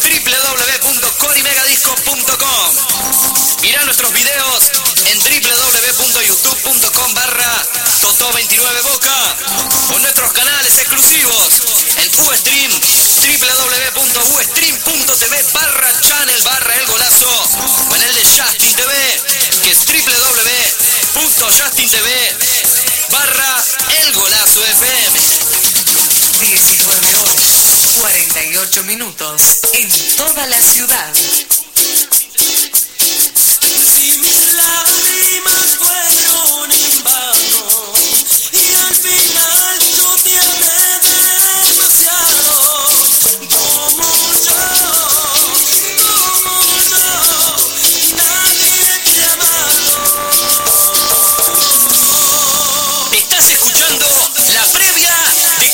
Speaker 2: www.corimegadisco.com. Mirá nuestros videos en www.youtube.com/Toto29Boca, o nuestros canales exclusivos en Ustream, www.ustream.tv/channel/elgolazo, o en el de Justin TV, que es www.justin.tv/elgolazofm.
Speaker 5: 19 horas, 48 minutos en toda la ciudad.
Speaker 4: Si mis lágrimas fueron en vano y al final yo te amé demasiado, como yo, nadie te ha amado.
Speaker 2: Estás escuchando la previa de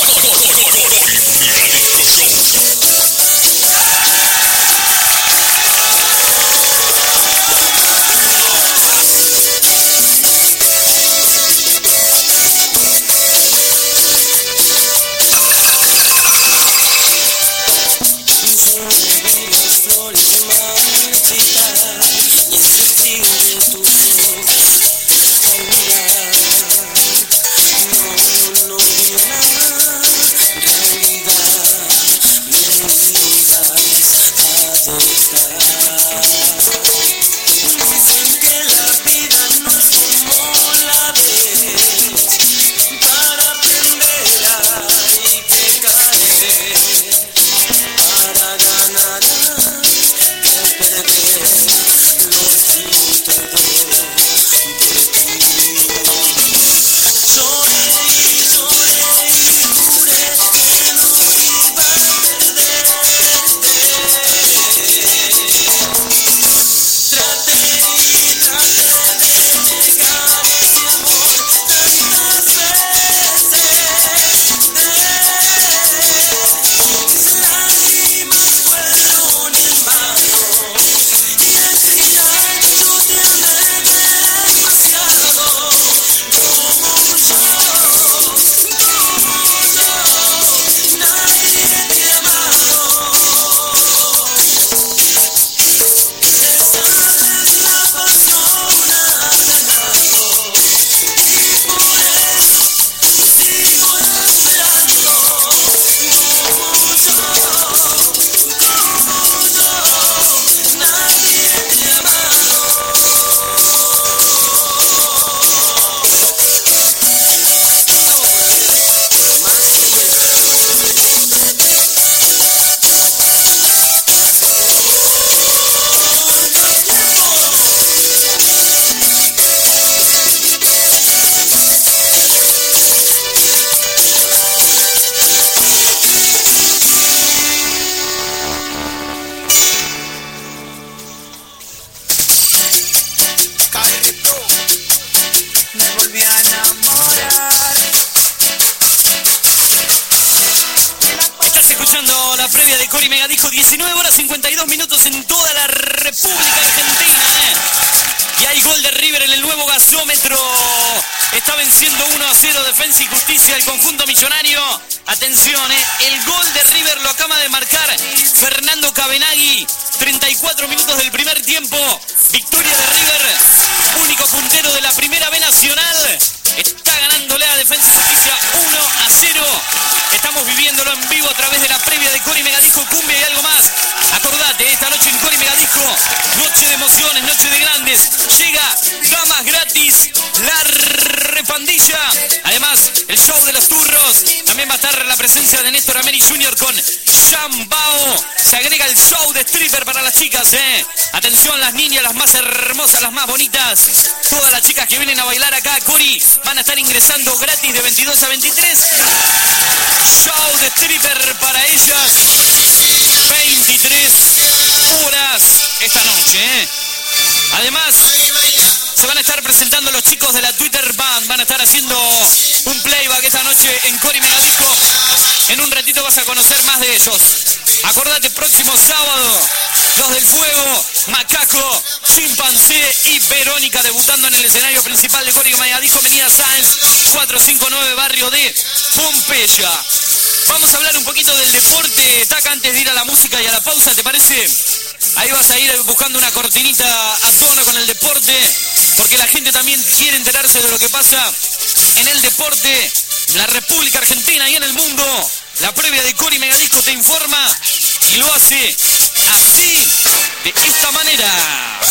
Speaker 2: previa de Cori Megadisco, 19 horas 52 minutos en toda la República Argentina. Y hay gol de River en el nuevo gasómetro. Está venciendo 1-0 Defensa y Justicia el conjunto millonario Atención, el gol de River lo acaba de marcar Fernando Cabenagui. 34 minutos del primer tiempo. Victoria de River, único puntero de la Primera B Nacional. Está ganándole a Defensa y Justicia 1-0. Estamos viviéndolo en vivo a través de la previa de Cori Megadisco, Cumbia y algo más. Acordate, esta noche en Cori Megadisco, noche de emociones, noche de grandes. Llega Damas Gratis, la Repandilla. Además, el show de los turros. También va a estar la presencia de Néstor Ameri Jr. con Shambao. Se agrega el show de stripper para las chicas, Atención, las niñas, las más hermosas, las más bonitas. Todas las chicas que vienen a bailar acá a Cori van a estar ingresando gratis de 22 a 23. Show de stripper para ellas. 23 horas esta noche, Además, se van a estar presentando los chicos de la Twitter Band. Van a estar haciendo un playback esta noche en Cori Megadisco. En un ratito vas a conocer más de ellos. Acordate, próximo sábado, los del Fuego, Macaco, Chimpancé y Verónica debutando en el escenario principal de Cori Megadisco, Avenida Sáenz 459, barrio de Pompeya. Vamos a hablar un poquito del deporte, Taca, antes de ir a la música y a la pausa, ¿te parece? Ahí vas a ir buscando una cortinita a tono con el deporte, porque la gente también quiere enterarse de lo que pasa en el deporte, en la República Argentina y en el mundo. La previa de Cori Megadisco te informa y lo hace así, de esta manera.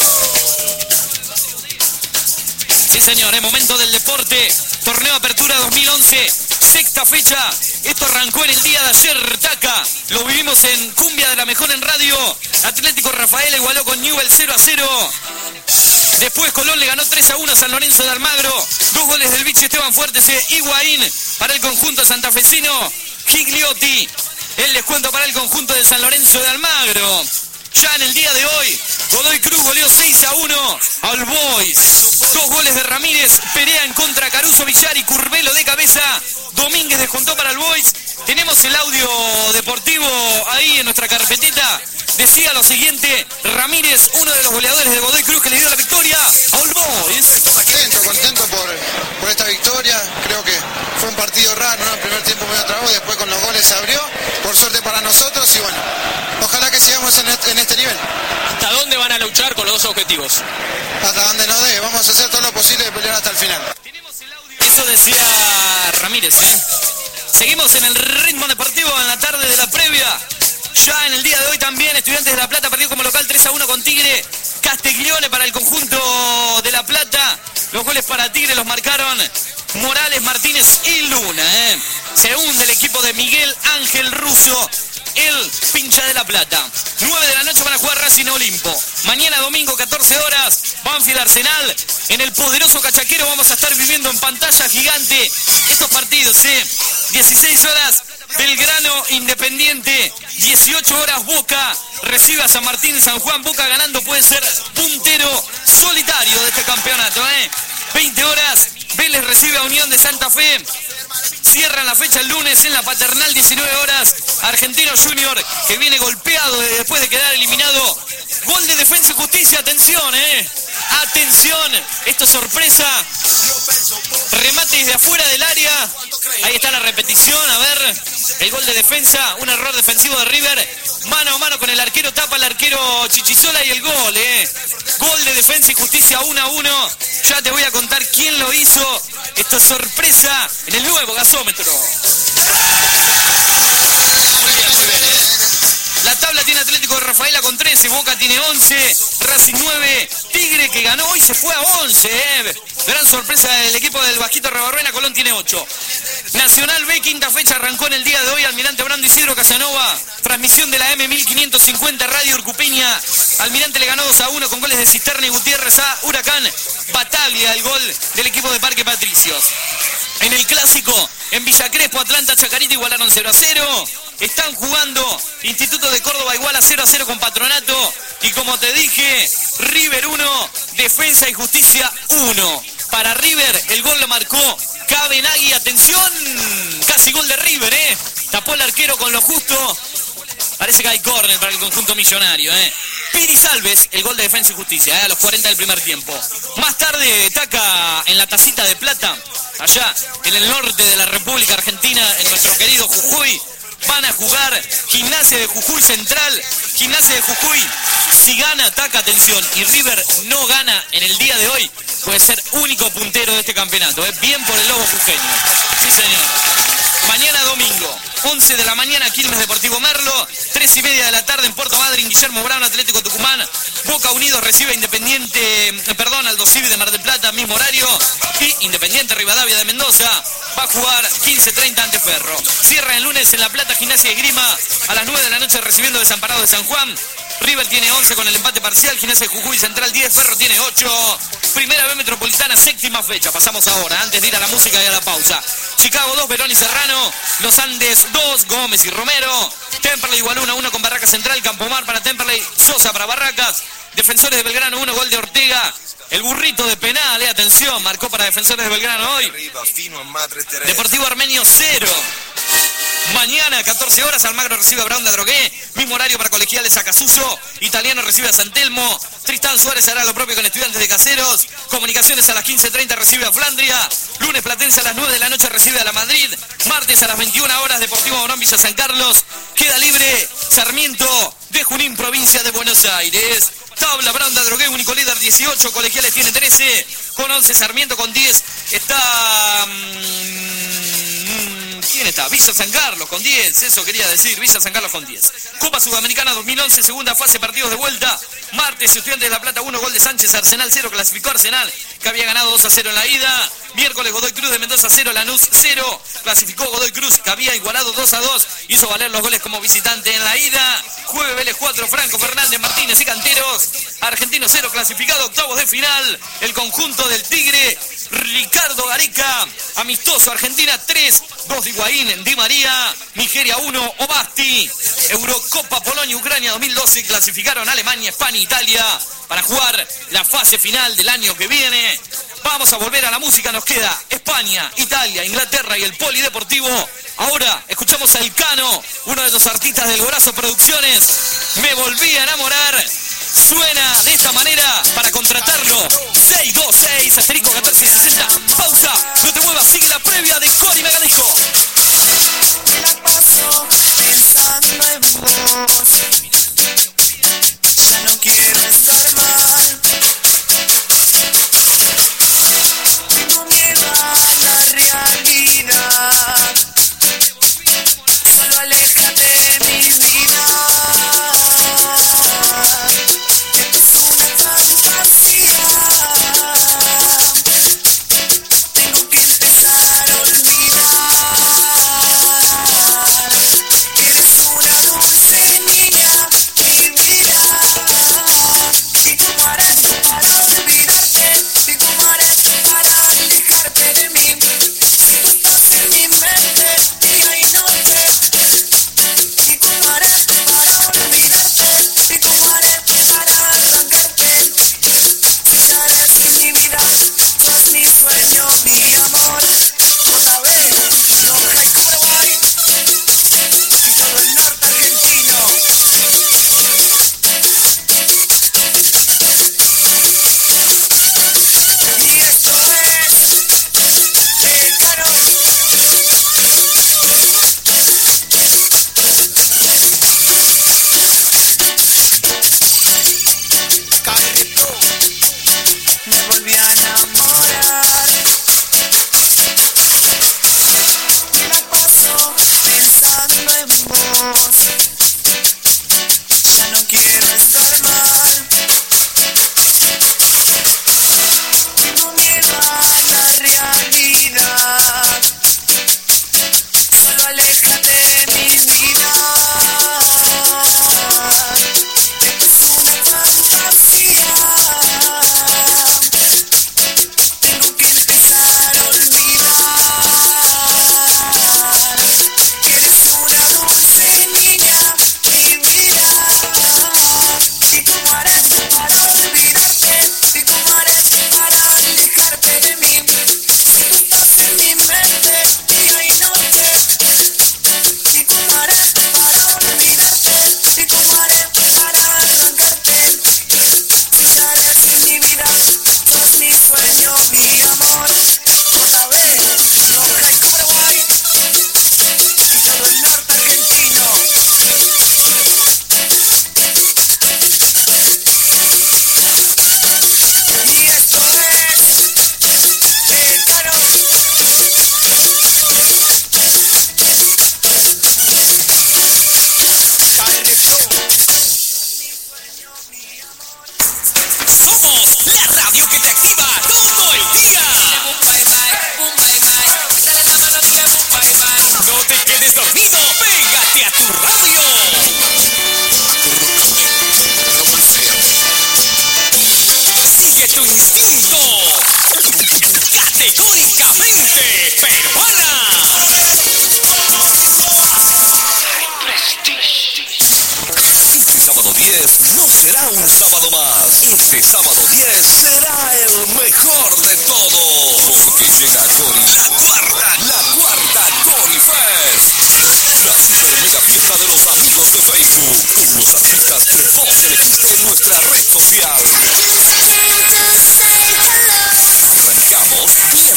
Speaker 2: Sí, señor, es momento del deporte. Torneo Apertura 2011, sexta fecha. Esto arrancó en el día de ayer, Taca. Lo vivimos en Cumbia de la Mejor en Radio. Atlético Rafael igualó con Newell 0-0. Después Colón le ganó 3-1 a San Lorenzo de Almagro. 2 goles del bicho Esteban Fuertes e Higuaín para el conjunto santafesino. Gigliotti, el descuento para el conjunto de San Lorenzo de Almagro. Ya en el día de hoy, Godoy Cruz goleó 6-1 al Boys. 2 goles de Ramírez, Perea en contra, Caruso Villar y Curvelo de cabeza. Domínguez descontó para el Boys. Tenemos el audio deportivo ahí en nuestra carpetita. Decía lo siguiente, Ramírez, uno de los goleadores de Godoy Cruz que le dio la victoria a All Boys.
Speaker 7: Contento por esta victoria. Creo que fue un partido raro, ¿no? El primer tiempo medio trabado, después con los goles se abrió. Por suerte para nosotros y bueno, ojalá que sigamos en este nivel.
Speaker 8: ¿Hasta dónde van a luchar con los dos objetivos?
Speaker 7: Hasta donde nos dé. Vamos a hacer todo lo posible de pelear hasta el final.
Speaker 2: Eso decía Ramírez, Seguimos en el ritmo deportivo en la tarde de la previa. Ya en el día de hoy también Estudiantes de La Plata perdió como local 3-1 con Tigre. Castiglione para el conjunto de La Plata. Los goles para Tigre los marcaron Morales, Martínez y Luna. Se hunde el equipo de Miguel Ángel Russo, el pincha de La Plata. 9 de la noche van a jugar Racing Olimpo. Mañana domingo 14 horas, Banfield Arsenal. En el poderoso Cachaquero vamos a estar viviendo en pantalla gigante estos partidos. 16 horas Belgrano Independiente, 18 horas Boca recibe a San Martín y San Juan. Boca ganando puede ser puntero solitario de este campeonato. 20 horas Vélez recibe a Unión de Santa Fe. Cierran la fecha el lunes en la Paternal, 19 horas. Argentino Junior, que viene golpeado después de quedar eliminado. Gol de Defensa y Justicia, atención, atención, esto es sorpresa. Remate desde afuera del área. Ahí está la repetición, a ver. El gol de Defensa, un error defensivo de River. Mano a mano con el arquero, tapa el arquero Chichizola y el gol, Gol de Defensa y Justicia 1-1. Ya te voy a contar quién lo hizo. Esto es sorpresa en el nuevo gasómetro. Muy bien, La tabla tiene Atlético de Rafaela con 13, Boca tiene 11, Racing 9, Tigre que ganó hoy se fue a 11, Gran sorpresa del equipo del Vasquito Rebarruena, Colón tiene 8. Nacional B, quinta fecha, arrancó en el día de hoy, Almirante Brando Isidro Casanova, transmisión de la M1550, Radio Urcupeña. Almirante le ganó 2-1 con goles de Cisterna y Gutiérrez a Huracán. Bataglia, el gol del equipo de Parque Patricios. En el clásico, en Villa Crespo, Atlanta, Chacarita igualaron 0-0. Están jugando Instituto de Córdoba igual a 0-0 con Patronato. Y como te dije, River 1, Defensa y Justicia 1. Para River, el gol lo marcó Cabenagui. Atención, casi gol de River, Tapó el arquero con lo justo. Parece que hay córner para el conjunto millonario, Piri Salves, el gol de Defensa y Justicia, a los 40 del primer tiempo. Más tarde, Taca, en la tacita de plata, allá en el norte de la República Argentina, en nuestro querido Jujuy. Van a jugar Gimnasia de Jujuy Central. Gimnasia de Jujuy, si gana, ataca, atención, y River no gana en el día de hoy, puede ser único puntero de este campeonato. Bien por el Lobo Jujeño. Sí, señor. Mañana domingo, 11 de la mañana, Quilmes Deportivo Merlo. 3:30 de la tarde en Puerto Madryn, Guillermo Brown, Atlético Tucumán. Boca Unidos recibe Aldo Civi de Mar del Plata, mismo horario. Y Independiente Rivadavia de Mendoza va a jugar 15:30 ante Ferro. Cierra el lunes en La Plata, Gimnasia y Esgrima a las 9 de la noche recibiendo Desamparado de San Juan. River tiene 11 con el empate parcial, Gimnasia de Jujuy Central 10, Ferro tiene 8. Primera B Metropolitana, séptima fecha. Pasamos ahora, antes de ir a la música y a la pausa. Chicago 2, Verón y Serrano. Los Andes 2, Gómez y Romero. Temperley igual 1-1 con Barracas Central. Campomar para Temperley, Sosa para Barracas. Defensores de Belgrano 1, gol de Ortega. El burrito de penal, atención, marcó para Defensores de Belgrano hoy. Deportivo Armenio 0. Mañana, 14 horas, Almagro recibe a Brown de Adrogué. Mismo horario para Colegiales a Casuso. Italiano recibe a San Telmo. Tristán Suárez hará lo propio con Estudiantes de Caseros. Comunicaciones a las 15:30 recibe a Flandria. Lunes Platense a las 9 de la noche recibe a la Madrid. Martes a las 21 horas, Deportivo Morón Villa San Carlos. Queda libre Sarmiento de Junín, provincia de Buenos Aires. Tabla, Brown de Adrogué, único líder, 18. Colegiales tiene 13. Con 11, Sarmiento con 10. Está... ¿Quién está? Villa San Carlos con 10, eso quería decir, Villa San Carlos con 10. Copa Sudamericana 2011, segunda fase, partidos de vuelta. Martes, Estudiantes de La Plata 1, gol de Sánchez, Arsenal 0, clasificó Arsenal, que había ganado 2-0 en la ida. Miércoles, Godoy Cruz de Mendoza 0, Lanús 0, clasificó Godoy Cruz, que había igualado 2-2, hizo valer los goles como visitante en la ida. Jueves, Vélez 4, Franco, Fernández, Martínez y Canteros. Argentino 0, clasificado, octavos de final. El conjunto del Tigre, Ricardo Gareca, amistoso, Argentina 3, 2 de Higuaín, Di María, Nigeria 1, Obasti. Eurocopa Polonia, Ucrania 2012, clasificaron Alemania, España, Italia para jugar la fase final del año que viene. Vamos a volver a la música, nos queda España, Italia, Inglaterra y el Polideportivo. Ahora escuchamos a El Cano, uno de los artistas del Gorazo Producciones. Me volví a enamorar. Suena de esta manera para contratarlo. 626 asterisco 1460. Pausa, no te muevas, sigue la previa de Cori Megadisco.
Speaker 4: Me la paso pensando en vos. Ya no quiero estar mal. Tengo miedo a la realidad. Solo aléjate de mi vida. Esto es una fantasía.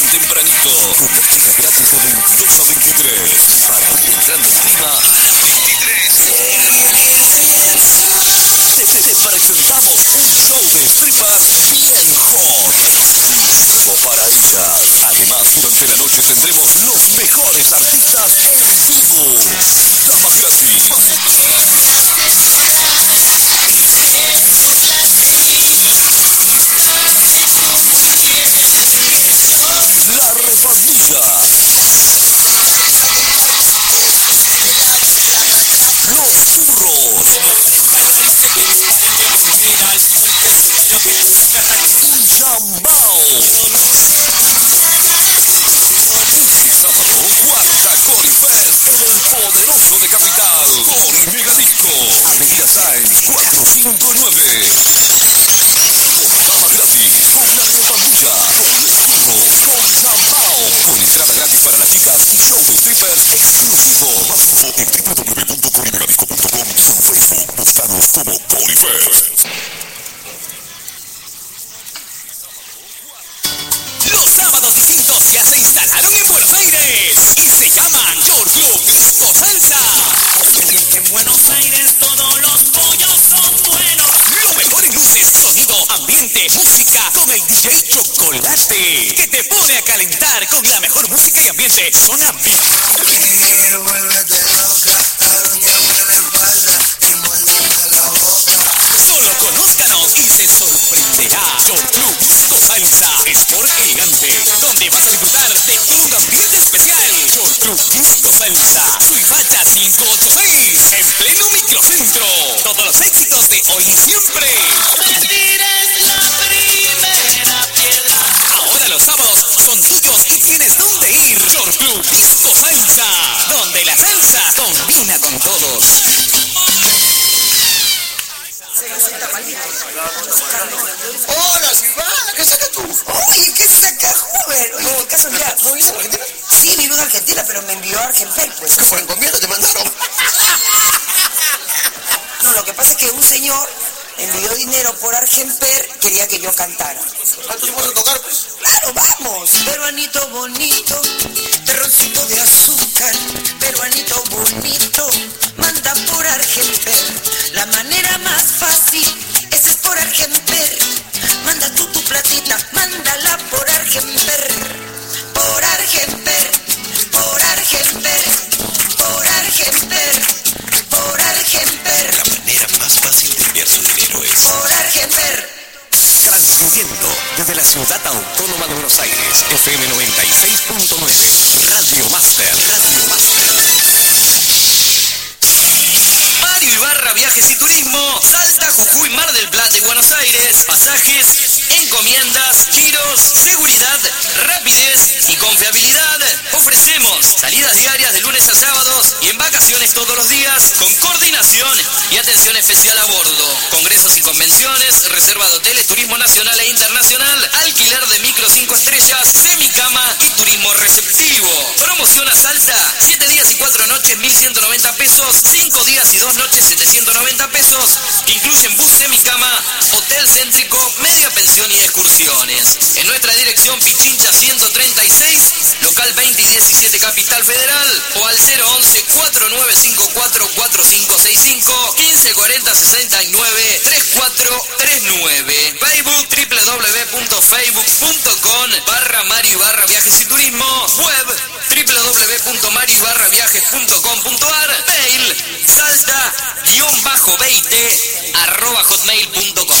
Speaker 1: bien tempranito, con las chicas gratis de 22 a 23. Para ir entrando en clima, a las 23. Te presentamos un show de strippers bien hot. Exclusivo para ellas. Además, durante la noche tendremos los mejores artistas en vivo. Damas gratis. La Refamilla. Los Burros. Chambao. Este sábado, cuarta Cori Fest en el Poderoso de Capital. Cori Megadisco. Avenida Sáenz 459. Portada gratis con la Refamilla, con Los Burros, con Chambao. Con entrada gratis para las chicas y show de strippers exclusivo. Más info en www.corimegadisco.com y en Facebook. Búscanos como Cori Fest.
Speaker 9: Los sábados distintos ya se instalaron en Buenos Aires y se llaman Short Club Disco Salsa. En Buenos Aires todos los pollos son buenos. Lo mejor en luces, sonido, ambiente, música con el DJ Chocolate, que te pone a calentar con la mejor música y ambiente. Zona VIP. Solo conózcanos y se sorprenderá. Short Club Disco Salsa, Sport elegante, donde vas a disfrutar de todo un ambiente especial. Short Club Disco Salsa, Suipacha 586, en pleno microcentro. Todos los éxitos de hoy y siempre. Ahora los sábados son tuyos y tienes dónde ir. Short Club Disco Salsa, donde la salsa combina con todos.
Speaker 3: Hola, Silvana, ¿qué sacas tú? Oye, ¿qué sacas, joven? Oye, ¿qué caso enviar? ¿No vivís en Argentina? Sí, vivo en Argentina, pero me envió a Argenpel, pues.
Speaker 7: ¿Qué por encomienda te mandaron?
Speaker 3: No, lo que pasa es que un señor envió dinero por Argenper, quería que yo cantara.
Speaker 7: ¿Ah, tú puedes tocar, pues?
Speaker 3: Claro, vamos. Peruanito bonito, terroncito de azúcar. Peruanito bonito, manda por Argenper. La manera más fácil, esa es por Argenper. Manda tú tu platita, mándala por Argenper. Por Argenper, por Argenper, por Argenper, por Argenper.
Speaker 9: La manera más fácil de enviar su dinero es
Speaker 3: por Argenper.
Speaker 9: transmitiendo desde la ciudad autónoma de Buenos Aires, FM 96.9, Radio Master, Radio Master. Mario Ibarra Viajes y Turismo, Salta, Jujuy, Mar del Plata y Buenos Aires. Pasajes, encomiendas, giros, seguridad, rapidez y confiabilidad. Ofrecemos salidas diarias de lunes a sábados y en vacaciones todos los días, con coordinación y atención especial a bordo. Congresos y convenciones, reserva de hoteles, turismo nacional e internacional, alquiler de micro 5 estrellas, semicama y turismo receptivo. Promoción a Salta, 7 días y 4 noches, 1.190 pesos, 5 días y 2 noches, 790 pesos, que incluyen bus semicama, hotel céntrico, media pensión y excursiones. En nuestra dirección Pichincha 136, local 20 y 17 Capital Federal, o al 011-4954-4565, 1540-69-3439. Facebook www.facebook.com/Mario Viajes y Turismo, web www.marioibarraviajes.com.ar, mail salta-20@hotmail.com.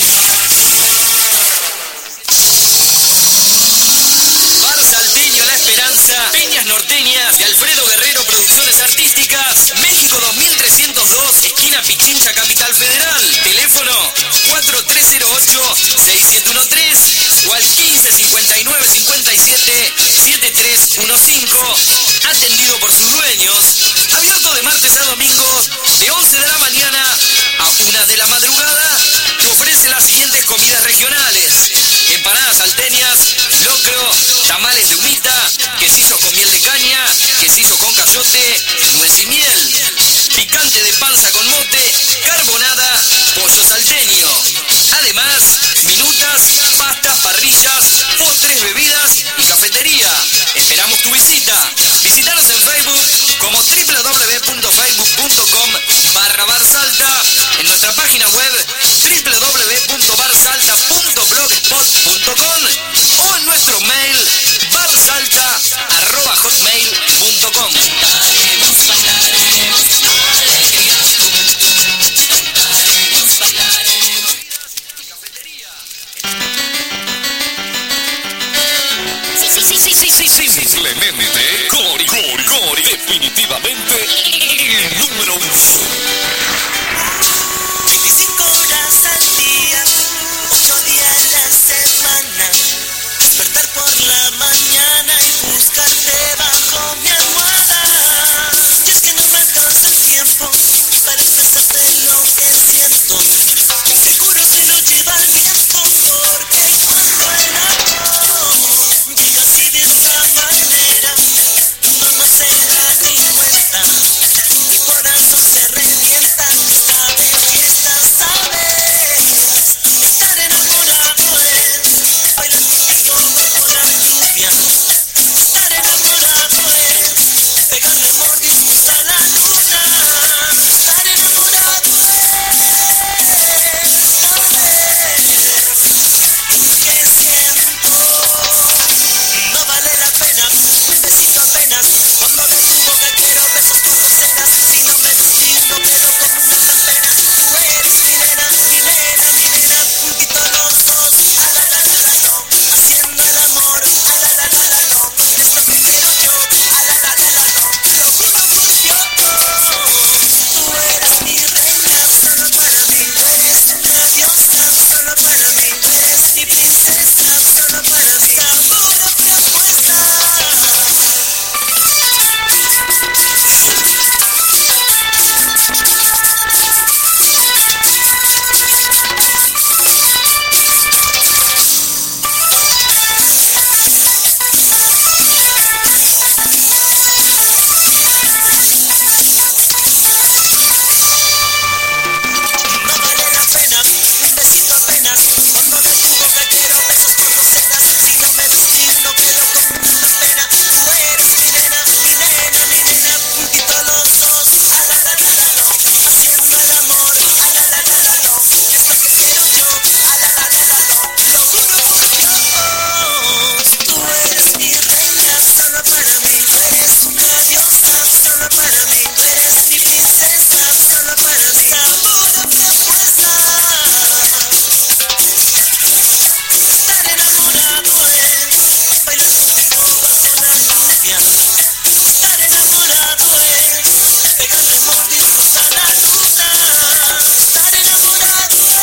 Speaker 9: Bar Salteño La Esperanza, Peñas Norteñas de Alfredo Guerrero Producciones Artísticas, México 2302, esquina Pichincha, Capital Federal. Teléfono 4308-6713 o al 1559-57-7315. Atendido por sus dueños. Abierto de martes a domingos de 11 de la mañana a 1 de la madrugada. Te ofrece las siguientes comidas regionales: empanadas salteñas, locro, tamales de humita, quesillos con miel de caña, quesillo con cayote, nuez y miel, picante de panza con mote, carbonada, pollo salteño. Además, minutas, pastas, parrillas, postres, bebidas y cafetería.
Speaker 1: Simplemente Cori, definitivamente el número 1.
Speaker 4: 25 horas al día, 8 días a la semana. Despertar por la mañana y buscarte bajo mi almohada. Y es que no me alcanza el tiempo para expresarte lo que siento. Seguro se lo lleva el viento, porque cuando el amor llega así de esta manera, no más se da ni cuenta. Mi corazón se revienta, está de fiesta, ¿sabes? Estar enamorado es bailar contigo bajo la lluvia. Estar enamorado es pegarle mordiscos a la luna. Estar enamorado es saber qué siento. No vale la pena un besito apenas. Cuando de tu boca quiero besos con docenas. Si no me distingo quedo como una pena. Tú eres mi nena, mi nena, mi nena. Juntito los dos, a la la la la no. Haciendo el amor, a la la la la no. Es lo que quiero yo, a la la la la no. Lo juro por Dios. Tú eres mi reina, solo para mí. Eres una diosa, solo para mí. Eres mi princesa, solo para mí. Seguro que apuesta. No vale la pena un besito apenas. Cuando de tu boca quiero besos por docenas. Si no me distingo quedo como una pena. Tú eres mi nena, mi nena, mi nena. Juntito los dos, a la la la la no. Haciendo el amor, a la la la la no. Es lo que quiero yo, a la la la la no. Lo juro por Dios. Tú eres mi reina, solo para mí. Eres una diosa, solo para mí. Eres mi princesa, solo para mí. Seguro que apuesta. Estar enamorado es bailar contigo bajo la lluvia. Estar enamorado es pegarle mordiscos a la luna. Estar enamorado es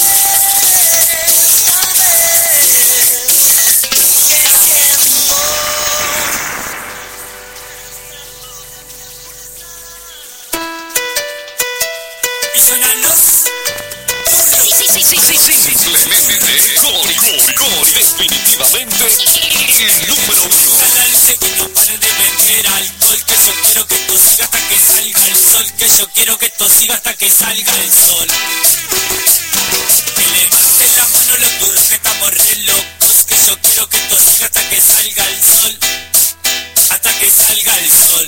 Speaker 4: saber qué siento. Y suenan los
Speaker 1: Simplemente Cori, definitivamente el número 1.
Speaker 4: Canal que no paren de vender alcohol. Que yo quiero que esto siga hasta que salga el sol. Que yo quiero que esto siga hasta que salga el sol. Que levanten la mano los duros que estamos re locos. Que yo quiero que esto siga hasta que salga el sol. Hasta que salga el sol.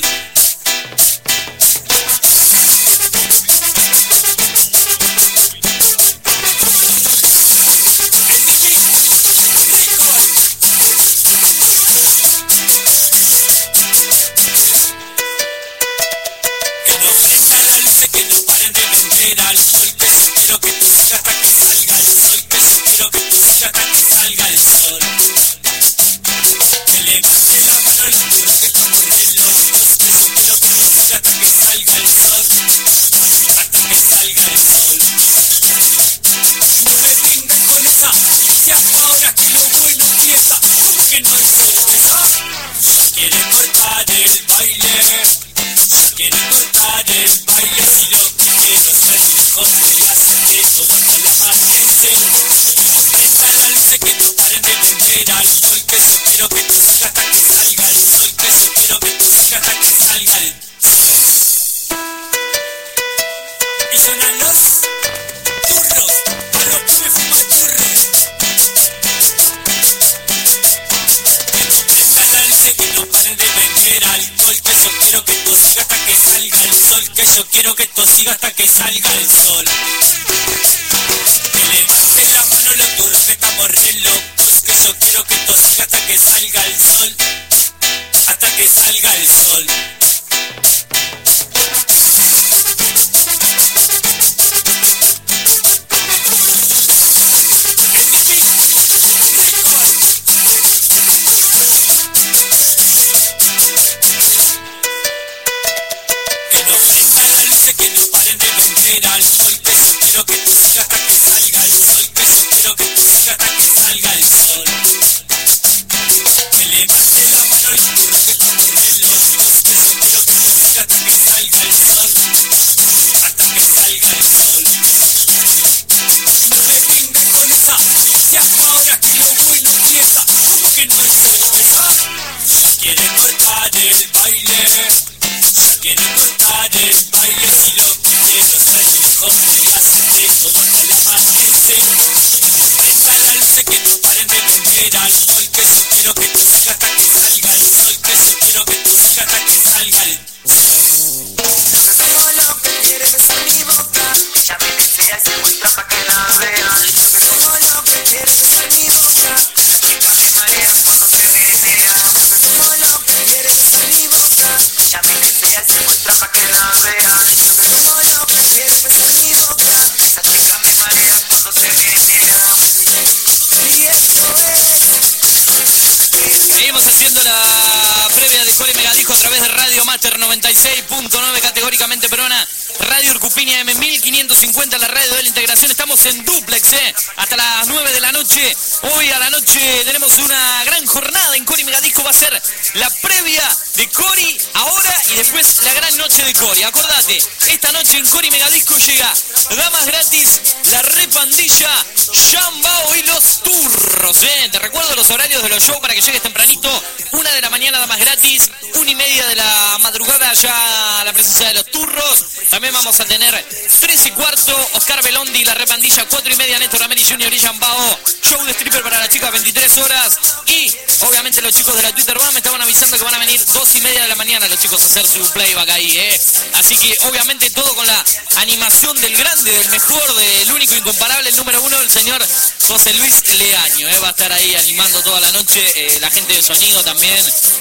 Speaker 4: Que no prendan la luz, que no paren de vender alcohol. Que yo quiero que esto siga hasta que salga el sol. Que yo quiero que esto siga hasta que salga el sol. Que levanten la mano los duros que estamos re locos. Que yo quiero que esto siga hasta que salga el sol. Hasta que salga el sol. No me vengan con esa. Y hasta ahora que lo bueno empieza. ¿Cómo que no hay cerveza? Ya quieren cortar el baile. Ya quieren cortar el baile. Si lo que quiero es ver cómo le hacen de todo hasta el amanecer. Que no prendan la luz, que no paren de vender alcohol. Que yo quiero que esto siga hasta que salga el sol. Que yo quiero que esto siga hasta que salga el sol. Y suenan los turros, a los pibes fuman churros. Que no prendan la luz, que no paren de vender alcohol. Que yo quiero que esto siga hasta que salga el sol. Que yo quiero que esto siga hasta que salga el sol. Que levanten la mano los duros que estamos re locos. Que yo quiero que esto siga hasta que salga el sol. Hasta que salga el sol.
Speaker 11: Seguimos haciendo la previa de Cori Megadisco a través de Radio Master 96.9, categóricamente peruana. Radio Urcupiña M1550, la radio de la integración. Estamos en duplex, hasta las 9 de la noche. Hoy a la noche tenemos una gran jornada en Cori Megadisco. Va a ser la previa de Cori ahora y después la gran noche de Cori. Acordate, esta noche en Cori Megadisco llega Damas Gratis, la Repandilla, Jambao y los Turros. Te recuerdo los horarios de los shows para que llegues tempranito. 1 de la mañana Damas Gratis, 1:30 de la madrugada ya la presencia de los Turros. También vamos a tener 3:15 Oscar Belondi, la Repandilla, 4:30 Néstor Ramírez Jr. y Jambao. Show de stripper para las chicas, 23 horas. Y obviamente los chicos de la Twitter Band me estaban avisando que van a venir 2:30 de la mañana los chicos a hacer su playback ahí, Así que obviamente todo con la animación del grande, del mejor, del único, incomparable, el número 1, el señor José Luis Leaño, va a estar ahí animando toda la noche, la gente de sonido también,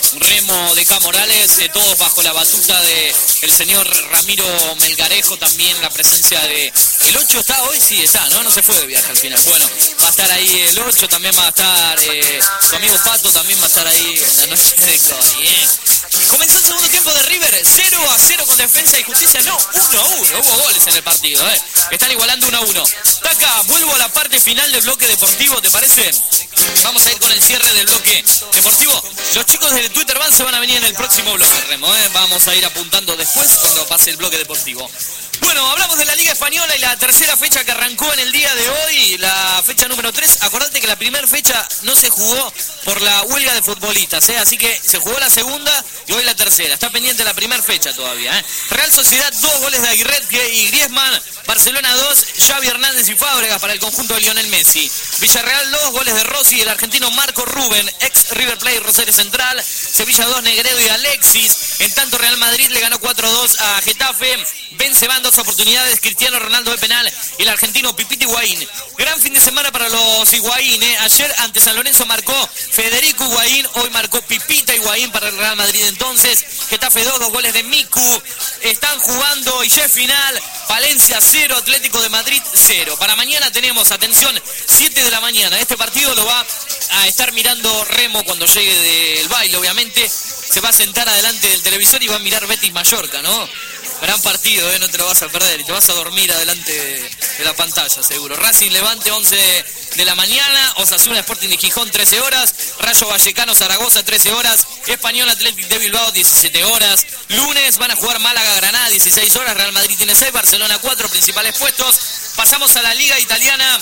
Speaker 11: Remo de K. Morales, todos bajo la batuta de el señor Ramiro Melgarejo, también la presencia de el 8 está hoy, sí está, no se fue de viaje al final. Bueno, va a estar ahí el 8, también va a estar su amigo Pato, también va a estar ahí en la noche de Cori. Comenzó el segundo tiempo de River, 0-0 con Defensa y Justicia, no, 1-1, hubo goles en el partido, están igualando 1-1. Taca, vuelvo a la parte final del bloque deportivo, ¿te parece? Vamos a ir con el cierre del bloque deportivo. Los chicos de Twitter Band se van a venir en el próximo bloque, Remo, vamos a ir apuntando después cuando pase el bloque deportivo. Bueno, hablamos de la Liga Española y la tercera fecha que arrancó en el día de hoy, la fecha número 3. Acordate que la primera fecha no se jugó por la huelga de futbolistas, así que se jugó la segunda y hoy la tercera. Está pendiente la primera fecha todavía. Real Sociedad, 2 goles de Aguirre y Griezmann. Barcelona 2, Xavi Hernández y Fábregas para el conjunto de Lionel Messi. Villarreal 2, goles de Rossi y el argentino Marco Rubén, ex River Plate Rosario Central. Sevilla 2, Negredo y Alexis. En tanto Real Madrid le ganó 4-2 a Getafe. Benzema 2 oportunidades, Cristiano Ronaldo de penal y el argentino Pipita Higuaín. Gran fin de semana para los Higuaín. Ayer ante San Lorenzo marcó Federico Higuaín, hoy marcó Pipita Higuaín para el Real Madrid. Entonces, Getafe 2, 2 goles de Miku. Están jugando y ya es final. Valencia 0, Atlético de Madrid 0. Para mañana tenemos, atención, 7 de la mañana. Este partido lo va a estar mirando Remo cuando llegue del baile, obviamente. Se va a sentar adelante del televisor y va a mirar Betis Mallorca, ¿no? Gran partido, no te lo vas a perder y te vas a dormir adelante de la pantalla, seguro. Racing Levante, 11 de la mañana. Osasuna Sporting de Gijón, 13 horas. Rayo Vallecano Zaragoza, 13 horas. Español Athletic de Bilbao, 17 horas. Lunes van a jugar Málaga Granada, 16 horas. Real Madrid tiene 6, Barcelona 4, principales puestos. Pasamos a la Liga Italiana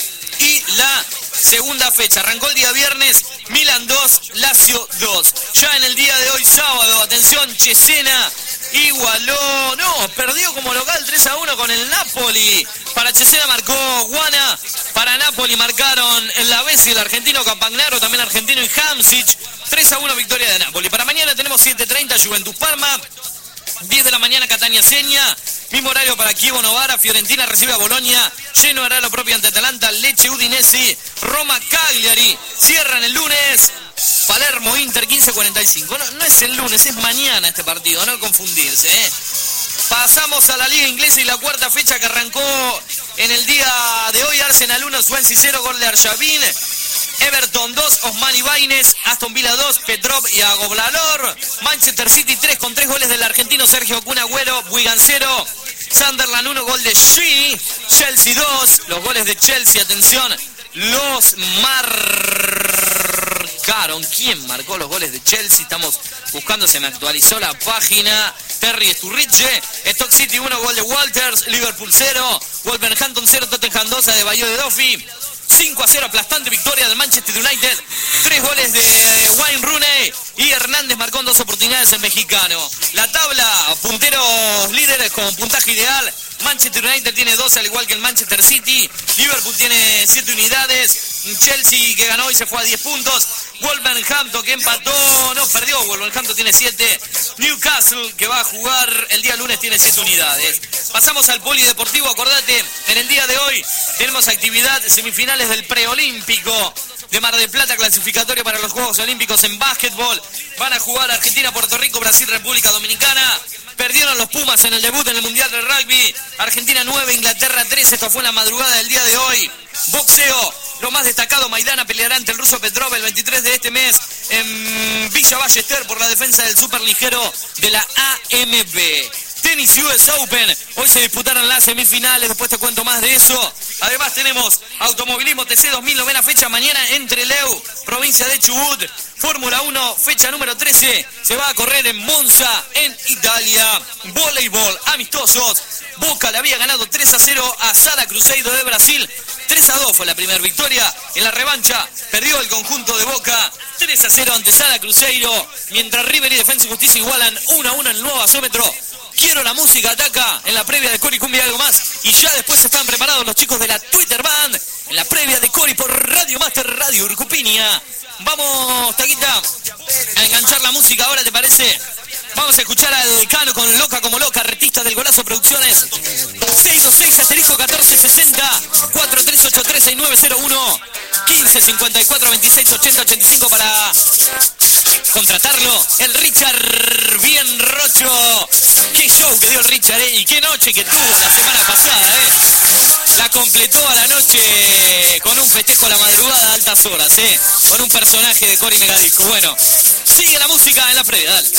Speaker 11: y la segunda fecha. Arrancó el día viernes, Milan 2, Lazio 2. Ya en el día de hoy, sábado, atención, Cesena perdió como local 3-1 con el Napoli. Para Cesena marcó Guana, para Napoli marcaron el Lavesi, el argentino Campagnaro, también argentino y Hamsic. 3-1 victoria de Napoli. Para mañana tenemos 7:30 Juventus Parma, 10 de la mañana Catania Seña, mismo horario para Chievo Novara, Fiorentina recibe a Bolonia, Genoa hará lo propio ante Atalanta, Lecce Udinese, Roma Cagliari, cierran el lunes, Palermo Inter 15:45, no es el lunes, es mañana este partido, no confundirse, Pasamos a la Liga Inglesa y la cuarta fecha que arrancó en el día de hoy. Arsenal 1, Swansea 0, gol de Arshavin. Everton 2, Osman Ibáñez. Aston Villa 2, Petrov y Agoblador. Manchester City 3 con 3 goles del argentino Sergio Kun Agüero. Wigan 0, Sunderland 1, gol de Shee. Chelsea 2, los goles de Chelsea, atención, los marcaron. ¿Quién marcó los goles de Chelsea? Estamos buscando, se me actualizó la página. Terry Sturridge. Stoke City 1, gol de Walters. Liverpool 0, Wolverhampton 0, Tottenham 2, de Bayo de Duffy. 5-0, aplastante victoria del Manchester United. 3 goles de Wayne Rooney y Hernández marcó en 2 oportunidades el mexicano. La tabla, punteros líderes con puntaje ideal. Manchester United tiene 12, al igual que el Manchester City. Liverpool tiene 7 unidades. Chelsea, que ganó y se fue a 10 puntos. Wolverhampton, que empató, no, perdió. Wolverhampton tiene 7. Newcastle, que va a jugar el día lunes, tiene 7 unidades. Pasamos al polideportivo. Acordate, en el día de hoy tenemos actividad, semifinales del preolímpico de Mar del Plata, clasificatorio para los Juegos Olímpicos en básquetbol. Van a jugar Argentina, Puerto Rico, Brasil, República Dominicana. Perdieron los Pumas en el debut en el Mundial del Rugby. Argentina 9, Inglaterra 3. Esto fue en la madrugada del día de hoy. Boxeo, lo más destacado, Maidana peleará ante el ruso Petrov el 23 de este mes en Villa Ballester por la defensa del superligero de la AMB. Tenis US Open, hoy se disputaron las semifinales, después te cuento más de eso. Además tenemos Automovilismo TC 2000, novena fecha mañana en Trelew, provincia de Chubut. Fórmula 1, fecha número 13, se va a correr en Monza, en Italia. Voleibol, amistosos. Boca le había ganado 3-0 a Sada Cruzeiro de Brasil. 3-2 fue la primera victoria. En la revancha perdió el conjunto de Boca 3-0 ante Sada Cruzeiro. Mientras River y Defensa y Justicia igualan 1-1 en el nuevo gasómetro. Quiero la música ataca en la previa de Cori Cumbia y algo más. Y ya después están preparados los chicos de la Twitter Band en la previa de Cori por Radio Master, Radio Urcupinia. Vamos, Taquita, a enganchar la música ahora, ¿te parece? Vamos a escuchar al Decano con Loca como Loca, artista del Golazo Producciones. 626-1460-4383-6901 1554-2680-85 para contratarlo. El Richard bien rocho. Qué show que dio el Richard, y qué noche que tuvo la semana pasada, La completó a la noche con un festejo a la madrugada a altas horas, con un personaje de Cori Megadisco. Bueno, sigue la música en la previa, dale.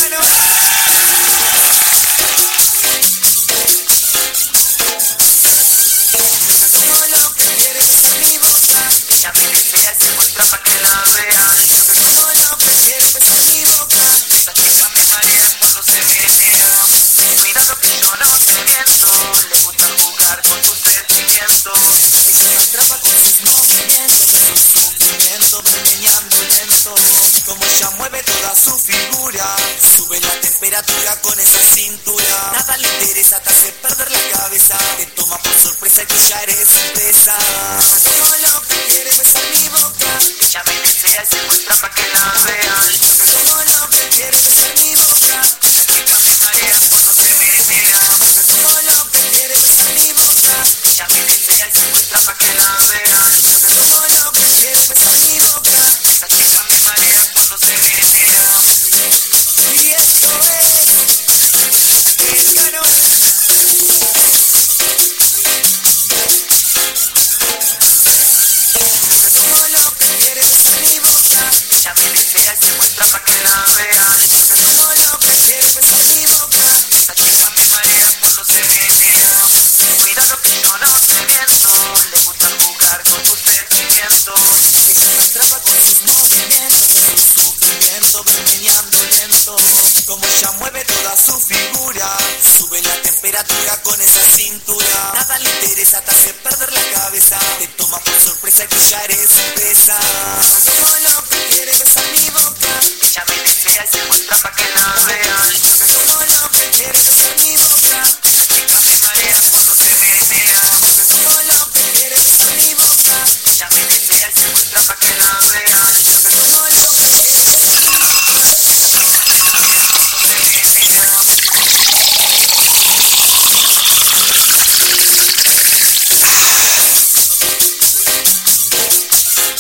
Speaker 4: Ella me desea y se muestra pa' que la vean. Todo lo que quiere besar mi boca. Esta chica me marea cuando se menea. Cuidado que yo no te miento. Le gusta jugar con tus sentimientos. Ella me atrapa con sus movimientos. De su sufrimiento, meneando lento. Como ella mueve toda su figura. Sube la temperatura con esa cintura. Nada le interesa, te hace perder la cabeza. Te toma por sorpresa y tú ya eres presa. Todo lo que quiere besar mi boca. Ella me desea y se muestra pa' que la vean. Todo lo que quiere besar mi boca. Esa chica me marea cuando se menea. Todo lo que quiere besar mi boca. Ella me desea y se muestra pa' que la vean. Todo lo que quiere besar mi boca. Esa chica me marea cuando se menea. Y esto es Decano. Todo lo que quiere besar mi boca. Ella me desea y se muestra pa' que la vean. Todo lo que quiere besar mi boca. Esa chica me marea cuando se menea. Cuidado que yo no te miento. Le gusta jugar con tus sentimientos. Ella me atrapa con sus movimientos. De su sufrimiento, meneando lento. Como ella mueve toda su figura. Sube la temperatura con esa cintura. Nada le interesa, te hace perder la cabeza. Te toma por sorpresa y tú ya eres presa. Todo lo que quiere besar mi boca. Ella me desea y se muestra pa' que la vean. Todo lo que quiere besar mi boca. Esa chica me marea cuando se menea. Todo lo que quiere besar mi boca. Ella me desea y se muestra pa' que la vean. Todo lo que quiere besar mi boca. Esa chica me marea cuando se menea.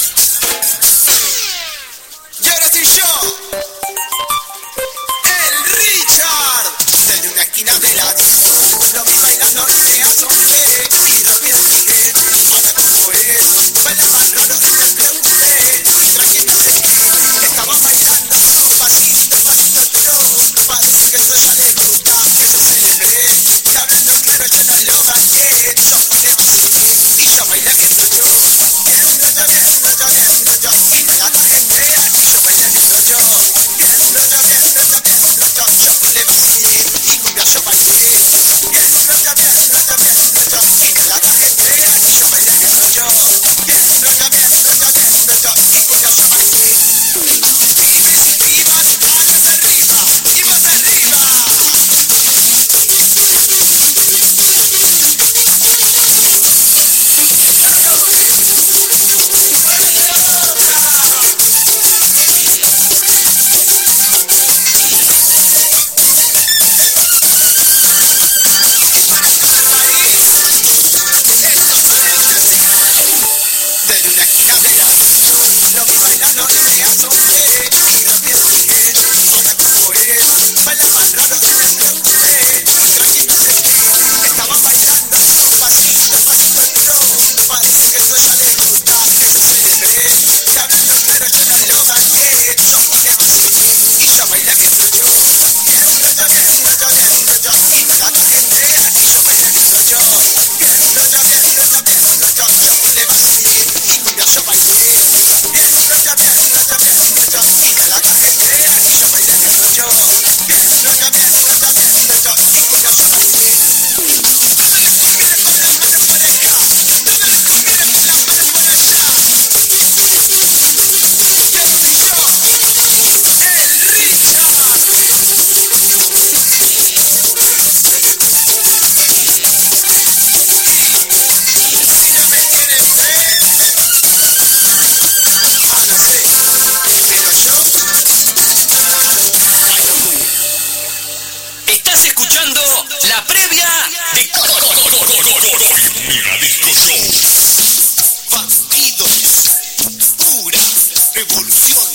Speaker 4: Y ahora sí yo, el
Speaker 22: la previa de
Speaker 1: Megadisco Show.
Speaker 22: Bandidos, pura revolución.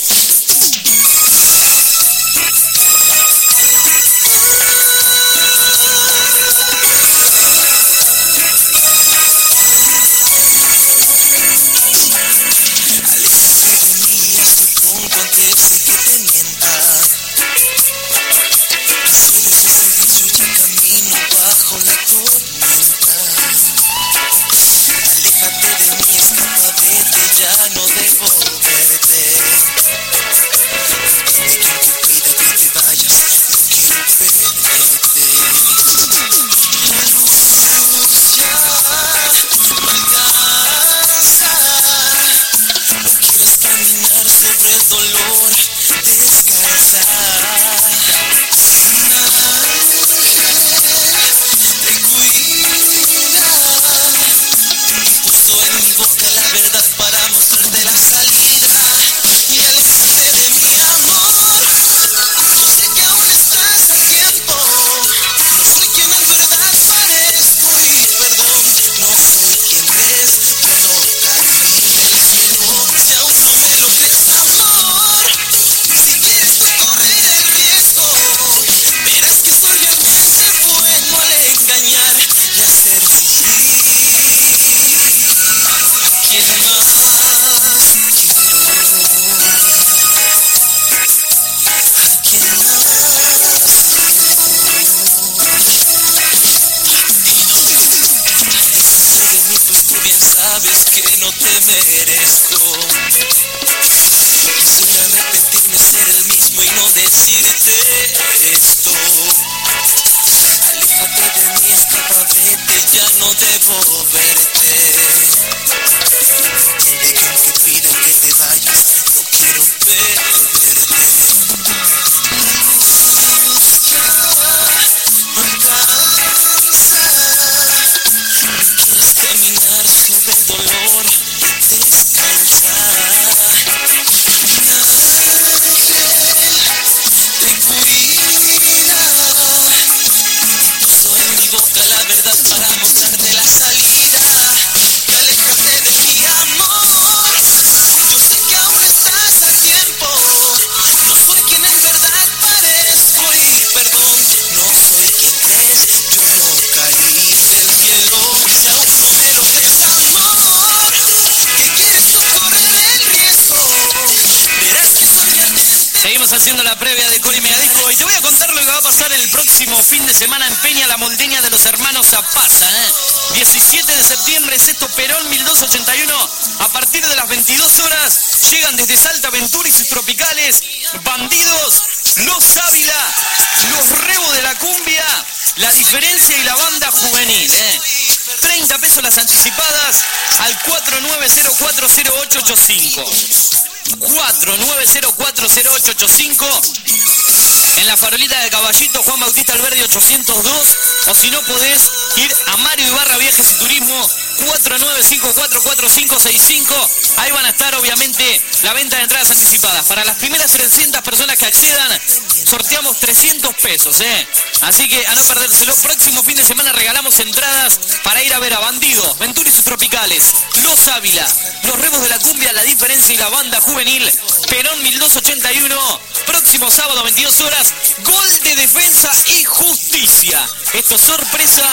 Speaker 11: Haciendo la previa de Cori Megadisco y te voy a contar lo que va a pasar el próximo fin de semana en Peña, la Moldeña de los hermanos Zapaza, 17 de septiembre, Sexto Perón 1281, a partir de las 22 horas llegan desde Salta Ventura y sus tropicales, Bandidos, Los Ávila, Los Rebos de la Cumbia, La Diferencia y la Banda Juvenil, 30 pesos las anticipadas al 49040885. 49040885, en la farolita de Caballito, Juan Bautista Alberdi 802, o si no podés ir a Mario Ibarra Viajes y Turismo 49544565. Ahí van a estar obviamente la venta de entradas anticipadas. Para las primeras 300 personas que accedan, sorteamos 300 pesos, así que a no perdérselo. Próximo fin de semana regalamos entradas para ir a ver a Bandidos, Ventura y sus tropicales, Los Ávila, Los Rebos de la Cumbia, La Diferencia y la Banda Juvenil, Perón 1281, próximo sábado 22 horas, Gol de Defensa y Justicia. Esto es sorpresa.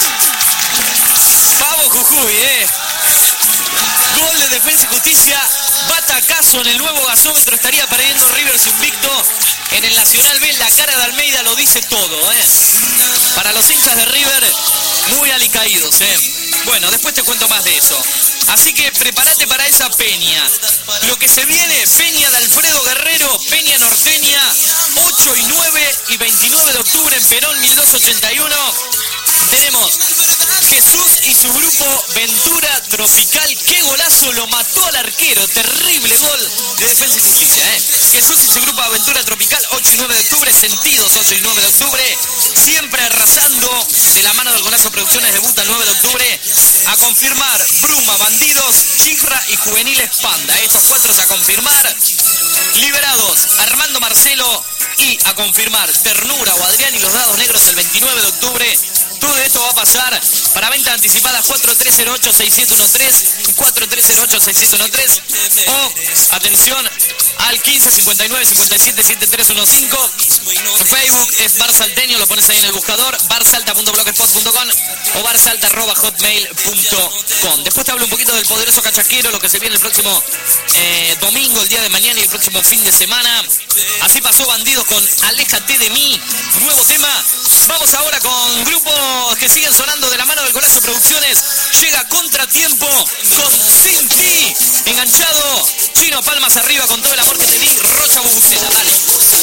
Speaker 11: Pavo Jujuy, Gol de Defensa y Justicia, batacazo en el nuevo gasómetro, estaría perdiendo Rivers invicto en el Nacional B, la cara de Almeida lo dice todo, Para los hinchas de River, muy alicaídos, Bueno, después te cuento más de eso. Así que prepárate para esa peña. Lo que se viene, Peña de Alfredo Guerrero, Peña Norteña, 8 y 9 y 29 de octubre en Perón 1281. Tenemos Jesús y su grupo Ventura Tropical. ¡Qué golazo! Lo mató al arquero. Terrible gol de Defensa y Justicia, Jesús y su grupo Aventura Tropical, 8 y 9 de octubre. Sentidos, 8 y 9 de octubre. Siempre arrasando. De la mano del Golazo Producciones debuta el 9 de octubre. A confirmar, Bruma, Bandidos, Chifra y Juveniles Panda. Estos cuatro a confirmar. Liberados, Armando Marcelo. Y a confirmar, Ternura o Adrián y los Dados Negros el 29 de octubre. Todo esto va a pasar para venta anticipada 4308-6713, 4308-6713 o, atención, al 1559-577315. Facebook es Bar Salteño, lo pones ahí en el buscador, barsalta.blogspot.com o barsalta@hotmail.com. Después te hablo un poquito del poderoso cachaquero, lo que se viene el próximo domingo, el día de mañana y el próximo fin de semana. Así pasó Bandidos con Aléjate de mí, nuevo tema. Vamos ahora con grupos que siguen sonando de la mano del Golazo Producciones. Llega Contratiempo con Sin Ti, enganchado. Chino, palmas arriba con todo el amor que te di. Rocha Bubucela, dale.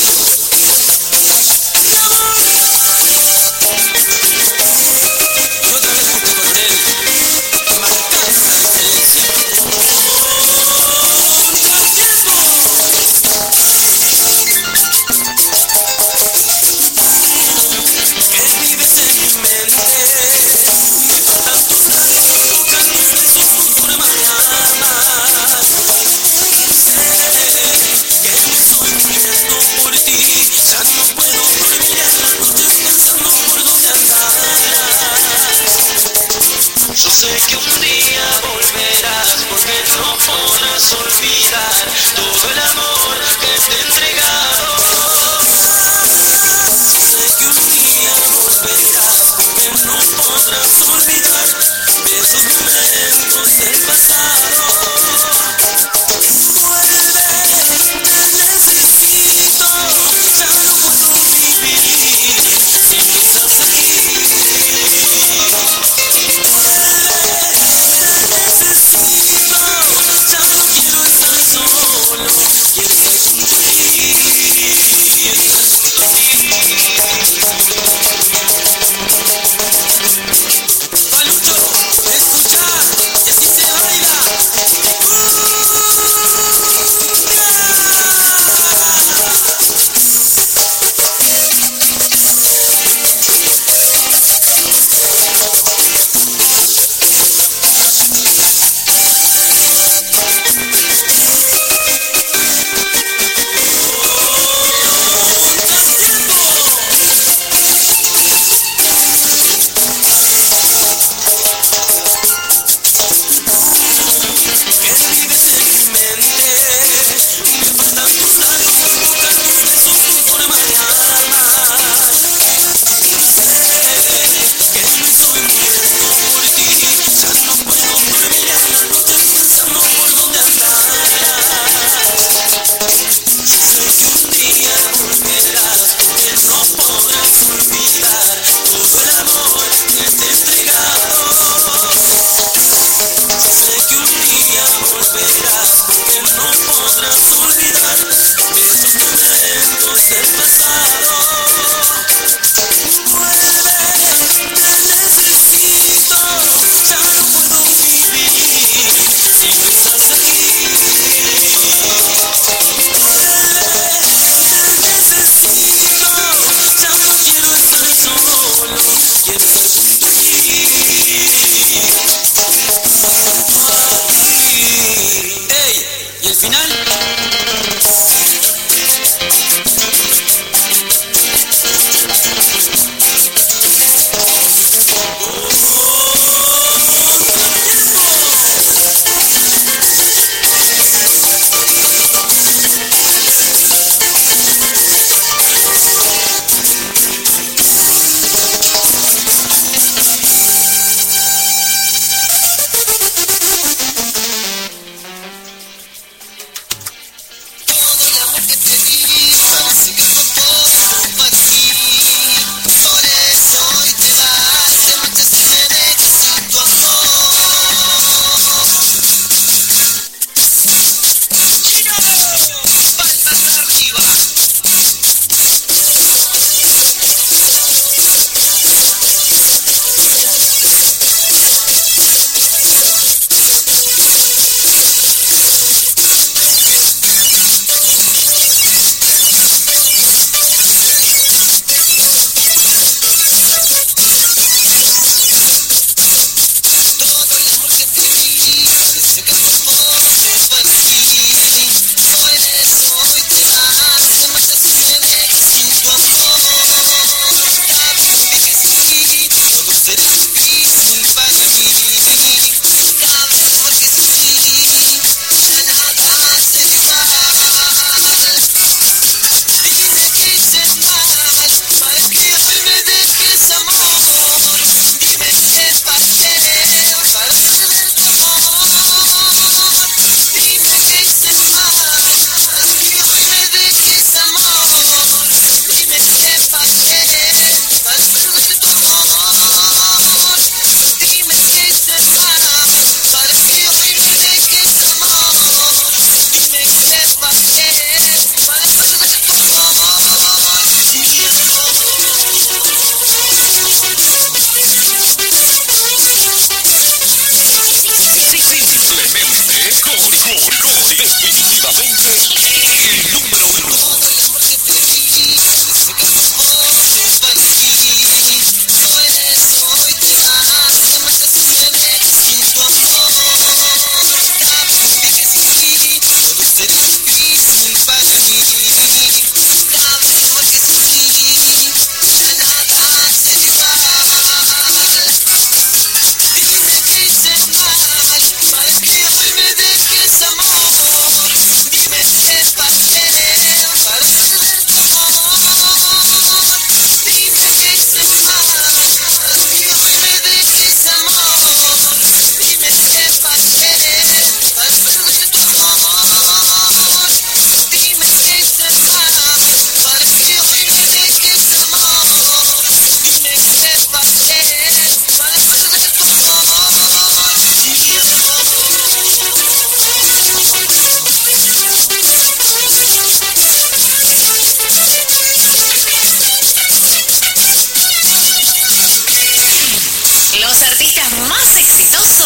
Speaker 4: Yo sé que un día volverás porque no podrás olvidar todo el amor que te he entregado. Yo sé que un día volverás porque no podrás olvidar esos momentos del pasado. Vuelve, te necesito, ya no puedo vivir si no estás aquí. Palucho, escucha, y así se va.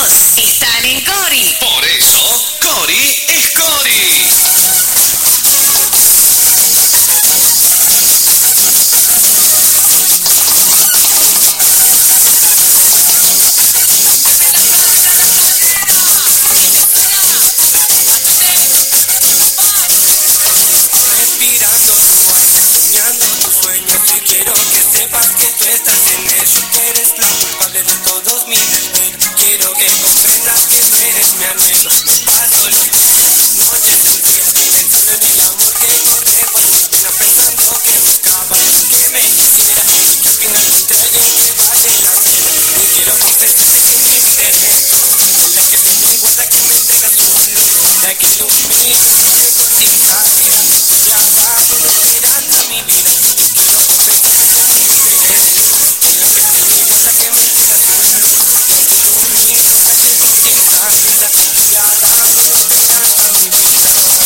Speaker 5: amigos están en Cori.
Speaker 1: Por eso, Cori es Cori.
Speaker 4: Respirando tu aire, soñando tu sueño. Te quiero que sepas que tú estás en ello, que eres la culpable de todos mis desvelos. Quiero que comprendas que tú eres mi anhelo. Paso las noches en frío, pensando en el amor que corre por mis venas, pensando que buscabas que me quisiera, y que al final encontré a alguien que vale la pena. Y quiero confesarte que mi interés, la que te me guarda, que me entrega su luz, la que ilumina por ti cada día. Y abajo mirando a mi vida, y quiero confesarte que mi interés, la que te me guarda, que me entrega su luz, la que ilumina por ti cada día. Y abajo mirando a mi vida.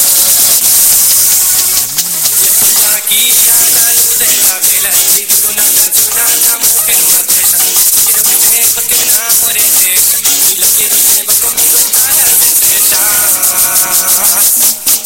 Speaker 4: Y estoy aquí a la luz de la vela, escribiendo una canción a la mujer más bella. Quiero un beso que me enamore de ella, y la quiero llevar conmigo hasta las estrellas.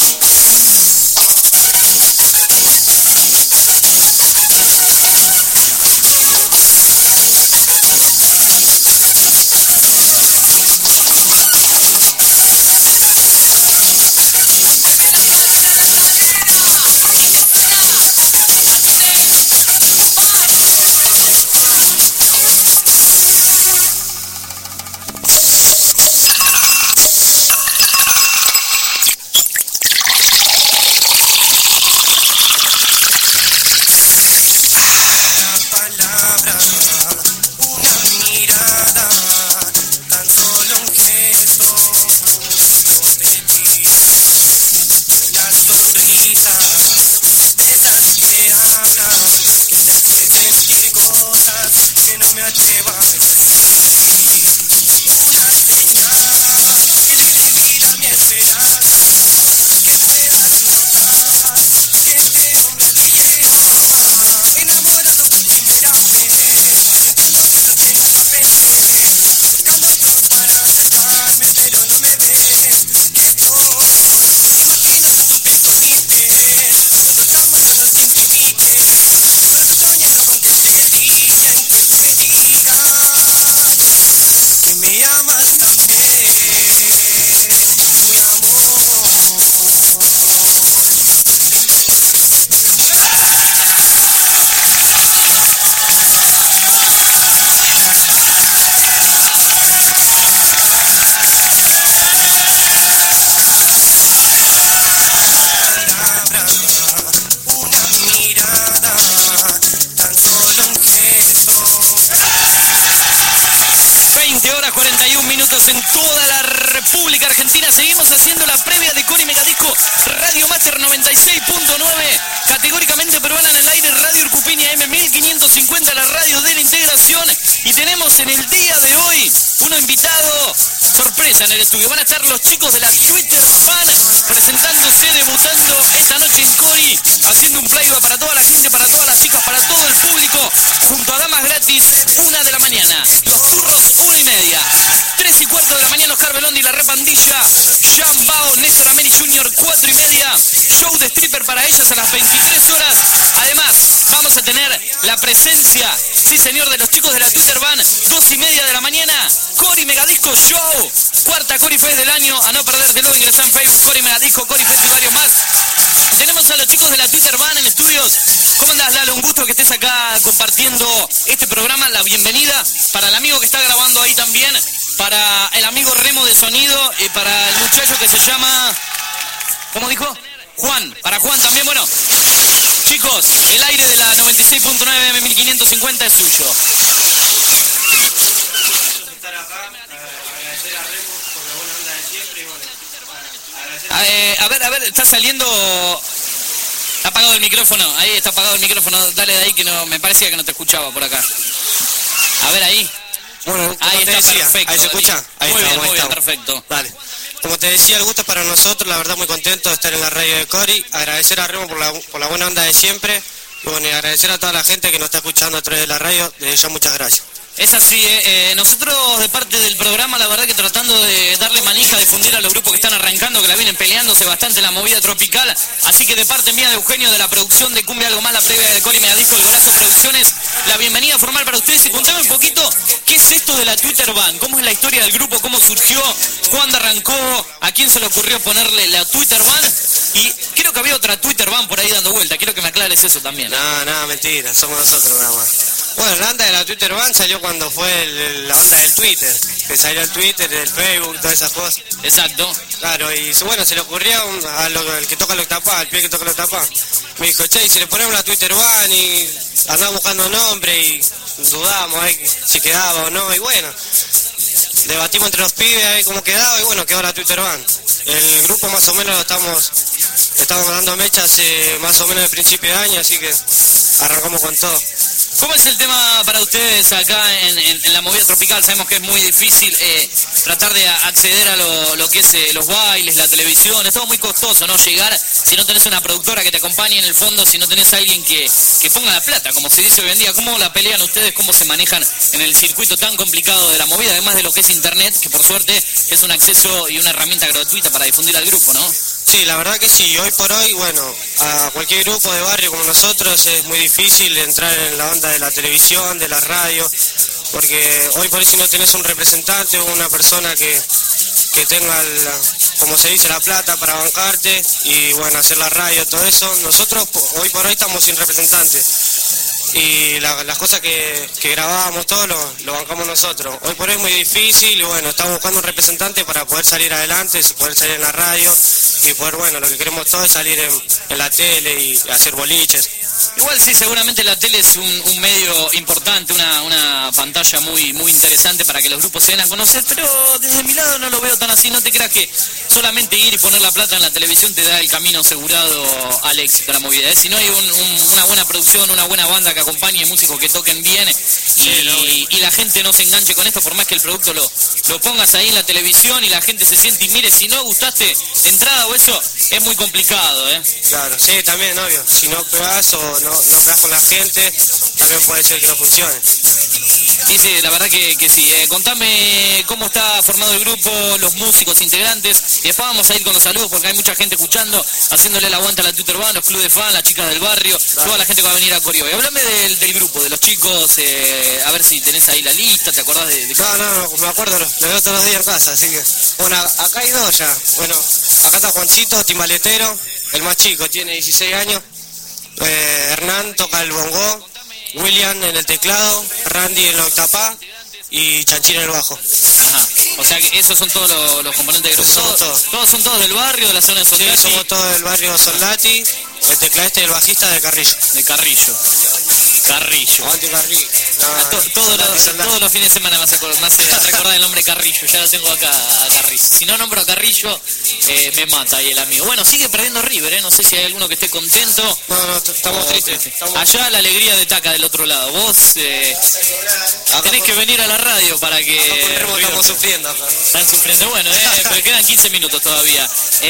Speaker 11: En toda la República Argentina seguimos haciendo la previa de Cori Megadisco Radio Master 96.9, categóricamente peruana en el aire, Radio Urcupiña M1550, la radio de la integración. Y tenemos en el día de hoy un invitado sorpresa en el estudio. Van a estar los chicos de la Twitter Fan presentándose, debutando esta noche en Cori, haciendo un playback para toda la gente, para todas las chicas, para todo el público, junto a Damas Gratis, 1 de la mañana, Los Turros, 1:30, 3:15 de la mañana, Oscar Belondi y la Repandilla, Jean Bao, Néstor Ameri Jr., 4:30, show de stripper para ellas a las 23 horas. Además, vamos a tener la presencia, sí señor, de los chicos de la Twitter Van, 2:30 de la mañana, Cori Megadisco Show, cuarta Cori Fest del año, a no perdérselo, ingresá en Facebook, Cori Megadisco, Cori Fest y varios más. Tenemos a los chicos de la Twitter Van en estudios. ¿Cómo andás, Lalo? Un gusto que estés acá compartiendo este programa. La bienvenida para el amigo que está grabando ahí también, para el amigo Remo de Sonido y para el muchacho que se llama... ¿Cómo dijo? Juan. Para Juan también. Bueno, chicos, el aire de la 96.9 M1550 es suyo. A ver, está saliendo... Está apagado el micrófono, ahí está apagado el micrófono, dale de ahí que no, me parecía que no te escuchaba por acá. A ver ahí.
Speaker 12: Bueno,
Speaker 11: ahí está,
Speaker 12: decía,
Speaker 11: perfecto.
Speaker 12: ¿ahí se escucha? Ahí
Speaker 11: muy
Speaker 12: estamos,
Speaker 11: bien, perfecto.
Speaker 12: Dale. Como te decía, el gusto es para nosotros, la verdad muy contento de estar en la radio de Cori, agradecer a Remo por la buena onda de siempre, y bueno, y agradecer a toda la gente que nos está escuchando a través de la radio, desde ya muchas gracias.
Speaker 11: Es así, nosotros de parte del programa, la verdad que tratando de darle manija, a difundir a los grupos que están arrancando, que la vienen peleándose bastante en la movida tropical, así que de parte mía de Eugenio, de la producción de Cumbia Algo Más, la previa de Cori Megadisco, el Golazo Producciones, la bienvenida formal para ustedes. Y contame un poquito, ¿qué es esto de la Twitter Band? ¿Cómo es la historia del grupo? ¿Cómo surgió? ¿Cuándo arrancó? ¿A quién se le ocurrió ponerle la Twitter Band? Y creo que había otra Twitter Band por ahí dando vuelta, quiero que me aclares eso también.
Speaker 12: No, mentira, somos nosotros nada más. Bueno, la onda de la Twitter Band salió cuando fue la onda del Twitter, que salió el Twitter, el Facebook, todas esas cosas.
Speaker 11: Exacto.
Speaker 12: Claro, y bueno, se le ocurrió al que toca el octapá, al pie que toca el octapá. Me dijo, che, y si le ponemos la Twitter Band y andamos buscando nombre y dudamos si quedaba o no, y bueno, debatimos entre los pibes ahí cómo quedaba y bueno, quedó la Twitter Band. El grupo más o menos lo estamos dando mecha hace más o menos el principio de año, así que arrancamos con todo.
Speaker 11: ¿Cómo es el tema para ustedes acá en la movida tropical? Sabemos que es muy difícil tratar de acceder a lo que es los bailes, la televisión. Es todo muy costoso, ¿no? Llegar, si no tenés una productora que te acompañe en el fondo, si no tenés a alguien que ponga la plata, como se dice hoy en día. ¿Cómo la pelean ustedes? ¿Cómo se manejan en el circuito tan complicado de la movida? Además de lo que es internet, que por suerte es un acceso y una herramienta gratuita para difundir al grupo, ¿no?
Speaker 12: Sí, la verdad que sí. Hoy por hoy, bueno, a cualquier grupo de barrio como nosotros es muy difícil entrar en la onda de la televisión, de la radio, porque hoy por hoy si no tenés un representante o una persona que tenga, como se dice, la plata para bancarte y bueno, hacer la radio, todo eso, nosotros hoy por hoy estamos sin representante. Y las cosas que grabábamos, todo lo bancamos nosotros. Hoy por hoy es muy difícil y bueno, estamos buscando un representante para poder salir adelante, poder salir en la radio y poder, bueno, lo que queremos todos es salir en la tele y hacer boliches.
Speaker 11: Igual sí, seguramente la tele es un medio importante, una pantalla muy interesante para que los grupos se den a conocer, pero desde mi lado no lo veo tan así. No te creas que solamente ir y poner la plata en la televisión te da el camino asegurado al éxito de la movida, Si no hay una buena producción, una buena banda que acompañe, músicos que toquen bien y la gente no se enganche con esto, por más que el producto lo pongas ahí en la televisión y la gente se siente y mire, si no gustaste de entrada o eso, es muy complicado,
Speaker 12: Claro, sí, también, obvio. Si no pegás o no pegás con la gente, también puede ser que no funcione.
Speaker 11: Sí, la verdad que sí. Contame cómo está formado el grupo, los músicos, integrantes, y después vamos a ir con los saludos porque hay mucha gente escuchando, haciéndole el aguante a la Twitter Band, los clubes de fan, las chicas del barrio, toda la gente que va a venir a Corio. Y háblame del grupo, de los chicos, a ver si tenés ahí la lista, ¿te acordás de
Speaker 12: No, me acuerdo, lo veo todos los días en casa, así que... Bueno, acá hay dos ya. Bueno, acá está Juancito, timaletero, el más chico, tiene 16 años. Hernán toca el bongo, William en el teclado, Randy en el octapá y Chanchín en el bajo.
Speaker 11: Ajá. O sea que esos son todos los componentes del grupo. Todos son todos del barrio, de la zona de Soldati.
Speaker 12: Sí, somos todos del barrio Soldati, el tecladista y el bajista de Carrillo.
Speaker 11: De Carrillo.
Speaker 12: Anti-Carrillo.
Speaker 11: Todos los fines de semana me hace recordar el nombre Carrillo, ya lo tengo acá a Carrillo. Si no nombro a Carrillo, me mata ahí el amigo. Bueno, sigue perdiendo River, no sé si hay alguno que esté contento.
Speaker 12: No, estamos tristes.
Speaker 11: Allá la alegría de Taca del otro lado. Vos tenés que venir a la radio para que...
Speaker 12: Estamos sufriendo acá.
Speaker 11: Están sufriendo, bueno, pero quedan 15 minutos todavía.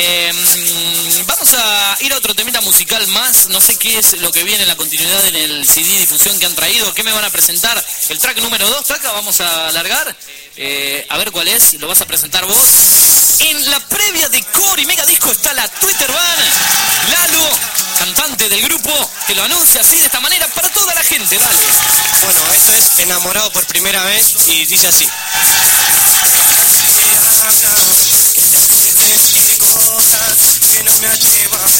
Speaker 11: Vamos a ir a otro temita musical más, no sé qué es lo que viene en la continuidad en el CD difusión que han traído, ¿qué me van a presentar? El track número 2, Taca, vamos a alargar, a ver cuál es, lo vas a presentar vos. En la previa de Cori Megadisco está la Twitter Band, Lalo, cantante del grupo, que lo anuncia así de esta manera para toda la gente, dale.
Speaker 12: Bueno, esto es Enamorado por primera vez y dice así. Que no me atrevo a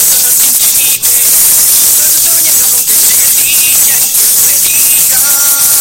Speaker 4: Soñando con que llegue el día en que tú me digas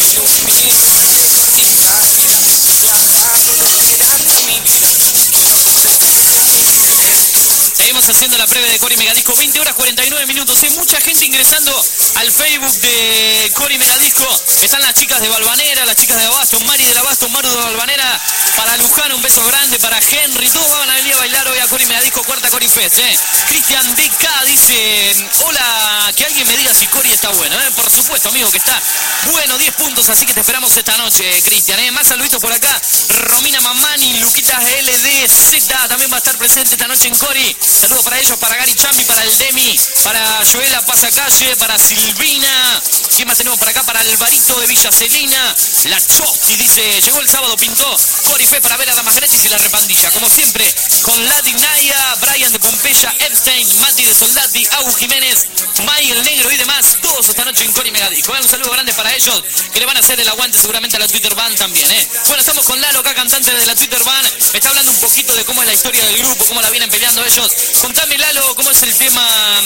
Speaker 11: Seguimos haciendo la previa de Cori Megadisco, 20 horas 49 minutos. Hay mucha gente ingresando al Facebook de Cori Megadisco. Están las chicas de Valvanera, las chicas de Abasto, Mari del Abasto, Maru de Valvanera. Para Luján, un beso grande. Para Henry, todos van a venir a bailar hoy a Cori Megadisco, cuarta Cori Fest. Cristian DK dice: hola, que alguien me diga si Cori está bueno. Por supuesto, amigo, que está bueno, 10 puntos, así que te esperamos esta noche, Cristian. Más saluditos por acá. Romina Mamani, Luquitas LDZ también va a estar presente esta noche en Cori. Saludos para ellos, para Gary Chambi, para el Demi, para Joela Pasacalle, para Silvina. ¿Quién más tenemos por acá? Para Alvarito de Villa Celina. La Chosti dice: llegó el sábado, pintó Cori Fest para ver a Damas Gratis y la repandilla. Como siempre, con Ladi Naya, Brian de Pompeya, Epstein, Mati de Soldati, Agu Jiménez, May el Negro y demás. Todos esta noche en Cori Megadisco. Un saludo grande para ellos, que le van a hacer el aguante seguramente a la Twitter Band también. Bueno, estamos con Lalo acá, cantante de la Twitter Band. Me está hablando un poquito de cómo es la historia del grupo, cómo la vienen peleando ellos. Contame, Lalo, cómo es el tema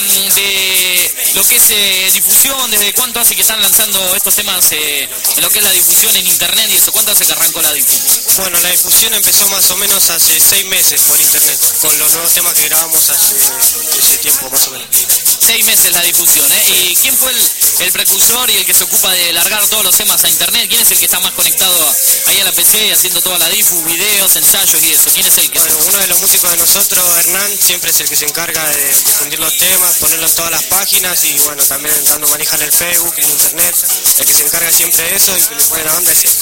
Speaker 11: de lo que es difusión, desde cuánto hace que están lanzando estos temas en lo que es la difusión en internet y eso. ¿Cuánto hace que arrancó la difusión?
Speaker 13: Bueno, la difusión empezó más o menos hace 6 meses por internet, con los nuevos temas que grabamos hace ese tiempo más o menos.
Speaker 11: 6 meses la difusión, ¿Y quién fue el precursor y el que se ocupa de largar todos los temas a internet? ¿Quién es el que está más conectado ahí a la PC haciendo toda la difu, videos, ensayos y eso? ¿Quién es el que
Speaker 13: uno de los músicos de nosotros, Hernán, siempre es el que se encarga de difundir los temas, ponerlo en todas las páginas y bueno, también dando manejar el Facebook, en internet, el que se encarga siempre de eso y que le pone la onda es él.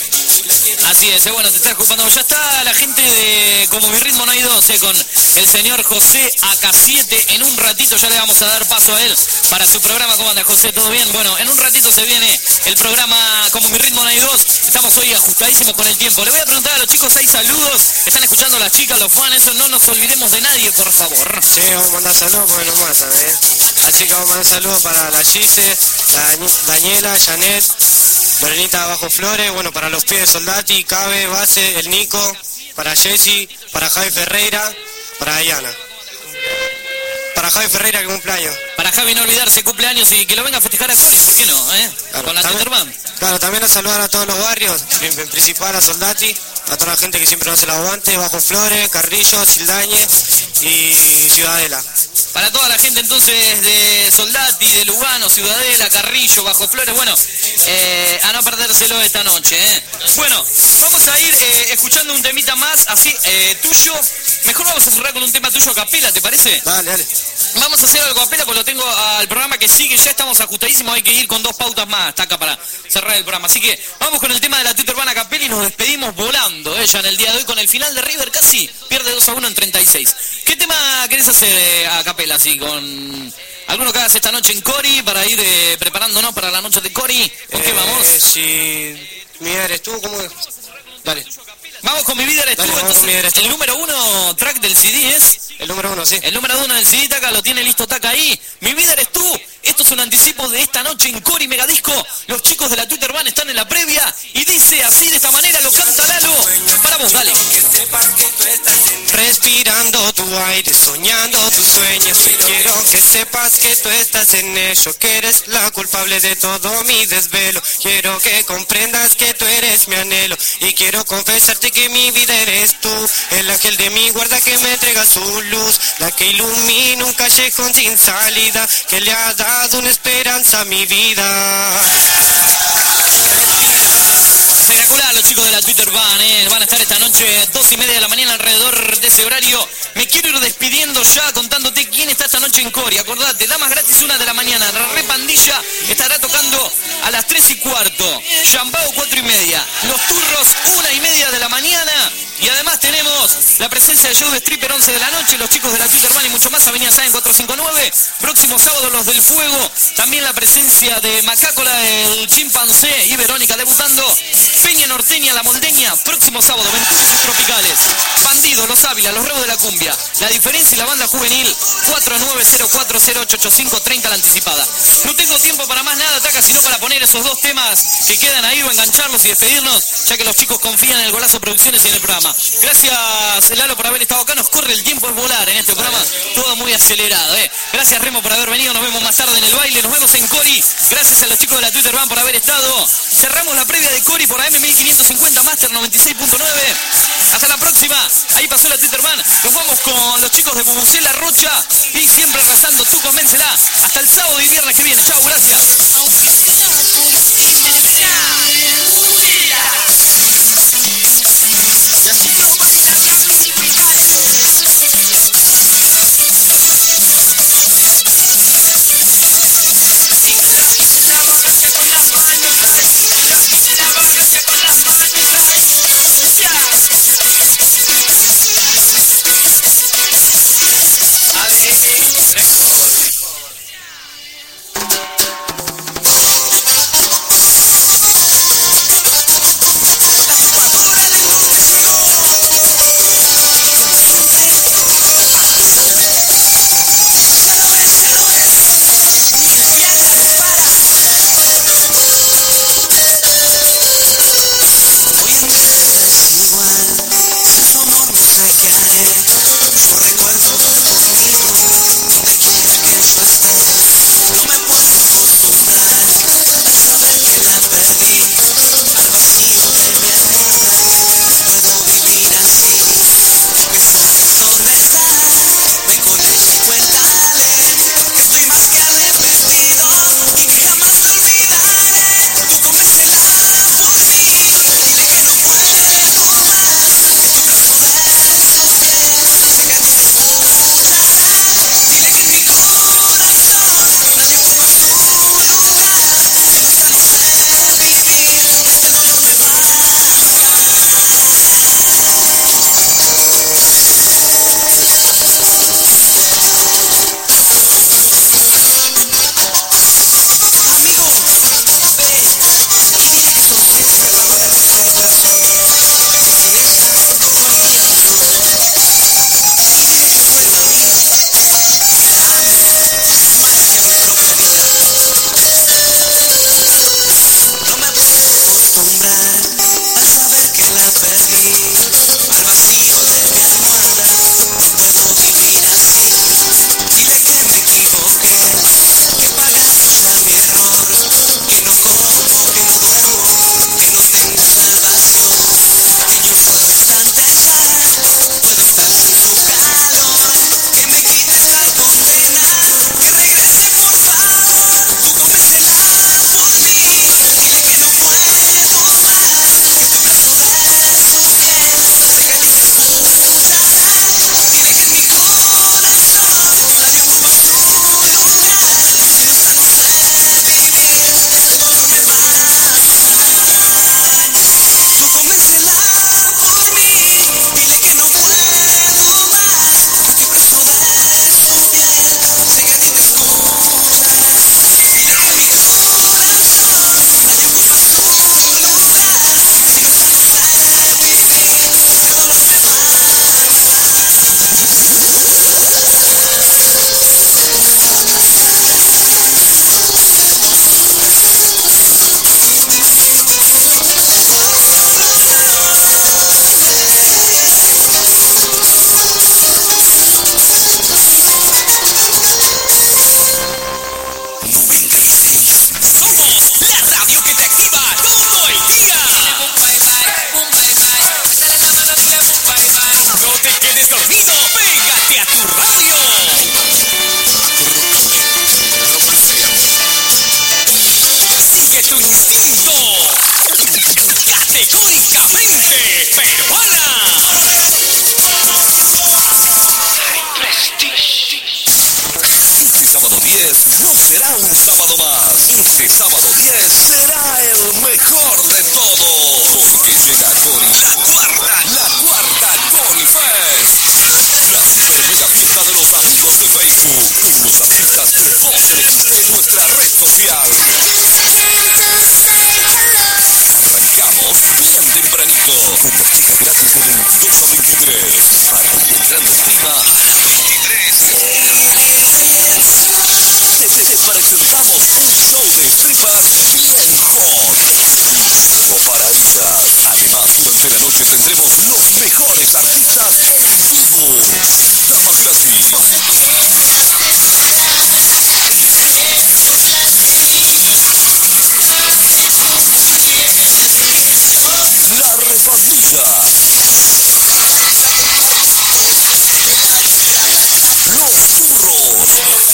Speaker 11: Así es, bueno, te estás ocupando. Ya está la gente de Como Mi Ritmo No Hay Dos, con el señor José AK7. En un ratito ya le vamos a dar paso a él para su programa. ¿Cómo anda, José? ¿Todo bien? Bueno, en un ratito se viene el programa Como Mi Ritmo No Hay Dos. Estamos hoy ajustadísimos con el tiempo. Le voy a preguntar a los chicos, hay saludos. Están escuchando las chicas, los fans, eso no nos olvidemos de nadie, por favor.
Speaker 13: Sí, vamos a mandar saludos porque nos matan, Así que vamos a mandar saludos para la Gise, la Daniela, Janet, Morenita Bajo Flores, bueno, para los pies de Soldati, Cabe, Base, el Nico, para Jessy, para Javi Ferreira, para Diana. Para Javi Ferreira, que cumpleaños.
Speaker 11: Para Javi no olvidarse, cumpleaños y que lo venga a festejar a Cori, ¿por qué no?
Speaker 13: Claro,
Speaker 11: con la Twitter Band.
Speaker 13: Claro, también a saludar a todos los barrios, en principal a Soldati, a toda la gente que siempre nos hace el aguante, Bajo Flores, Carrillo, Sildañez y Ciudadela.
Speaker 11: Para toda la gente entonces de Soldati, de Lugano, Ciudadela, Carrillo, Bajo Flores, bueno, a no perdérselo esta noche, Bueno, vamos a ir escuchando un temita más, así, tuyo. Mejor vamos a cerrar con un tema tuyo a capela, ¿te parece?
Speaker 13: Dale, dale.
Speaker 11: Vamos a hacer algo a capela, porque lo tengo al programa que sigue, ya estamos ajustadísimos, hay que ir con 2 pautas más hasta acá para cerrar el programa. Así que vamos con el tema de la Twitter Band a capela y nos despedimos volando, ya en el día de hoy con el final de River casi, pierde 2-1 en 36. ¿Qué tema querés hacer a capela, así, con alguno que hagas esta noche en Cori, para ir preparándonos para la noche de Cori? ¿Con qué vamos?
Speaker 13: Si mi vida eres tú, ¿cómo es? Dale.
Speaker 11: Vamos con Mi Vida Eres Tú, entonces, el número 1 track del CD es...
Speaker 13: El número 1, sí.
Speaker 11: El número 1 del CD, Taca, lo tiene listo Taca ahí. Mi Vida Eres Tú, esto es un anticipo de esta noche en Cori Megadisco. Los chicos de la Twitter Band están en la previa y dice así, de esta manera, lo canta Lalo. Para vos, dale.
Speaker 13: Respirando tu aire, soñando tus sueños, y quiero que sepas que tú estás en ello, que eres la culpable de todo mi desvelo. Quiero que comprendas que tú eres mi anhelo, y quiero confesarte que mi vida eres tú, el ángel de mi guarda que me entrega su luz, la que ilumina un callejón sin salida, que le ha dado una esperanza a mi vida.
Speaker 11: Espectacular, los chicos de la Twitter Band, van a estar esta noche 2:30 de la mañana alrededor de ese horario. Me quiero ir despidiendo ya contándote quién está esta noche en Cori. Acordate, Damas Gratis 1 de la mañana, la Repandilla estará tocando a las 3:15, Chambao 4:30, Los Turros 1:30 de la mañana. Y además tenemos la presencia de Show de Stripper 11 de la noche, los chicos de la Twitter Band y mucho más, Avenida Sáenz 459. Próximo sábado Los del Fuego, también la presencia de Macácola, el Chimpancé y Verónica debutando. Peña Norteña, La Moldeña, próximo sábado, Venturas y Tropicales. Bandido, Los Ávila, Los Rebos de la Cumbia, La Diferencia y la Banda Juvenil, 4904088530 la anticipada. No tengo tiempo para más nada, Taca, sino para poner esos esos dos temas que quedan ahí o engancharlos y despedirnos, ya que los chicos confían en el Golazo Producciones y en el programa. Gracias, Lalo, por haber estado acá. Nos corre el tiempo, es volar en este programa, todo muy acelerado. Gracias, Remo, por haber venido. Nos vemos más tarde en el baile. Nos vemos en Cori. Gracias a los chicos de la Twitter Band por haber estado. Cerramos la previa de Cori por AM1550 Master 96.9. Hasta la próxima. Ahí pasó la Twitter Band. Nos vamos con los chicos de Bubucela Rocha y siempre rezando, tú convéncela. Hasta el sábado y viernes que viene. Chau, gracias.
Speaker 1: Este sábado 10 será el mejor de todos, porque llega a Cori la cuarta Cori Fest. La super mega fiesta de los amigos de Facebook, con los artistas que vos elegiste en nuestra red social. Arrancamos bien tempranito, con la gira gratis de 22 a 23. Para ir entrando en clima a 23. Te presentamos un show de tripas bien de la noche tendremos los mejores artistas en vivo. Damas gratis. La Repandilla. Los Churros.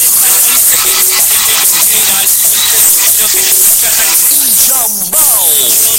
Speaker 1: El Chambao.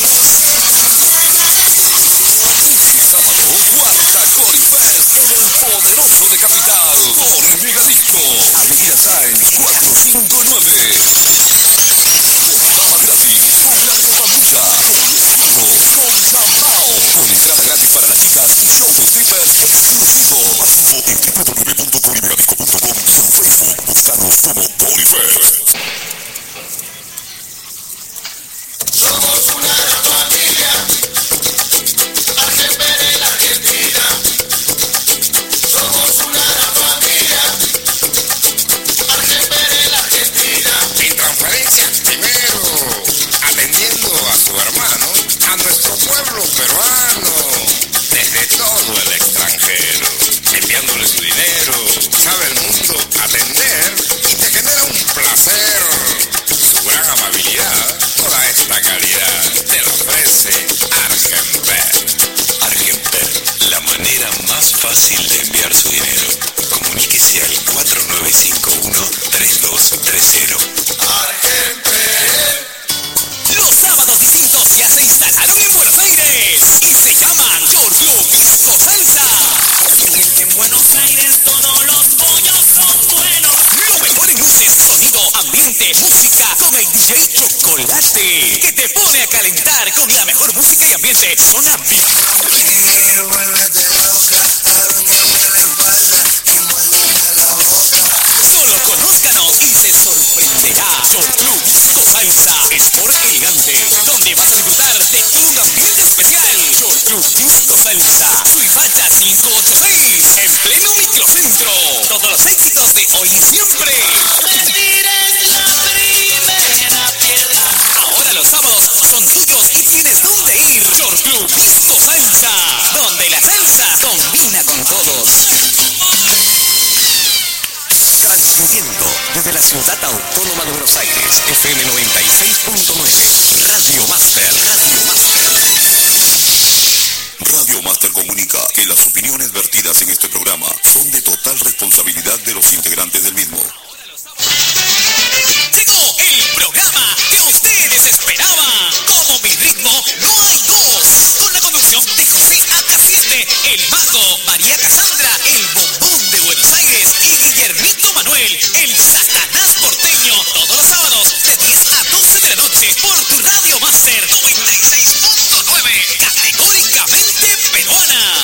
Speaker 1: Este sábado, cuarta Cori Fest en el Poderoso de Capital. Cori Megadisco. Avenida Sáenz 459. Entrada gratis con La Repandilla, con Los Churros, con Chambao. Con entrada gratis para las chicas y show de strippers exclusivo. Más info en www.corimegadisco.com y en Facebook. Búscanos como Cori Fest.
Speaker 4: Somos una familia, Argentina en la Argentina. Somos una familia, Argentina en la Argentina.
Speaker 14: En transferencia, primero atendiendo a su hermano, a nuestro pueblo peruano, desde todo el extranjero, enviándole su dinero, sabe el mundo atender y te genera un placer. Su gran amabilidad, toda esta calidad, te la ofrece Argenpay.
Speaker 15: Argenpay, la manera más fácil de enviar su dinero. Comuníquese al 4951-3230.
Speaker 23: Los sábados distintos ya se instalaron en Buenos Aires y se llaman Short Club Disco Salsa. En Buenos Aires todos los pollos son buenos. Lo mejor en luces, sonido, ambiente, música con el DJ Chocolate, que te pone a calentar con la mejor música y ambiente. Zona VIP. Solo conózcanos y se sorprenderá. Short Club Disco Salsa, Sport Elegante, donde vas a disfrutar de un ambiente especial. Short Club Disco Salsa, Suipacha 586, en pleno microcentro. Todos los éxitos de hoy y siempre. Ahora los sábados son tuyos y tienes dónde ir. Short Club Disco Salsa, donde la salsa combina con todos.
Speaker 15: Transmitiendo desde la ciudad autónoma de Buenos Aires, FM 96.9, Radio Master.
Speaker 1: Radio Master comunica que las opiniones vertidas en este programa son de total responsabilidad de los integrantes del mismo.
Speaker 23: Llegó el programa que ustedes esperaban. Como mi ritmo, no hay dos. Con la conducción de José AK7, el mago, María Cassandra, el bombón de Buenos Aires y Guillermito Manuel, el satanás porteño. Todos los sábados de 10 a 12 de la noche por tu Radio Master 96.9, categóricamente peruana.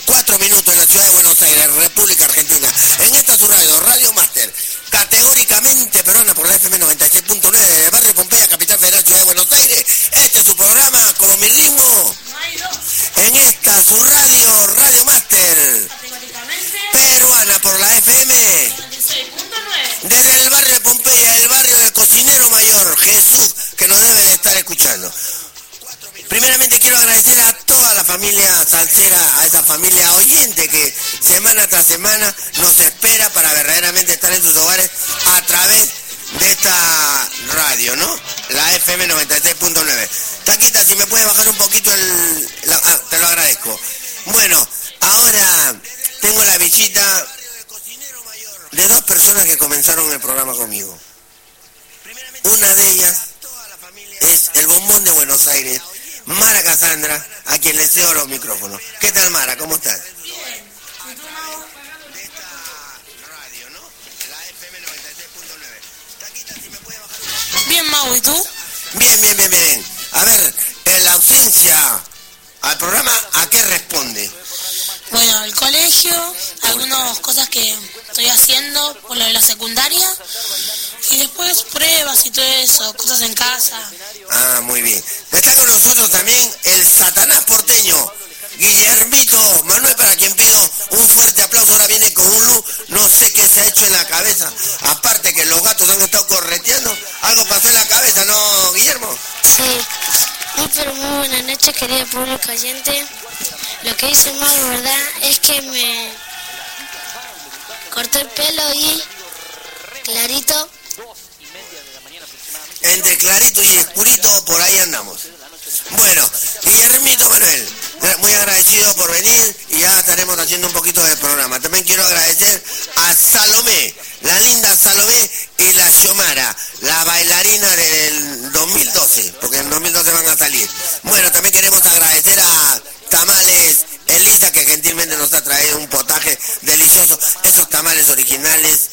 Speaker 6: 4 minutos en la ciudad de Buenos Aires, República Argentina. En esta su radio, Radio Máster, categóricamente peruana por la FM 96.9 de Barrio Pompeya, Capital Federal, Ciudad de Buenos Aires. Este es su programa, como mi ritmo. En esta su radio, Radio Máster, peruana por la FM 96.9. Desde el barrio de Pompeya, el barrio del cocinero mayor, Jesús, que nos debe de estar escuchando. Primeramente quiero agradecer a toda la familia salsera, a esa familia oyente que semana tras semana nos espera para verdaderamente estar en sus hogares a través de esta radio, ¿no? La FM 96.9. Taquita, si me puedes bajar un poquito te lo agradezco. Bueno, ahora tengo la visita de 2 personas que comenzaron el programa conmigo. Una de ellas es el bombón de Buenos Aires, Mara Cassandra, a quien le cedo los micrófonos. ¿Qué tal, Mara? ¿Cómo estás? Bien. De esta radio, ¿no? La FM 96.9. Taquita, si me puede bajar.
Speaker 16: Bien, Mau, ¿y tú?
Speaker 6: Bien. A ver, la ausencia al programa, ¿a qué responde?
Speaker 16: Bueno, el colegio, algunas cosas que estoy haciendo por lo de la secundaria, y después pruebas y todo eso, cosas en casa.
Speaker 6: Ah, muy bien. Está con nosotros también el Satanás porteño, Guillermito Manuel, para quien pido un fuerte aplauso. Ahora viene con un look, no sé qué se ha hecho en la cabeza. Aparte que los gatos han estado correteando, algo pasó en la cabeza, ¿no, Guillermo?
Speaker 17: Sí, pero muy buenas noches, querido público oyente. Lo que hice mal, ¿verdad? Es que me corté el pelo y clarito.
Speaker 6: Entre clarito y oscurito, por ahí andamos. Bueno, Guillermito Manuel, muy agradecido por venir y ya estaremos haciendo un poquito del programa. También quiero agradecer a Salomé, la linda Salomé y la Xiomara, la bailarina del 2012, porque en 2012 van a salir. Bueno, también queremos agradecer a Tamales Elisa, que gentilmente nos ha traído un potaje delicioso, esos tamales originales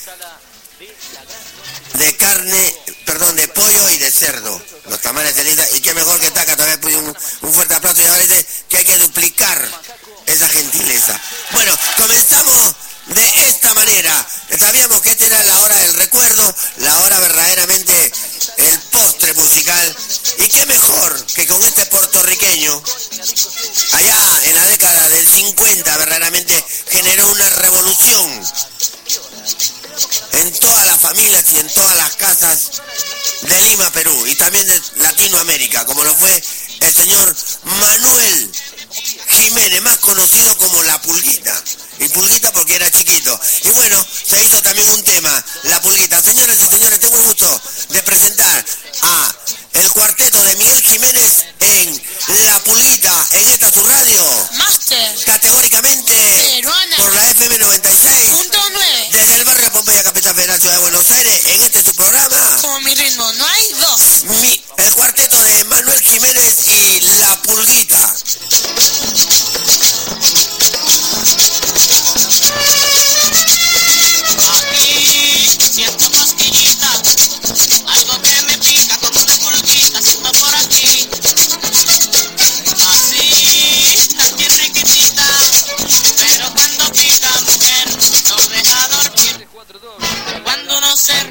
Speaker 6: de carne, de pollo y de cerdo, los tamales de Elisa, y qué mejor que Taca, también puse un fuerte aplauso, y ahora dice que hay que duplicar esa gentileza. Bueno, comenzamos de esta manera. Sabíamos que esta era la hora del recuerdo, la hora verdaderamente, el postre musical, y qué mejor que con este puertorriqueño, allá en la década del 50, verdaderamente generó una revolución en todas las familias y en todas las casas de Lima, Perú, y también de Latinoamérica, como lo fue el señor Manuel Jiménez, más conocido como La Pulguita. Y Pulguita porque era chiquito. Y bueno, se hizo también un tema, La Pulguita. Señoras y señores, tengo el gusto de presentar a el cuarteto de Miguel Jiménez en La Pulguita, en esta su radio.
Speaker 16: Máster.
Speaker 6: Categóricamente
Speaker 16: peruana.
Speaker 6: Por la FM 96.9. Desde el barrio de Pompeya, Capital Federal, Ciudad de Buenos Aires, en este su programa.
Speaker 16: Como mi ritmo, no hay dos.
Speaker 6: El cuarteto de Manuel Jiménez y La Pulguita.
Speaker 4: Siento cosquillita, algo que me pica como una pulguita, siento por aquí. Así, tan chiquitita, pero cuando pica mujer no deja dormir. Cuando uno se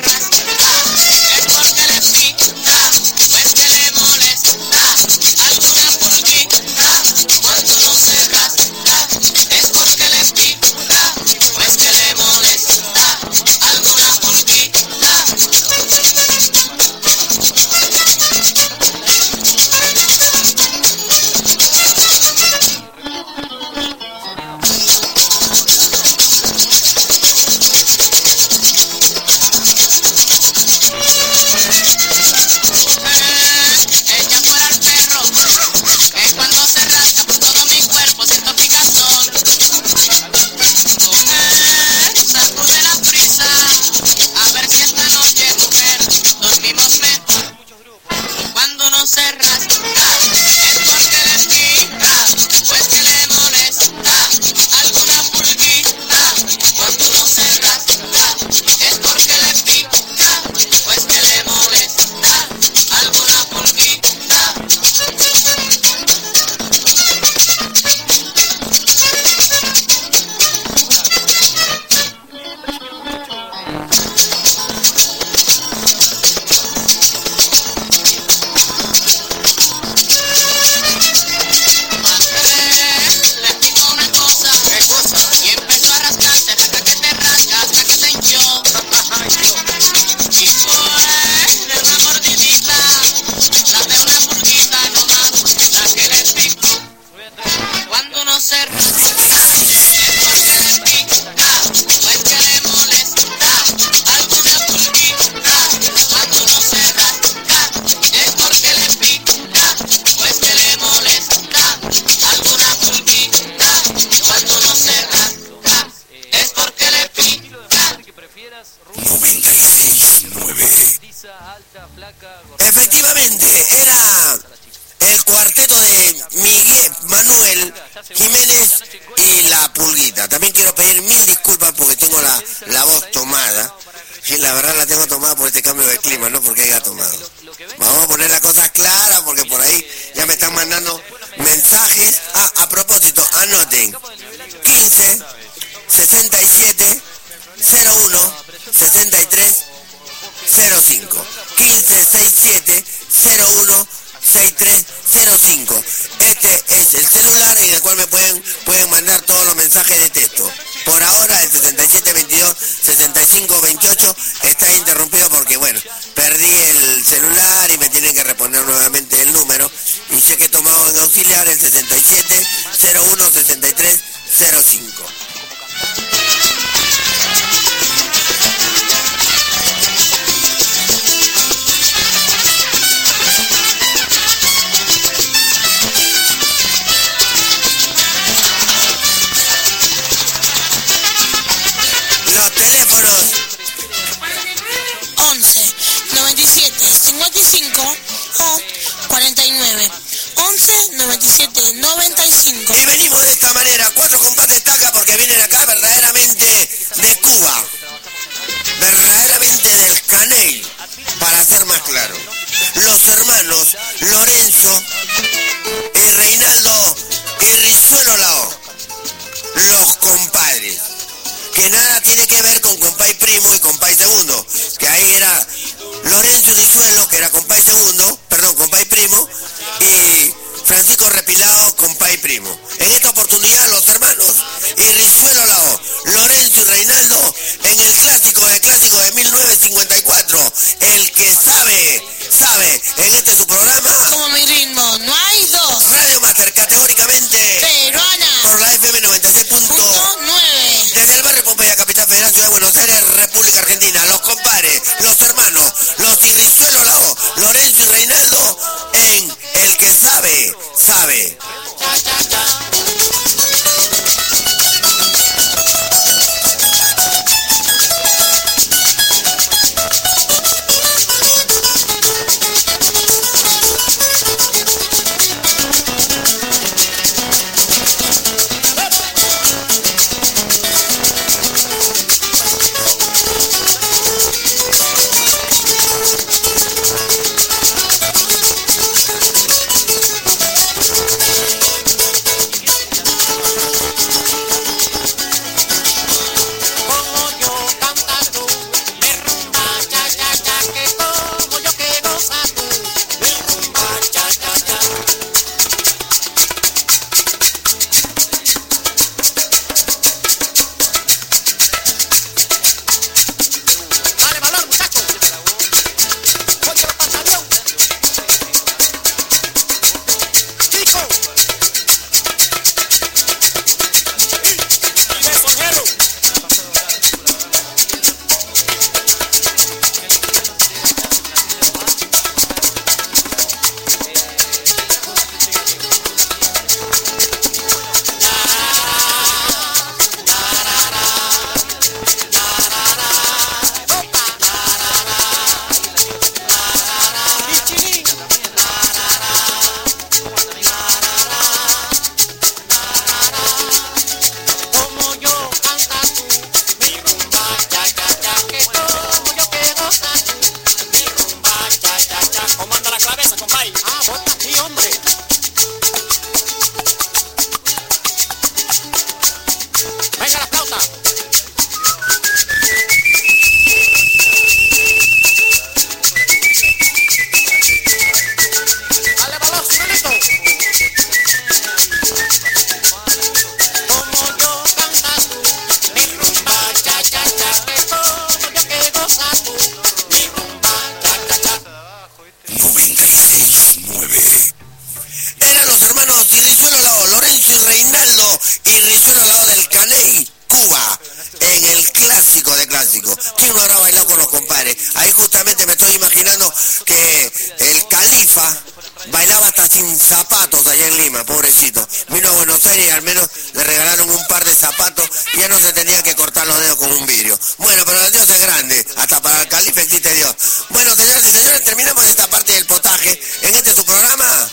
Speaker 6: 96.9. Efectivamente, era el cuarteto de Miguel, Manuel, Jiménez y La Pulguita. También quiero pedir mil disculpas porque tengo la voz tomada. Y la verdad la tengo tomada por este cambio de clima, no porque haya tomado. Vamos a poner las cosas claras porque por ahí ya me están mandando mensajes. A propósito, anoten. 15 67 01 63 05. 15 67 01 6305. Este es el celular y del cual me pueden mandar todos los mensajes de texto. Por ahora el 6722 6528 está interrumpido porque bueno, perdí el celular y me tienen que reponer nuevamente el número y sé que he tomado en auxiliar el 67 01 63 05. Los teléfonos
Speaker 16: 11 97 55 o 49 11 97 95.
Speaker 6: y venimos de esta manera, 4 compases taca porque vienen acá verdaderamente de Cuba, verdaderamente del Caney, para ser más claro. Los hermanos Lorenzo y Reinaldo y Rizuelo Lao, los compadres, que nada tiene que ver con compay primo y compay segundo, que ahí era Lorenzo y Rizuelo, que era compay segundo, perdón, compay primo, y Francisco Repilado, compay primo. En esta oportunidad los hermanos y Rizuelo Lao, Lorenzo y Reinaldo, en el clásico de 1954, el que sabe, en este su programa,
Speaker 16: Como mi ritmo, no hay dos.
Speaker 6: Radio Master, categóricamente
Speaker 16: Peruana.
Speaker 6: por la FM 96.9. Desde el barrio Pompeya, Capital Federal, Ciudad de Buenos Aires, República Argentina. Los compadres, los hermanos, los Irrizuelo Lao, Lorenzo y Reinaldo, en El que sabe. ¿Quién no habrá bailado con los compadres? Ahí justamente me estoy imaginando que el Califa bailaba hasta sin zapatos allá en Lima, pobrecito. Vino a Buenos Aires y al menos le regalaron un par de zapatos y ya no se tenía que cortar los dedos con un vidrio. Bueno, pero el Dios es grande, hasta para el calife existe Dios. Bueno, señoras y señores, terminamos esta parte del potaje en este su programa.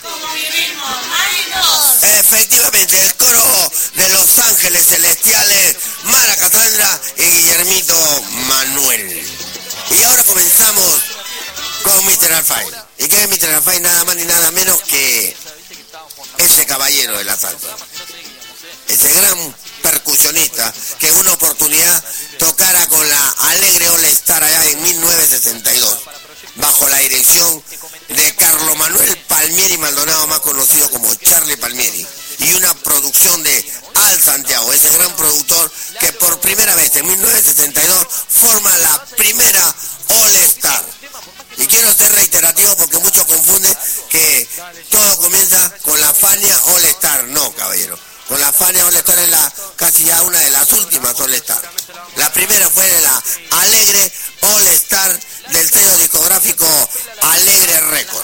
Speaker 6: Efectivamente, el coro de Los Ángeles Celestiales, Mara Cassandra y Guillermito Manuel. Y ahora comenzamos con Mr. Alfay. ¿Y qué es Mr. Alfay? Nada más ni nada menos que ese caballero de la salsa. Ese gran percusionista que en una oportunidad tocara con la Alegre All Star allá en 1962, bajo la dirección de Carlo Manuel Palmieri Maldonado, más conocido como Charlie Palmieri, y una producción de Al Santiago, ese gran productor que por primera vez en 1962 forma la primera All Star. Y quiero ser reiterativo porque muchos confunden que todo comienza con la Fania All Star. No, caballero. Con la Fania All Star es casi ya una de las últimas All Star. La primera fue de la Alegre All Star del sello discográfico Alegre Record.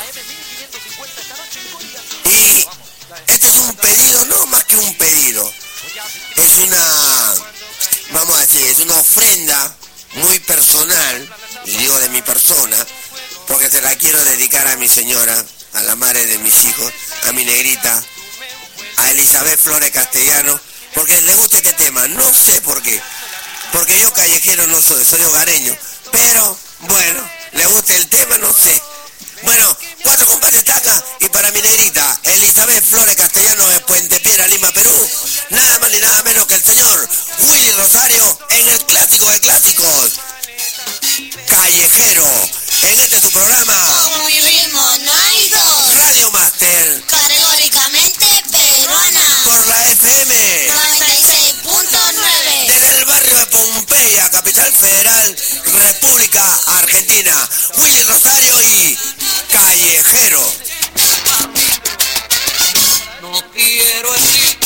Speaker 6: Y este es un pedido, no más que un pedido. Es una, vamos a decir, es una ofrenda muy personal, y digo de mi persona, porque se la quiero dedicar a mi señora, a la madre de mis hijos, a mi negrita, a Elizabeth Flores Castellano, porque le gusta este tema, no sé por qué, porque yo callejero no soy hogareño, pero bueno, le gusta el tema, no sé. Bueno, 4 compases taca y para mi negrita, Elizabeth Flores Castellano de Puente Piedra, Lima, Perú, nada más ni nada menos que el señor Willy Rosario en el clásico de clásicos, Callejero, en este su programa.
Speaker 18: Con mi ritmo no hay dos.
Speaker 6: Radio Master.
Speaker 18: Categóricamente peruana.
Speaker 6: Por la FM
Speaker 18: 96.9.
Speaker 6: Desde el barrio de Pompeya, Capital Federal, República Argentina. Willy Rosario y Callejero.
Speaker 4: No quiero decir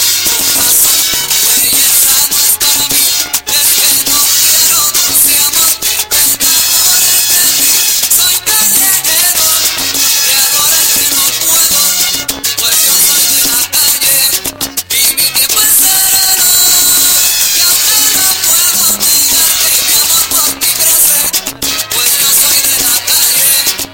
Speaker 4: pues yo soy de la calle.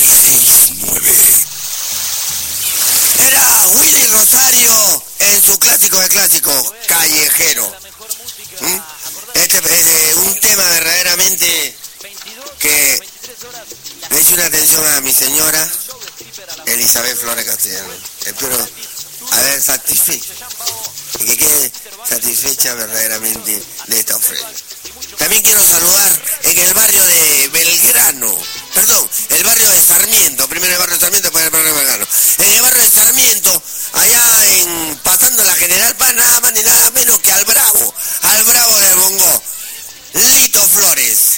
Speaker 1: 96.9.
Speaker 6: Era Willy Rosario en su clásico de clásico, Callejero. Este es un tema verdaderamente que le hice una atención a mi señora Elizabeth Flores Castellano. Espero haber satisfecho y que quede satisfecha verdaderamente de esta ofrenda. También quiero saludar en el barrio de Belgrano, el barrio de Sarmiento, primero el barrio de Sarmiento, después el barrio de Belgrano. En el barrio de Sarmiento, allá pasando la General Paz, nada más ni nada menos que al Bravo del Bongo, Lito Flores,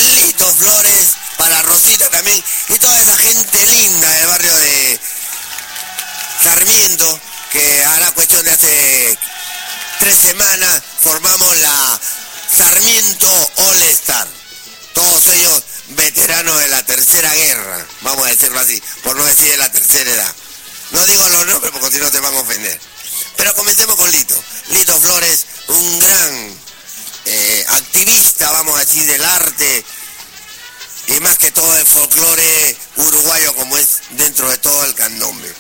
Speaker 6: para Rosita también, y toda esa gente linda del barrio de Sarmiento, que hará cuestión de hace 3 semanas formamos la Sarmiento All Star. Todos ellos veteranos de la Tercera Guerra, vamos a decirlo así, por no decir de la tercera edad. No digo los nombres porque si no te van a ofender. Pero comencemos con Lito. Lito Flores, un gran activista, vamos a decir, del arte y más que todo el folclore uruguayo como es dentro de todo el candombe.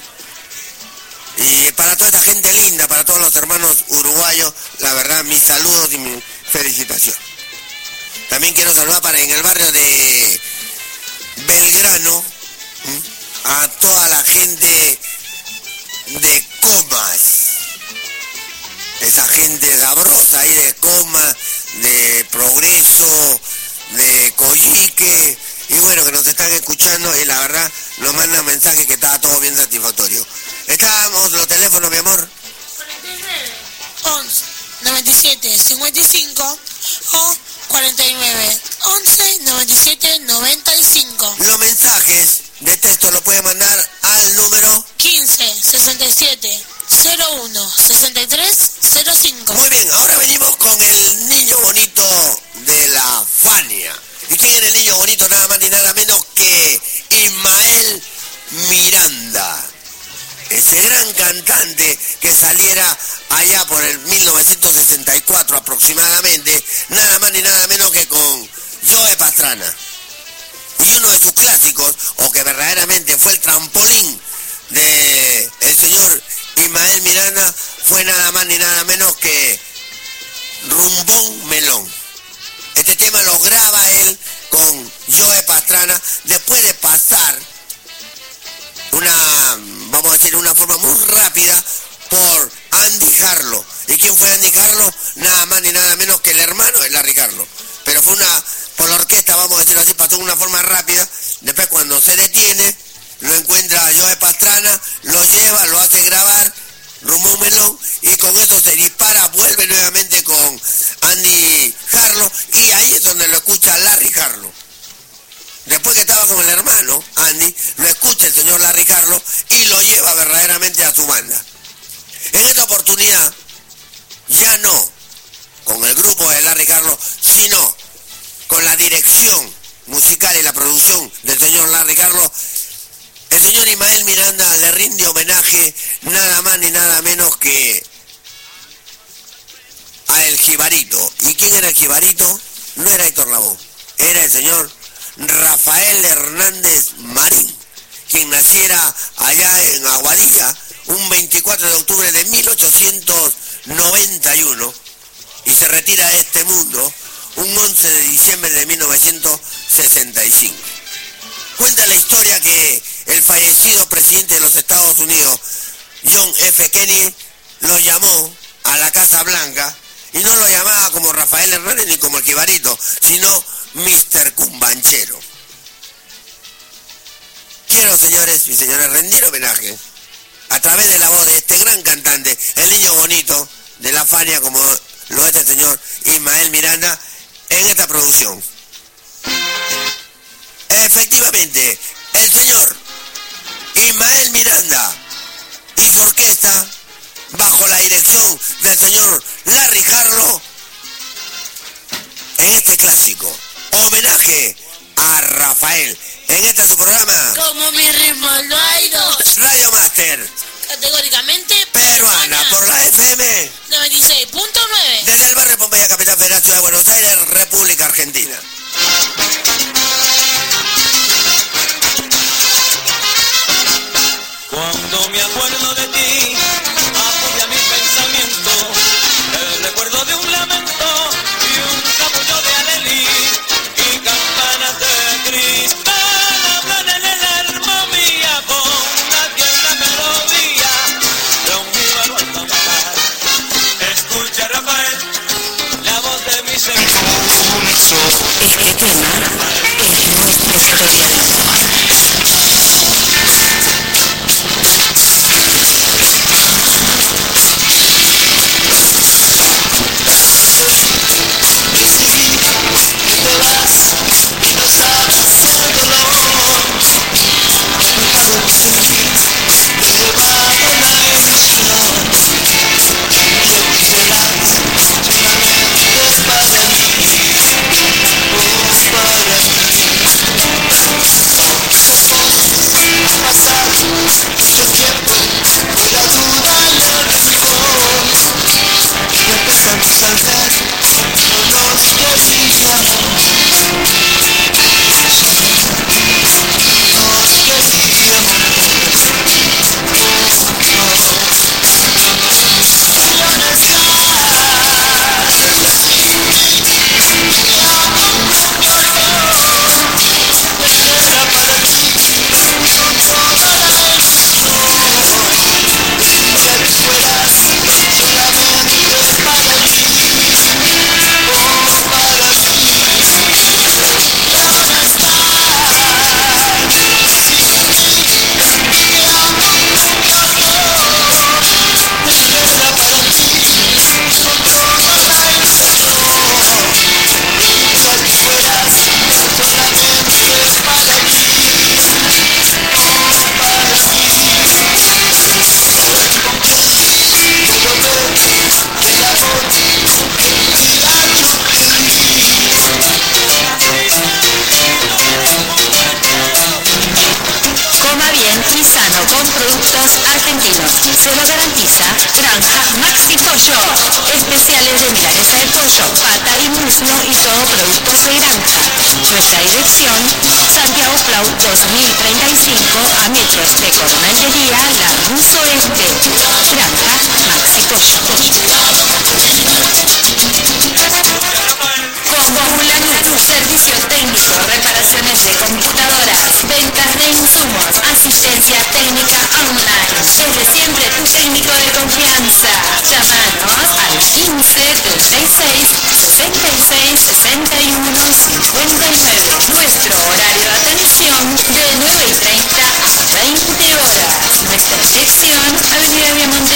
Speaker 6: Y para toda esta gente linda, para todos los hermanos uruguayos, la verdad, mis saludos y mi felicitación. También quiero saludar en el barrio de Belgrano a toda la gente de Comas, esa gente sabrosa ahí de Comas, de Progreso, de Coyique, y bueno, que nos están escuchando y la verdad nos mandan mensajes que estaba todo bien satisfactorio. Estábamos los teléfonos, mi amor.
Speaker 16: 11 97 55 o 49 11 97 95.
Speaker 6: Los mensajes de texto lo puede mandar al número
Speaker 16: 15 67 01 63 05.
Speaker 6: Muy bien, ahora venimos con el niño bonito de la Fania. ¿Y quién es el niño bonito? Nada más ni nada menos que Ismael Miranda. Ese gran cantante que saliera allá por el 1964 aproximadamente, nada más ni nada menos que con Joe Pastrana. Y uno de sus clásicos, o que verdaderamente fue el trampolín de el señor Ismael Miranda, fue nada más ni nada menos que Rumbón Melón. Este tema lo graba él con Joe Pastrana después de pasar una forma muy rápida por Andy Harlow. ¿Y quién fue Andy Harlow? Nada más ni nada menos que el hermano de Larry Harlow. Pero fue por la orquesta, vamos a decirlo así, pasó de una forma rápida. Después cuando se detiene, lo encuentra Joe Pastrana, lo lleva, lo hace grabar, Rumbón Melón, y con eso se dispara, vuelve nuevamente con Andy Harlow, y ahí es donde lo escucha Larry Harlow. Después que estaba con el hermano, Andy, lo escucha el señor Larry Harlow y lo lleva verdaderamente a su banda. En esta oportunidad, ya no con el grupo de Larry Harlow, sino con la dirección musical y la producción del señor Larry Harlow, el señor Ismael Miranda le rinde homenaje nada más ni nada menos que a el Jibarito. ¿Y quién era el Jibarito? No era Héctor Lavoe, era el señor Rafael Hernández Marín, quien naciera allá en Aguadilla un 24 de octubre de 1891 y se retira de este mundo un 11 de diciembre de 1965. Cuenta la historia que el fallecido presidente de los Estados Unidos, John F. Kennedy, lo llamó a la Casa Blanca y no lo llamaba como Rafael Hernández ni como el Jibarito, sino Mr. Cumbanchero. Quiero, señores y señoras, rendir homenaje a través de la voz de este gran cantante, el niño bonito de la Fania, como lo es el señor Ismael Miranda, en esta producción. Efectivamente, el señor Ismael Miranda y su orquesta, bajo la dirección del señor Larry Harlow, en este clásico homenaje a Rafael, en este su programa
Speaker 16: Como mi ritmo no hay dos.
Speaker 6: Radio Master,
Speaker 16: Categóricamente
Speaker 6: peruana, por la FM
Speaker 16: 96.9.
Speaker 6: desde el barrio Pompeya, capital federal, Ciudad de Buenos Aires, República Argentina.
Speaker 4: Yo me acuerdo de ti, apoya mi pensamiento, el recuerdo de un lamento y un capullo de alelí y campanas de cristal hablan en el alma mía con una tierna melodía de un jíbaro al cantar. Escucha, Rafael, la voz de mi señor.
Speaker 5: Este tema es nuestra historia de amor. Con productos argentinos. Se lo garantiza Granja Maxi Pollo. Especiales de milanesa de pollo, pata y muslo y todo productos de granja. Nuestra dirección, Santiago Plau 2035 a metros de Coronel de Lía, Lanús Oeste. Granja Maxi Pollo. Compulanú, servicio técnico, reparaciones de computadoras, ventas de insumos, asistencia técnica online. Desde siempre tu técnico de confianza. Llámanos al 15 36 66 61 59. Nuestro horario de atención de 9:30 a 20 horas. Nuestra dirección, Avenida Viamonte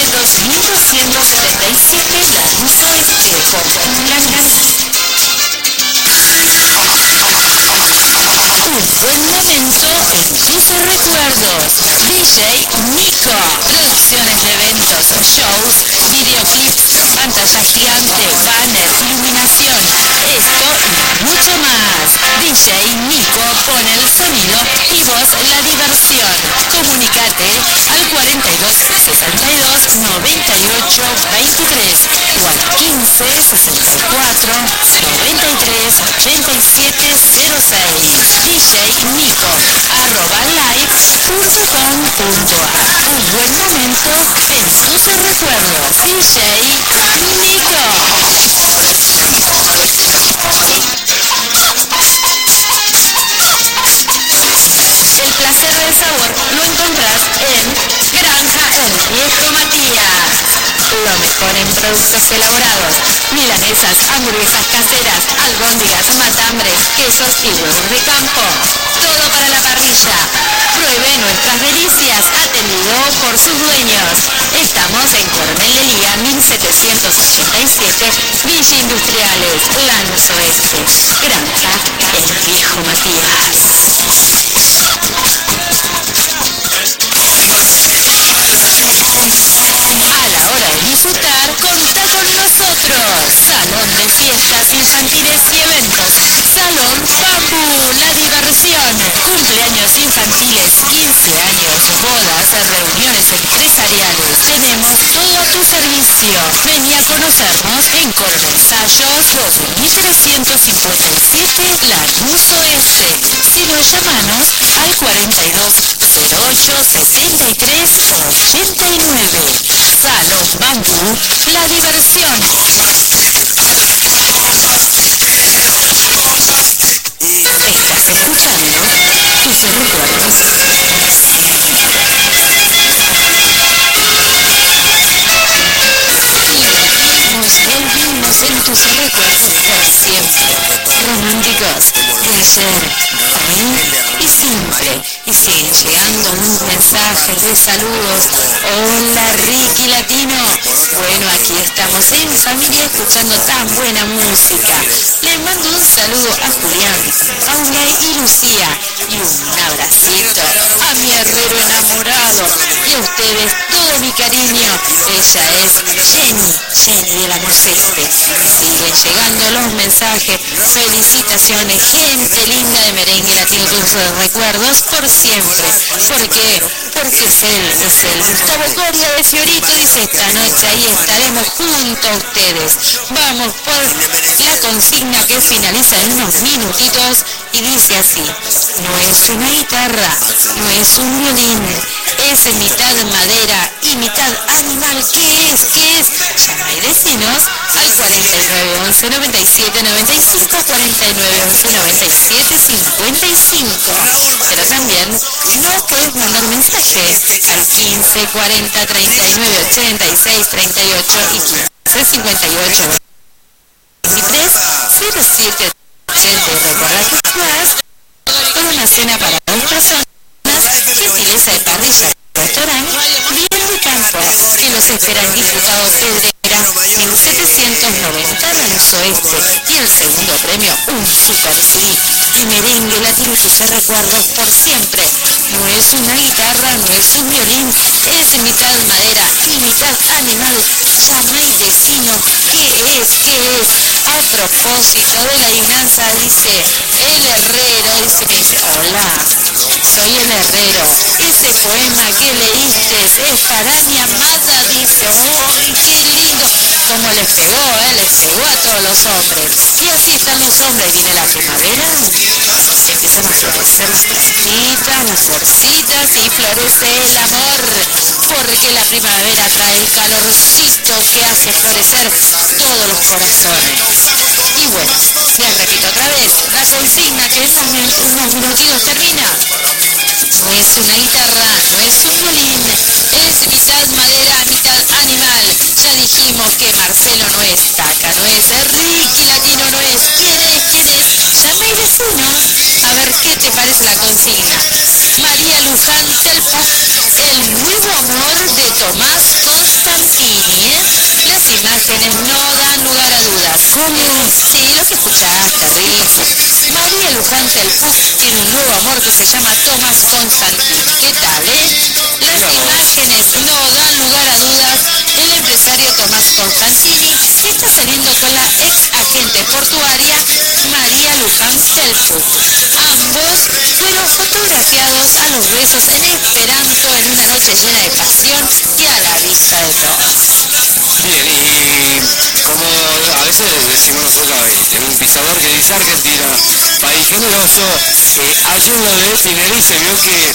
Speaker 5: 2277, Lanús Oeste, Compulanú. Un buen momento en tus recuerdos. DJ Nico. Producciones de eventos, shows, videoclips, pantalla gigante, banner, iluminación. Esto y mucho más. DJ Nico pone el sonido y vos la diversión. Comunicate al 42 62 98 23 o al 15 64 93 87 06. DJ Nico @live.com.ar. Un buen momento en tus recuerdos. DJ Nico. El placer del sabor lo encontrás en Granja El Viejo Matías. Lo mejor en productos elaborados, milanesas, hamburguesas caseras, albóndigas, matambres, quesos y huevos de campo. Todo para la parrilla. Pruebe nuestras delicias, atendido por sus dueños. Estamos en Coronel de Lía 1787, Villa Industriales, Lanús Oeste. Granja El Viejo Matías. A la hora de disfrutar, contá con nosotros. Salón de fiestas infantiles y eventos. Salón Bambú, la diversión. Cumpleaños infantiles, 15 años, bodas, reuniones empresariales. Tenemos todo a tu servicio. Vení a conocernos en Coronel Sayos 2357, Lanús Oeste. Si no, llamanos al 42 087389. Salón Bambú, la diversión. Estás escuchando tus recuerdos. Vivimos en tus recuerdos por siempre. Románticos de ayer, hoy y siempre. Y siguen llegando unos mensajes de saludos. Hola Ricky Latino. Bueno, aquí estamos en familia escuchando tan buena música. Les mando un saludo a Julián, Paula y Lucía. Y un abracito a mi herrero enamorado. Y a ustedes todo mi cariño. Ella es Jenny de la Moseste. Siguen llegando los mensajes. Felicitaciones, gente linda de Merengue Latino, tus recuerdos por siempre. ¿Por qué? Porque es él. Gustavo Coria de Fiorito dice: esta noche ahí estaremos junto a ustedes. Vamos por la consigna que finaliza en unos minutitos y dice así: no es una guitarra, no es un violín, es mitad madera y mitad animal. ¿Qué es? Llama y decinos al 4911 97 95, 4911 97 55. Pero también no puedes mandar mensaje al 15 40 39 86 38 y 15 58 23 07 80. Recordar que estás por una cena para 2 personas, gentileza de parrilla, restaurante Bien de Campo, que los espera en Diputado Pedrera 1790, Alonso Este, y el segundo premio, un Super CD de Merengue Latino y tus recuerdos por siempre. No es una guitarra, no es un violín, es mitad madera y mitad animal. Llama y decinos qué es. A propósito de la adivinanza, dice el herrero, me dice: hola, soy el herrero. Ese poema que leíste es para mi amada, dice. ¡Ay, qué lindo! Como les pegó a todos los hombres. Y así están los hombres. Viene la primavera, empiezan a florecer las plantitas, las florcitas, y florece el amor. Porque la primavera trae el calorcito que hace florecer todos los corazones. Y bueno, les repito otra vez, la consigna que en unos minutitos termina. No es una guitarra, no es un violín, es mitad madera, mitad animal. Ya dijimos que Marcelo no es Taca, no es Ricky Latino, no es. ¿Quién es? Llama y decinos a ver qué te parece la consigna. María Luján Telpuc, el nuevo amor de Tomás Constantini, Las imágenes no dan lugar a dudas. ¿Cómo? Sí, los escuchaste, Ricky. María Luján Telpuc tiene un nuevo amor que se llama Tomás Constantini. ¿Qué tal, Las imágenes no dan lugar a dudas. El empresario Tomás Constantini está saliendo con la ex agente portuaria María Luján Telpuc. Ambos fueron fotografiados a los besos en Esperanto en una noche llena de pasión y a la vista de todos.
Speaker 19: Bien, y como a veces decimos nosotros, en un pisador que dice Argentina, país generoso, ayer lo de Tinelli se vio que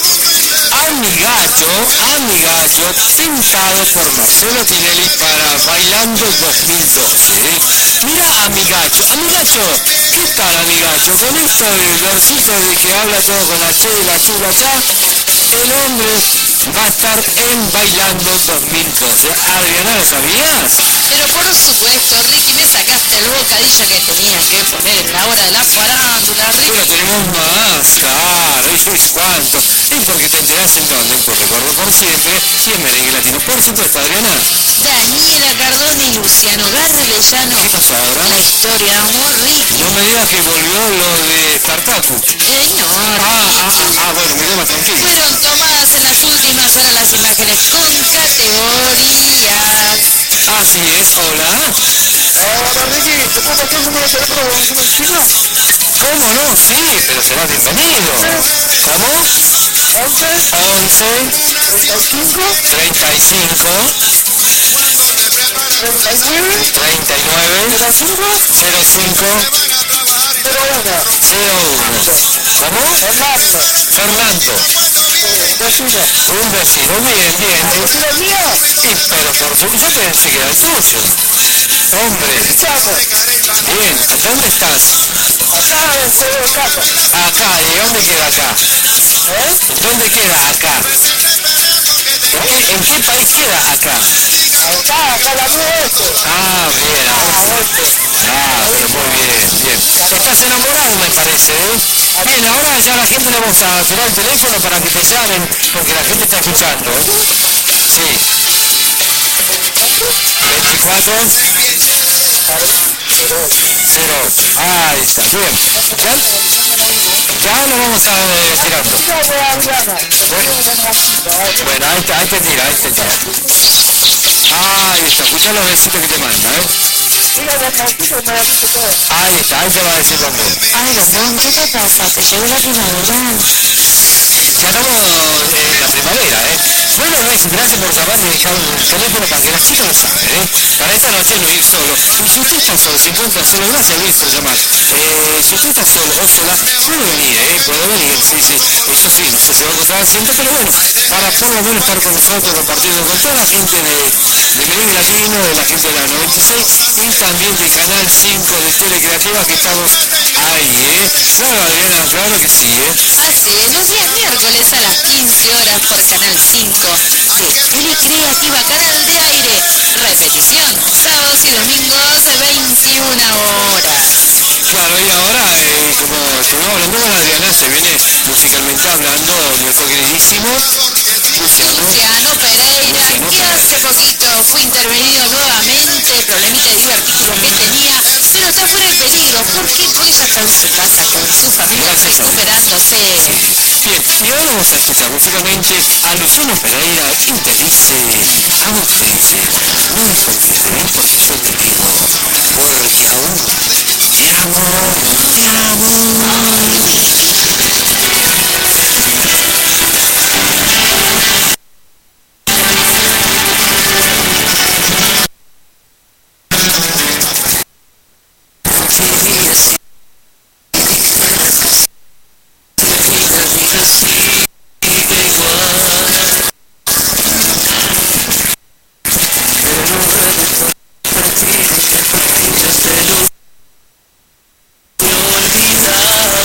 Speaker 19: Amigallo, pintado por Marcelo Tinelli para Bailando 2012. Mira Amigallo, ¿qué tal Amigallo? Con esto del versito de que habla todo con la chula, el hombre va a estar en Bailando 2012. Adriana, ¿lo sabías?
Speaker 5: Pero por supuesto, Ricky, me sacaste el bocadillo que tenía que poner en la hora de la farándula, Ricky.
Speaker 19: Pero tenemos más, claro, ¿cuánto? Es porque te enterás en dónde, por Recuerdo por Siempre y en Merengue Latino. Por supuesto, Adriana.
Speaker 5: Daniela Cardone y Luciano Garrelellano.
Speaker 19: ¿Qué pasó ahora?
Speaker 5: La historia de amor, Ricky.
Speaker 19: No me digas que volvió lo de Tartaku.
Speaker 5: No.
Speaker 19: Bueno, me quedo más tranquilo.
Speaker 5: Fueron tomadas en las últimas horas las imágenes con categorías.
Speaker 19: Así es, hola.
Speaker 20: Hola Ricky, ¿te puedo pasar el número de teléfono de un chico?
Speaker 19: ¿Cómo no? Sí, pero será bienvenido. ¿Cómo?
Speaker 20: 11 35
Speaker 19: 39 05 01. ¿Cómo?
Speaker 20: Fernando.
Speaker 19: Fernando.
Speaker 20: De
Speaker 8: vecino.
Speaker 10: Un vecino, bien, bien.
Speaker 8: ¿El vecino mío?
Speaker 10: Sí, pero por supuesto yo pensé que era el tuyo. Hombre. Bien, ¿dónde estás?
Speaker 8: Acá en Pueblo de Casa.
Speaker 10: Acá, ¿y dónde queda acá? ¿Dónde queda acá? ¿En qué país queda acá?
Speaker 8: Acá la luz este.
Speaker 10: Ah, bien, ahora sí. Ah, pero muy bien, bien. Estás enamorado, me parece, ¿eh? Bien, ahora ya a la gente le vamos a tirar el teléfono para que te llamen, porque la gente está escuchando, ¿eh? Sí. 24 08. Ahí está, bien. Ya lo vamos a tirando. Bueno, ahí te tira, ahí te tira. Ahí está, escuchá los besitos que te manda, ¿eh? Ahí está, ahí te va a decir Bombón.
Speaker 5: Ay, Bombón, ¿qué te pasa? ¿Te llegó la primavera?
Speaker 10: Ya estamos en la primavera, ¿eh? Bueno, gracias por llamar y dejar el teléfono para que la chica lo sabe, ¿eh? Para esta noche no ir solo. Y si usted está solo, 50 solo, gracias Luis por llamar. Si usted está solo o sola, puede venir, puede venir, sí, sí. Eso sí, no sé si va a encontrar asiento, pero bueno, para por lo menos estar con nosotros, compartiendo con toda la gente de Meridiano Latino, de la gente de la 96 y también del Canal 5 de Telecreativa, que estamos ahí, Claro, Adriana, claro que sí,
Speaker 5: Así es, los días miércoles a las 15 horas por Canal 5 de Telecreativa, Canal de Aire. Repetición, sábados y domingos, 21 horas.
Speaker 10: Claro, y ahora, como estuvimos hablando con Adriana, se viene musicalmente hablando nuestro queridísimo
Speaker 5: Luciano Pereira, que hace poquito fue intervenido nuevamente, problemita de divertículos que tenía, pero está fuera de peligro, porque hoy ya está en su casa con su familia recuperándose.
Speaker 10: Bien, y ahora vamos a escuchar musicalmente a Luciano Pereira, quien te dice, aún te dice, no me olvides de mí porque yo te digo, porque aún te amo, te amo. Olvidar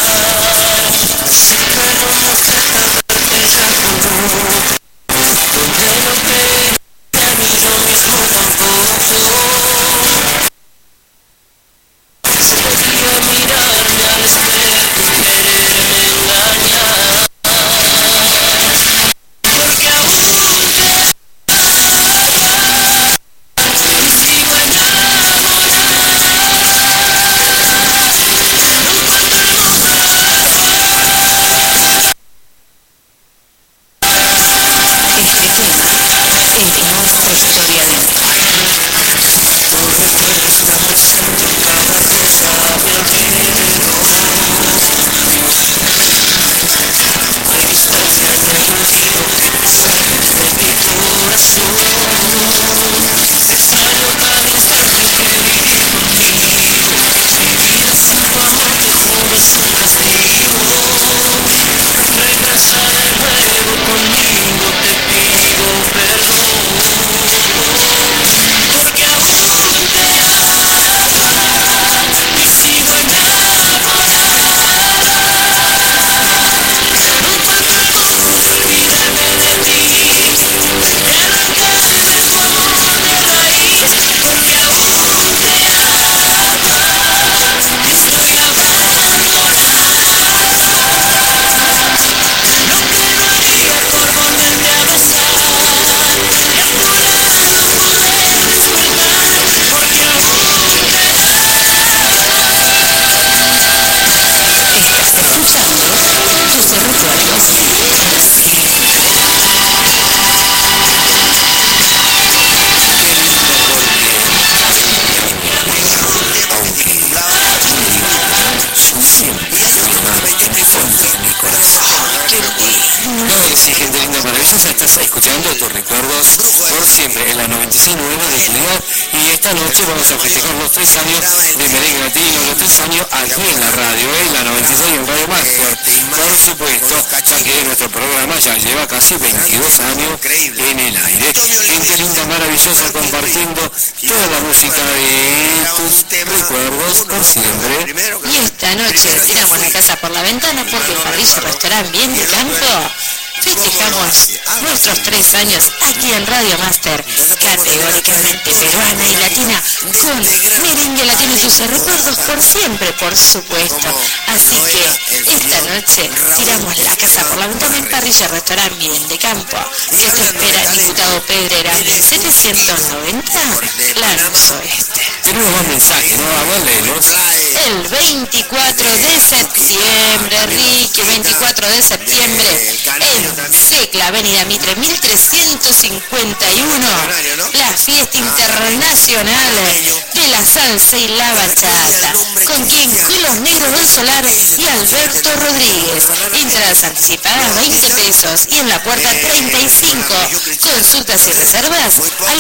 Speaker 19: sí, gente linda, maravillosa, estás escuchando tus recuerdos por siempre en la 96.9 de Trinidad, y esta noche vamos a festejar los 3 años de Merengue Latino, los 3 años aquí en la radio, la 96 en Radio Master, por supuesto, ya que nuestro programa ya lleva casi 22 años en el aire. Gente linda, maravillosa, compartiendo toda la música de tus recuerdos por siempre.
Speaker 5: Y esta noche tiramos la casa por la ventana porque Parrilla Restaurant Bien de Campo festejamos nuestros 3 años aquí en Radio Master, categóricamente peruana y latina, con merengue latino y tus recuerdos por siempre, por supuesto. Así que esta noche tiramos la casa por la ventana en Parrilla Restaurant Bien de Campo, que te espera el diputado Pedrera 790, Lanús Oeste.
Speaker 19: Tenemos más mensajes, ¿no? Vamos a leerlos.
Speaker 5: El 24 de septiembre, Ricky, 24 de septiembre, en Secla, Avenida Mitre 1351, la fiesta internacional de la salsa y la bachata, con quien Los Negros del Solar y Alberto Rodríguez. Entradas anticipadas 20 pesos y en la puerta 35. Consultas y reservas al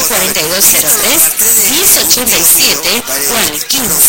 Speaker 5: 4203-1087 o al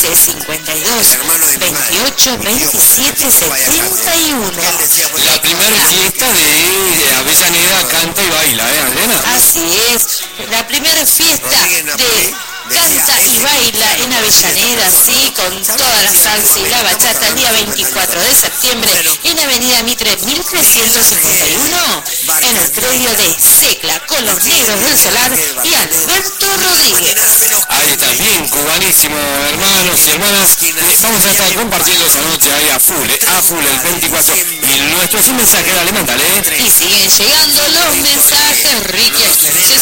Speaker 5: 1552-282771.
Speaker 19: La primera fiesta de Avellaneda canta y baila, Adriana.
Speaker 5: Así es, la primera fiesta de canta y baila en Avellaneda, sí, con toda la salsa y la bachata, el día 24 de septiembre en Avenida Mitre 1351, en el predio de Secla, con Los Negros del Solar y Alberto Rodríguez.
Speaker 19: Ahí está, bien, cubanísimo, hermanos y hermanas. Vamos a estar compartiendo esa noche ahí a full el 24. Y nuestro sin mensaje, dale, mándale.
Speaker 5: Y siguen llegando los mensajes, Ricky, de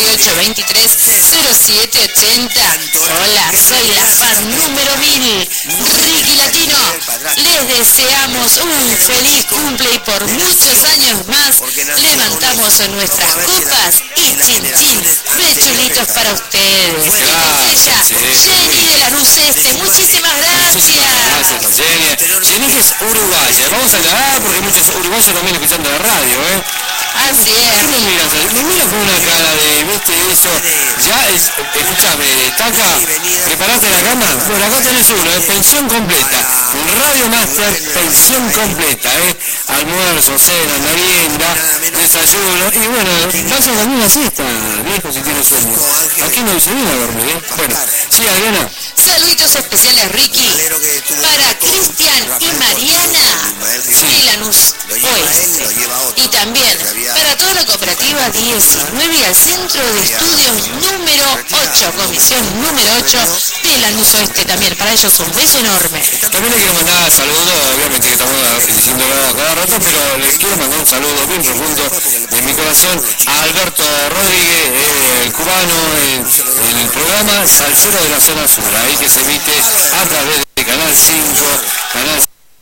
Speaker 5: 5823-0780. Hola, soy la fan número 1000, Ricky Latino. Les deseamos un feliz cumple y por muchos años más levantamos nuestras copas y chin chin de chulitos para ustedes. Ella, Jenny de Lanús Este, muchísimas gracias.
Speaker 19: Gracias, Jenny. Jenny que es uruguaya. Vamos a hablar porque muchos uruguayos también escuchando la radio,
Speaker 5: Así es.
Speaker 19: ¿Qué me miras? Me miras con una cara de, viste, eso. Ya, escúchame, Taca, ¿preparaste la cama? Bueno, acá tenés uno, pensión completa. Radio Master, pensión completa, almuerzo, cena, merienda, desayuno. Y bueno, vas a dormir una siesta, viejo, si tienes sueño. Aquí no se viene a dormir, Bueno, sí, Adriana.
Speaker 5: Saluditos especiales, Ricky, para Cristian y Mariana de Lanús Oeste. Y también para toda la cooperativa 19 y al centro de estudios número 8, comisión número 8 de Lanús Oeste también. Para ellos un beso enorme.
Speaker 19: También le quiero mandar saludos, obviamente que estamos diciéndolo a cada rato, pero les quiero mandar un saludo bien profundo de mi corazón a Alberto Rodríguez, el cubano, en el programa Salsero de la Zona Sur, ahí que se emite a través de Canal 5, Canal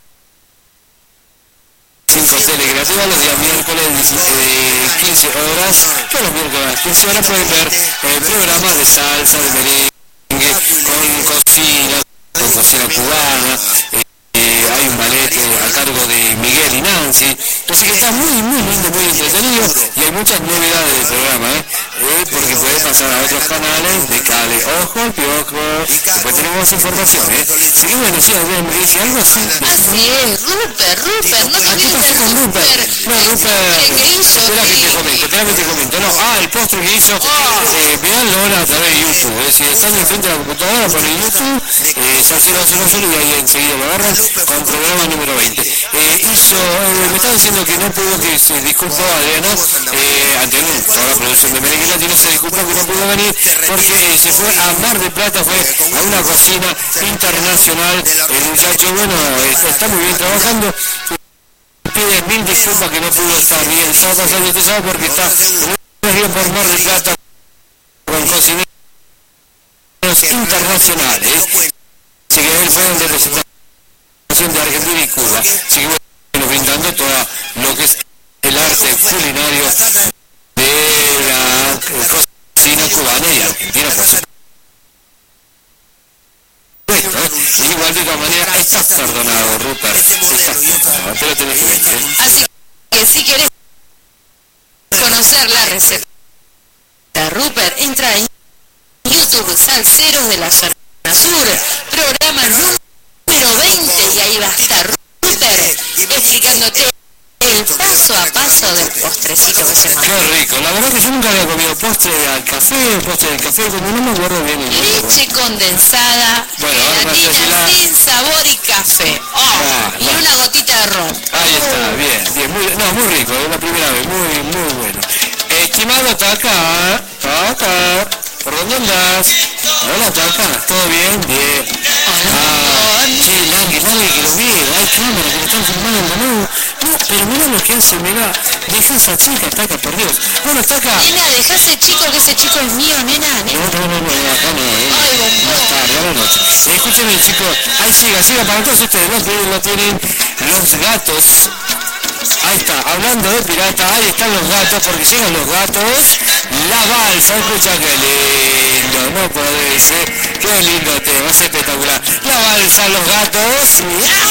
Speaker 19: 5 Telecreativa los días miércoles de 15 horas. Todos los miércoles a las 15 horas pueden ver programas de salsa, de merengue, con cocina cubana. Hay un ballet a cargo de Miguel y Nancy, así que está muy lindo, muy entretenido, y hay muchas novedades del programa, porque puede pasar a otros canales de cable. Ojo, piojo, después tenemos más información, así que bueno, sí, Adrián me dice algo así.
Speaker 5: Así es, Rupert, no te olvides de Rupert.
Speaker 19: No, Rupert,
Speaker 5: ¿Qué hizo?
Speaker 19: espera que te comento, no, el postre que hizo, veanlo ahora a través de YouTube, si están enfrente de la computadora, ponen YouTube, Salsero y ahí enseguida lo agarran, con programa número 20. Me estaba diciendo que no pudo, que se disculpó Adriana, ante toda la producción de Merengue Latino, se disculpó que no pudo venir porque se fue a Mar del Plata, fue a una cocina internacional. El muchacho, bueno, está muy bien trabajando. Pide mil disculpas que no pudo estar ni el sábado ni este sábado porque está en por Mar del Plata con cocineros internacionales. Así que él fue en representación de Argentina y Cuba, así que bueno, brindando todo lo que es el arte culinario de la cocina cubana y argentina, por supuesto. Igual de todas maneras, estás perdonado, Rupert, estás perdonado, pero tenés que venir.
Speaker 5: Así que si querés conocer la receta de Rupert, entra en YouTube Salseros de la Zona Sur, programa número 20, y ahí va a estar Rupert explicándote el paso a paso del postrecito que se manda.
Speaker 19: Qué rico, la verdad que yo nunca había comido postre del café, como no me acuerdo bien.
Speaker 5: Leche condensada, gelatina sin sabor y café. Y una gotita de ron.
Speaker 19: Ahí está, bien, muy rico, es la primera vez, muy bueno. Estimado Taca, ¿por dónde andás? Hola Taca, ¿todo bien? Bien. Che, Langui, que lo veo, hay cámara que lo están filmando, no, pero mirá lo que hace, mirá, deja esa chica, Taca, por Dios. Bueno, Taca.
Speaker 5: Nena, deja ese chico, que ese chico es mío, nena.
Speaker 19: No, acá no.
Speaker 5: Ay, bombón.
Speaker 19: Tarde, a la noche. Escúchenme, chicos, ahí siga, para todos ustedes, lo tienen los gatos. Ahí está, hablando de pirata, ahí están los gatos, porque llegan los gatos, la balsa, escucha qué lindo, no podés, qué lindo tema, es espectacular. La balsa, los gatos.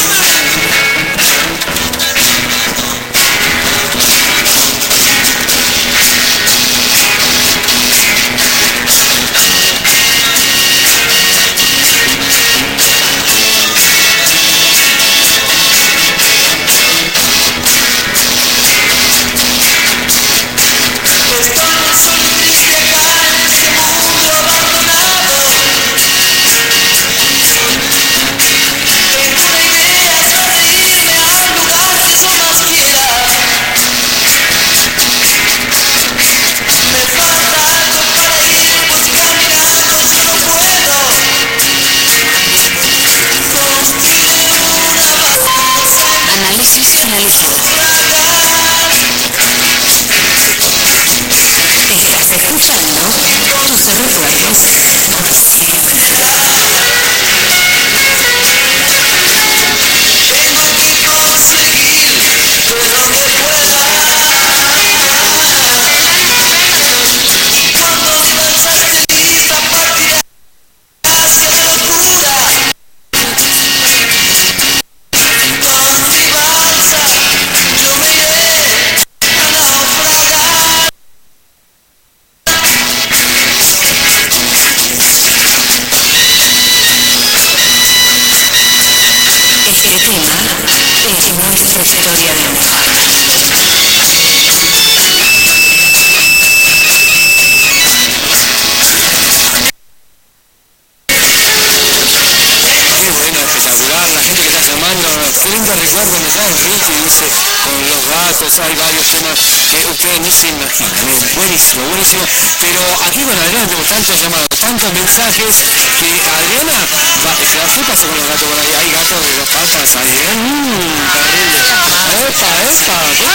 Speaker 19: Hay varios temas que ustedes ni se imaginan, buenísimo, pero aquí con Adriana tenemos tantos llamados, tantos mensajes, que Adriana, ¿qué pasa con los gatos por ahí? Hay gatos de dos patas ahí, terrible. Epa, ¿qué pasa, amigo?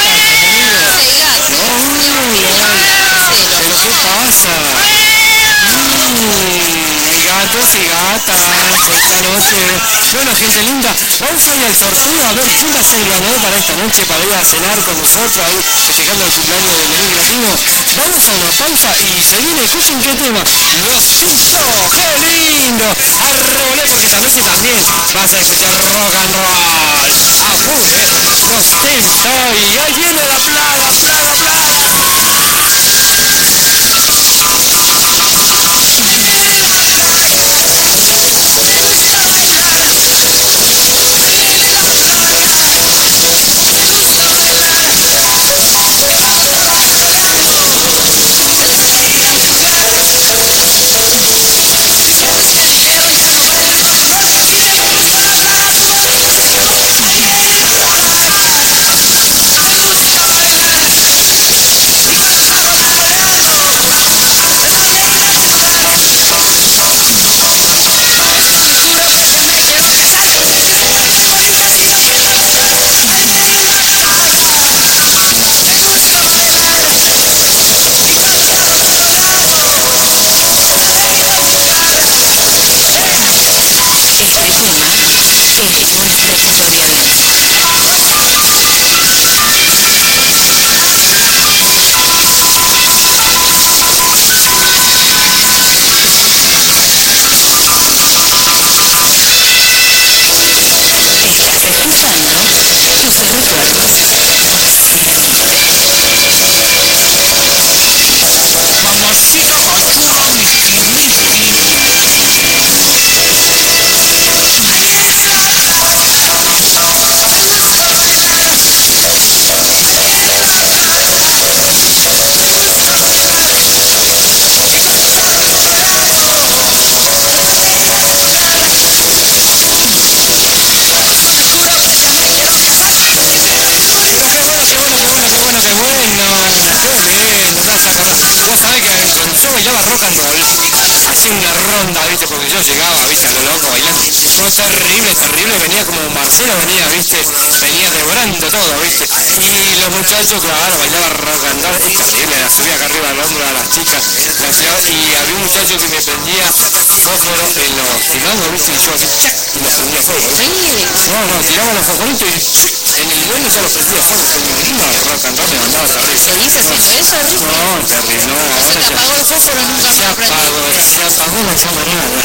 Speaker 19: ¿Pero qué pasa? Gatos y gatas esta noche. Bueno, gente linda, vamos a ir al sorteo a ver quién va a ser el ganador para esta noche, para ir a cenar con nosotros ahí festejando el cumpleaños de Merengue Latino. Vamos a una pausa y se viene, escuchen qué tema, Los Simpsons, qué lindo, arrebolé, porque esta noche también vas a escuchar rock and roll a full, Los Simpsons, y ahí viene la plaga. hacía una ronda, viste, porque yo llegaba, viste, a lo loco bailando. Fue terrible, terrible, venía como Marcelo venía, viste, venía devorando todo, viste. Y los muchachos, claro, bailaban rock and roll, es terrible, la subía acá arriba al hombro a las chicas, y había un muchacho que me prendía fósforo en los timangos, viste, y yo así, ¡chac! Y los prendía fuego. No, tiraba los fosforitos y en el dueño ya los prendía fuego, con mi grima rock and roll me mandaba terrible.
Speaker 5: ¿Seguís haciendo eso, Ricky?
Speaker 19: No, terrible, no,
Speaker 5: ¿No se te apagó el fósforo nunca más?
Speaker 19: Se apagó la llamarada.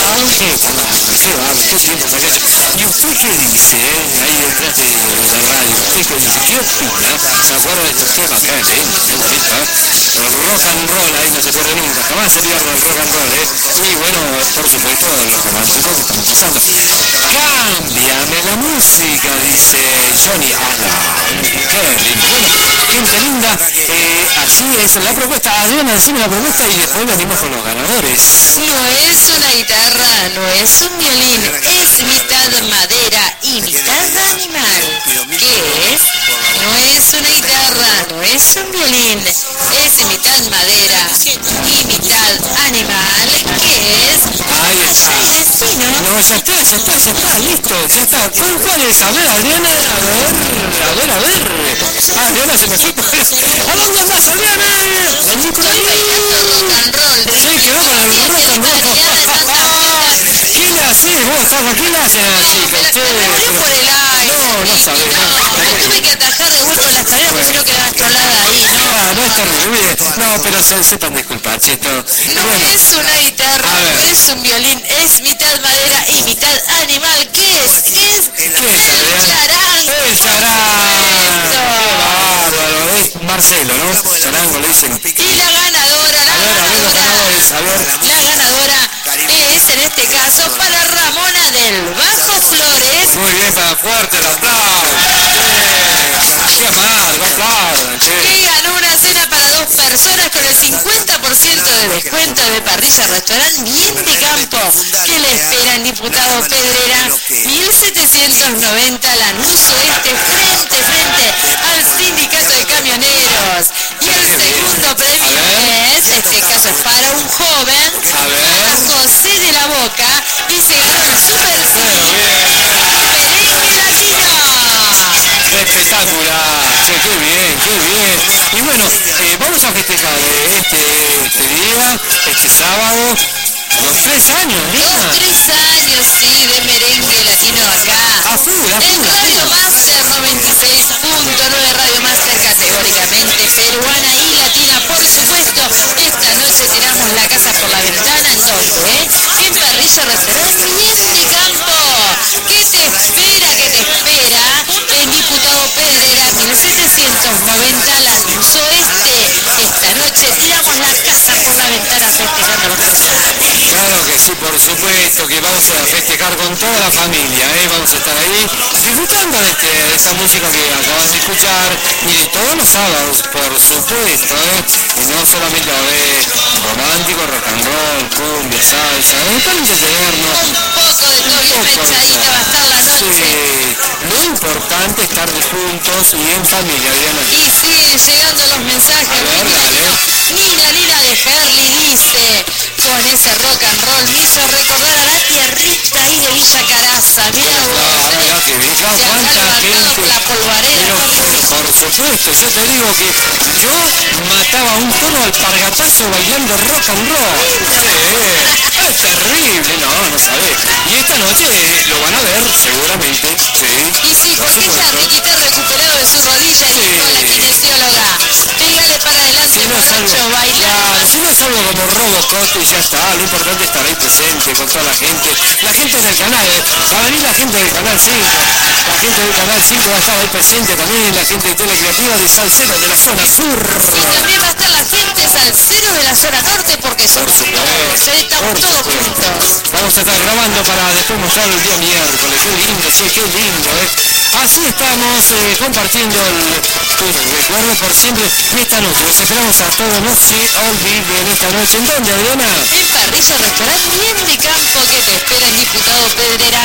Speaker 19: Qué tiempo saqué. ¿Y usted qué dice, ahí detrás de la radio? ¿Usted qué dice? ¿Qué opina? ¿Se acuerda de este tema acá? Qué bonito, El rock and roll ahí no se pierde nunca, jamás se pierde el rock and roll, Y bueno, por supuesto, los románticos que estamos pasando. Cámbiame la música, dice Johnny Alan. Qué lindo. Bueno, gente linda, así es la propuesta. Adriana, decime la propuesta y después venimos con los ganadores.
Speaker 5: No es una guitarra, no es un violín, es mitad madera y mitad animal. ¿Qué es? No es una guitarra, no es un violín, es mitad madera y mitad animal. ¿Qué es?
Speaker 19: Ahí está. No, ya está, listo, ya está. ¿Cuál es? A ver, Adriana, a ver. Adriana se me fue. ¿A dónde andás, Adriana? Vení por ahí.
Speaker 5: Rock and roll.
Speaker 19: Sí, quedó con el rock and roll. ¿Qué le haces vos? ¿Qué le hacen a la chica?
Speaker 5: Me murió por el aire.
Speaker 19: No sabés.
Speaker 5: No, tuve que atajar de vuelta la escalera porque si no quedaba trolada ahí, ¿no?
Speaker 19: No es terrible. No, pero sepan disculpar, chito.
Speaker 5: No es una guitarra, no es un violín, es mitad madera y mitad animal. ¿Qué es? El charango.
Speaker 19: El charango. Qué bárbaro. Es Marcelo, ¿no? Charango le dicen.
Speaker 5: Y la ganadora es en este caso para Ramona del Bajo Flores.
Speaker 19: Muy bien, para fuerte el aplauso. Qué amable, aplaudan, che.
Speaker 5: Que ganó una cena para 2 personas con el 50% de descuento de parrilla restaurante Bien de Campo, que le espera en Diputado Pedrera 1790 Lanús Oeste, frente al Sindicato de Camioneros. Y el segundo premio es, en este caso es para un joven, para José de la Boca, y se gana un super
Speaker 19: espectacular, che, qué bien. Y bueno, vamos a festejar este día, este sábado, los 3 años, Lina.
Speaker 5: Los 3 años, sí, de merengue latino acá.
Speaker 19: A full.
Speaker 5: En Radio Master 96.9, Radio Master categóricamente peruana y latina, por supuesto. Esta noche tiramos la casa por la ventana, ¿en dónde? En Parrilla Restaurante Bien de Campo. ¿Qué te espera? En Diputado Pedrera 1790 Lanús Oeste. Esta noche tiramos la casa por la ventana festejando los 3 años.
Speaker 19: Claro que sí, por supuesto que vamos a festejar con toda la familia, vamos a estar ahí disfrutando de esta música que acaban de escuchar y de todos los sábados, por supuesto, y no solamente romántico, rock and roll, cumbia, salsa, para entretenernos.
Speaker 5: Un poco de todo bien mechadito va a estar la noche.
Speaker 19: Sí, lo importante es estar juntos y en familia, Diana.
Speaker 5: Y siguen llegando los mensajes. Nina de Herli dice, con ese rock and roll me hizo recordar a la tierrita ahí de Villa Caraza. Mirá vos,
Speaker 19: mirá que bien, cuánta gente.
Speaker 5: La polvareda.
Speaker 19: Por supuesto, yo te digo que yo mataba un toro al pargatazo bailando rock and roll. Sí, es terrible, no sabés. Y esta noche lo van a ver seguramente, sí.
Speaker 5: Y sí, porque ya Riquita recuperado de su rodilla y dijo a la kinesióloga, pégale para adelante, morocho, bailando.
Speaker 19: Si no es algo como Robocop y ya está, lo importante es estar ahí presente con toda la gente del canal, va a venir la gente del canal 5, la gente del canal 5 va a estar ahí presente también, la gente de Telecreativa de Salcero de la zona sur.
Speaker 5: Y también va a estar la gente Salcero de la zona norte porque somos todos, estamos todos juntos.
Speaker 19: Vamos a estar grabando para después mostrar el día miércoles, qué lindo, che, qué lindo, Así estamos compartiendo el recuerdo por siempre esta noche. Los esperamos a todos, no se olviden esta noche. ¿En dónde, Adriana?
Speaker 5: En Parrilla Restaurante Bien de Campo, que te espera en Diputado Pedrera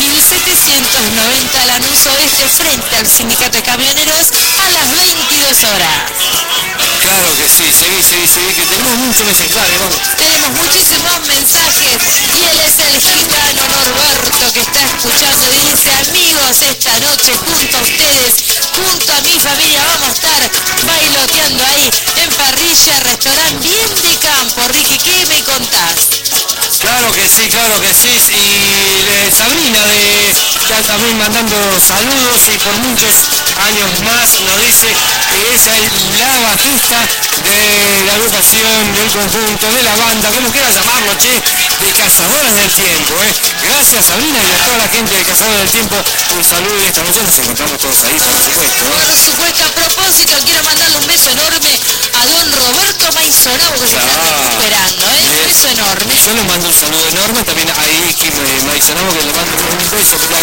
Speaker 5: 1790 Lanús Oeste, frente al Sindicato de Camioneros, a las 22 horas.
Speaker 19: Claro que sí, seguí, que tenemos mucho mensaje, vamos.
Speaker 5: Tenemos tenemos muchísimos mensajes y él es el gitano Norberto que está escuchando y dice: amigos, esta noche junto a ustedes, junto a mi familia vamos a estar bailoteando ahí en parrilla, restaurante bien de campo. Ricky, ¿qué me contás?
Speaker 19: Claro que sí, y Sabrina está también mandando saludos y por muchos años más nos dice que esa es la bajista de la agrupación, del conjunto, de la banda, como quieras llamarlo, che, de Cazadores del Tiempo, Gracias Sabrina y a toda la gente de Cazadores del Tiempo, un saludo y esta noche nos encontramos todos ahí, por supuesto.
Speaker 5: Por supuesto, a propósito, quiero mandarle un beso enorme a don Roberto Maizonabo que se está recuperando, un beso enorme.
Speaker 19: Yo le mando un saludo enorme también a Iki Maizonabo, que le mando un beso, toma.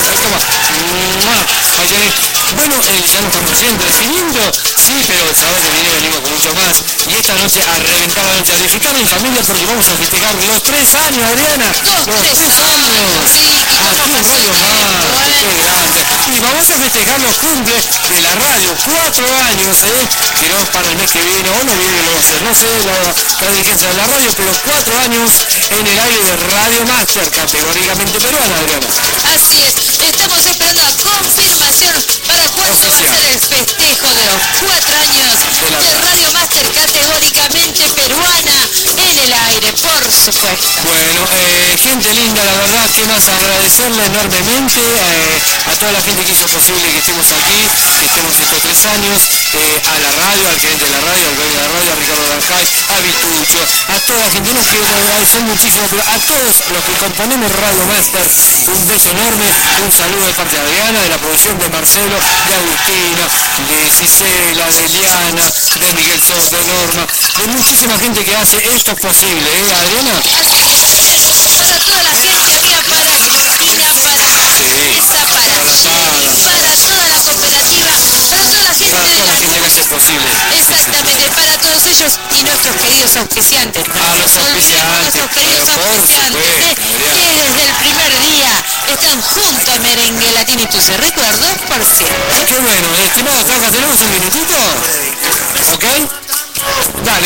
Speaker 19: Bueno, ya nos estamos definiendo, sí, pero el sábado que viene venimos con mucho más. Y esta noche a reventar la noche, a disfrutar en familia porque vamos a festejar los 3 años, Adriana. Los 3 años. Aquí en Radio Más. Qué grande. Y vamos a festejar los cumples de la radio. 4 años, que no para el mes que viene o noviembre lo va a hacer. No sé la dirigencia de la radio, pero 4 años en el aire de Radio Master, categóricamente peruana, Adriana.
Speaker 5: Así es. Estamos esperando la confirmación para cuándo va a ser el festejo de los 4 años de Radio Master, categóricamente peruana, en el aire, por supuesto.
Speaker 19: Bueno, gente linda, la verdad, que más agradecerle enormemente a toda la gente que hizo posible que estemos aquí, que estemos estos 3 años, a la radio, al gerente de la radio, al dueño de la radio, a Ricardo Ranjay, a Vitucho, a toda la gente, no quiero agradecer muchísimo, pero a todos los que componemos Radio Master, un beso enorme, un saludo de parte de Adriana, de la producción de Marcelo, de Agustina, de Cisela, de Eliana, de Miguel Sos, de Norma, de muchísima gente que hace esto posible, Adriana.
Speaker 5: Para toda la gente, amiga, para Cristina, para Teresa, para Jenny, para toda la cooperativa, para toda la gente de la
Speaker 19: que hace posible.
Speaker 5: Exactamente, para todos ellos y nuestros queridos auspiciantes.
Speaker 19: Los auspiciantes,
Speaker 5: nuestros queridos auspiciantes, que desde el primer día están junto a Merengue Latino y tus recuerdos por siempre.
Speaker 19: Qué bueno, estimado Caja, ¿tenemos un minutito? ¿Ok? Dale,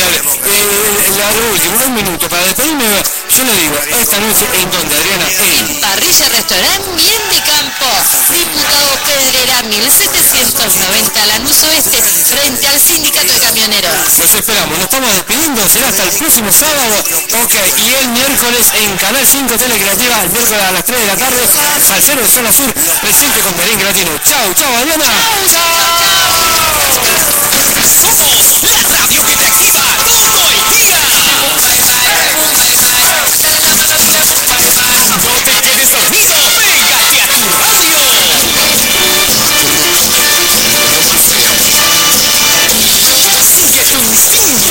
Speaker 19: lo último, un minuto para despedirme. Yo le digo, esta noche, ¿en dónde, Adriana?
Speaker 5: En Parrilla Restaurante Bien de Campo, Diputado Pedrera 1790, Lanús Oeste, frente al Sindicato de Camioneros.
Speaker 19: Los esperamos, nos estamos despidiendo, será hasta el próximo sábado. Ok, y el miércoles en Canal 5 Telecreativa, el miércoles a las 3 de la tarde, Salsero de Zona Sur, presente con Merengue Latino. Chau, Adriana.
Speaker 5: Chau.
Speaker 1: Somos la radio que te activa todo el día. No te quedes dormido, pégate a tu radio. Sigue tu instinto.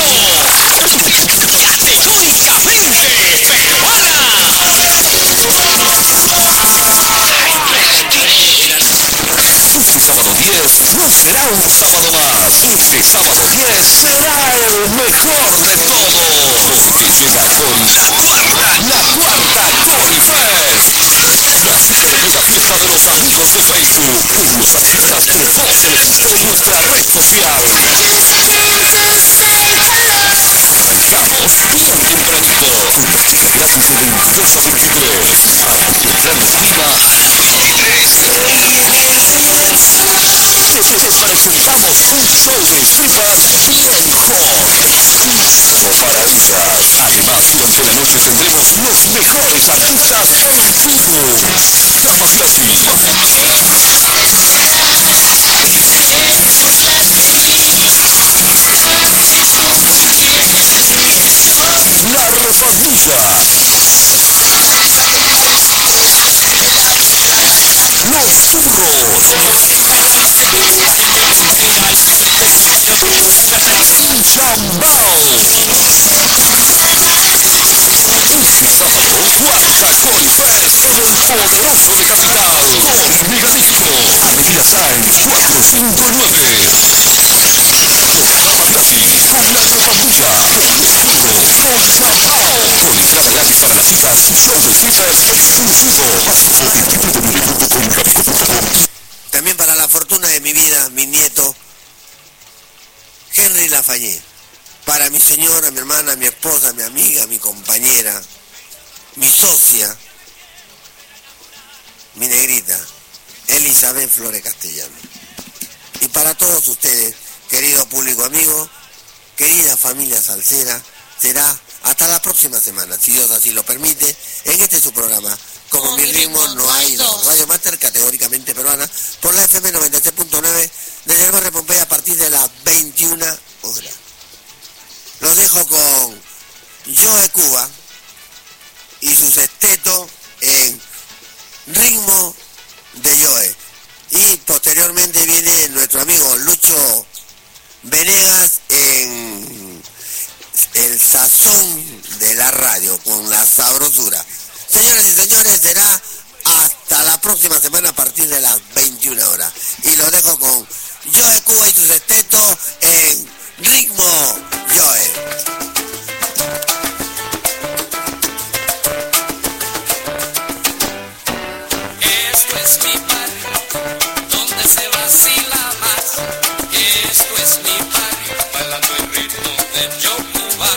Speaker 1: Categóricamente peruana. Este sábado 10 no será un sábado más. Este sábado 10 será el mejor de todos. Porque llega con la cuarta Cori Fest. La super mega fiesta de los amigos de Facebook. Con los artistas que vos elegiste en nuestra red social. Arrancamos bien tempranito. Con la cita gratis de 22 a 23. Para entrar en clima. Presentamos un show de strippers bien hot. Exclusivo para ellas. Además, durante la noche tendremos los mejores artistas en vivo. Damas gratis. La Rosadilla. Los burros. Un chambao. Este sábado, cuarta Cori Fest en el poderoso de Capital. Con Megadisco. Avenida Sáenz 459. Programa gratis con la Rosadilla. Los burros. El chambao. Con entrada gratis para las chicas. Show de strippers exclusivo.
Speaker 3: También para la fortuna de mi vida, mi nieto, Henry Lafayette. para mi señora, mi hermana, mi esposa, mi amiga, mi compañera, mi socia, mi negrita, Elizabeth Flores Castellano. Y para todos ustedes, querido público amigo, querida familia salsera, será hasta la próxima semana, si Dios así lo permite, en este su programa, Como mi ritmo no hay dos. Radio Master, categóricamente peruana, por la FM 96.9, desde el barrio Pompeya a partir de las 21 horas. Los dejo con Joe Cuba y su sexteto en ritmo de Joe. Y posteriormente viene nuestro amigo Lucho Venegas en el sazón de la radio, con la sabrosura. Señoras y señores, será hasta la próxima semana a partir de las 21 horas. Y lo dejo con Joe Cuba y su sexteto en ritmo Joe.
Speaker 2: Esto es mi barrio, donde se vacila más. Esto es mi barrio, bailando el ritmo de Joe Cuba.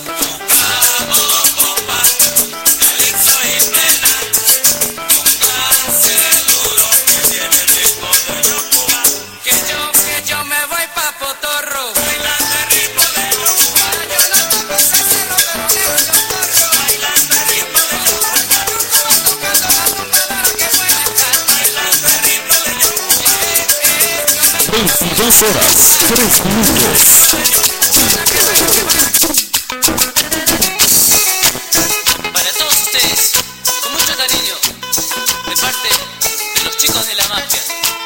Speaker 2: Bomba, Calixto y Nena, un clase duro que tiene el ritmo de Joe Cuba. Que yo me voy pa' Potorro, bailando el ritmo de Joe Cuba. Yo no toco ese cerro, pero le doy un porro, bailando el ritmo de Joe Cuba. Tocando la tumbadora que pueda estar, bailando el ritmo de Joe Cuba.
Speaker 7: 22 horas, 3 minutos.
Speaker 2: Para todos ustedes, con mucho cariño, de parte de los chicos de la mafia.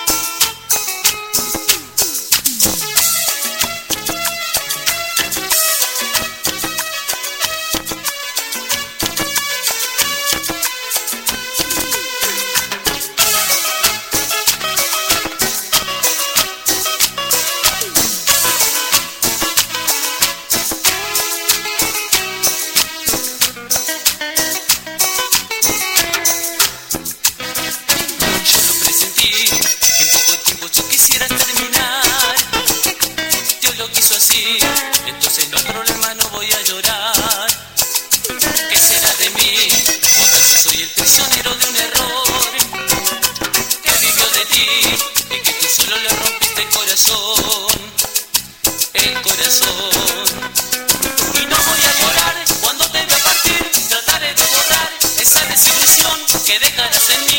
Speaker 2: Yo lo presentí, que en poco tiempo yo quisiera terminar. Dios lo quiso así, entonces no hay problema, no voy a llorar. ¿Qué será de mí? ¿O acaso soy el prisionero de un error que vivió de ti y que tú solo le rompiste el corazón? El corazón. Y no voy a llorar cuando te vea partir, trataré de borrar esa desilusión que dejarás en mí.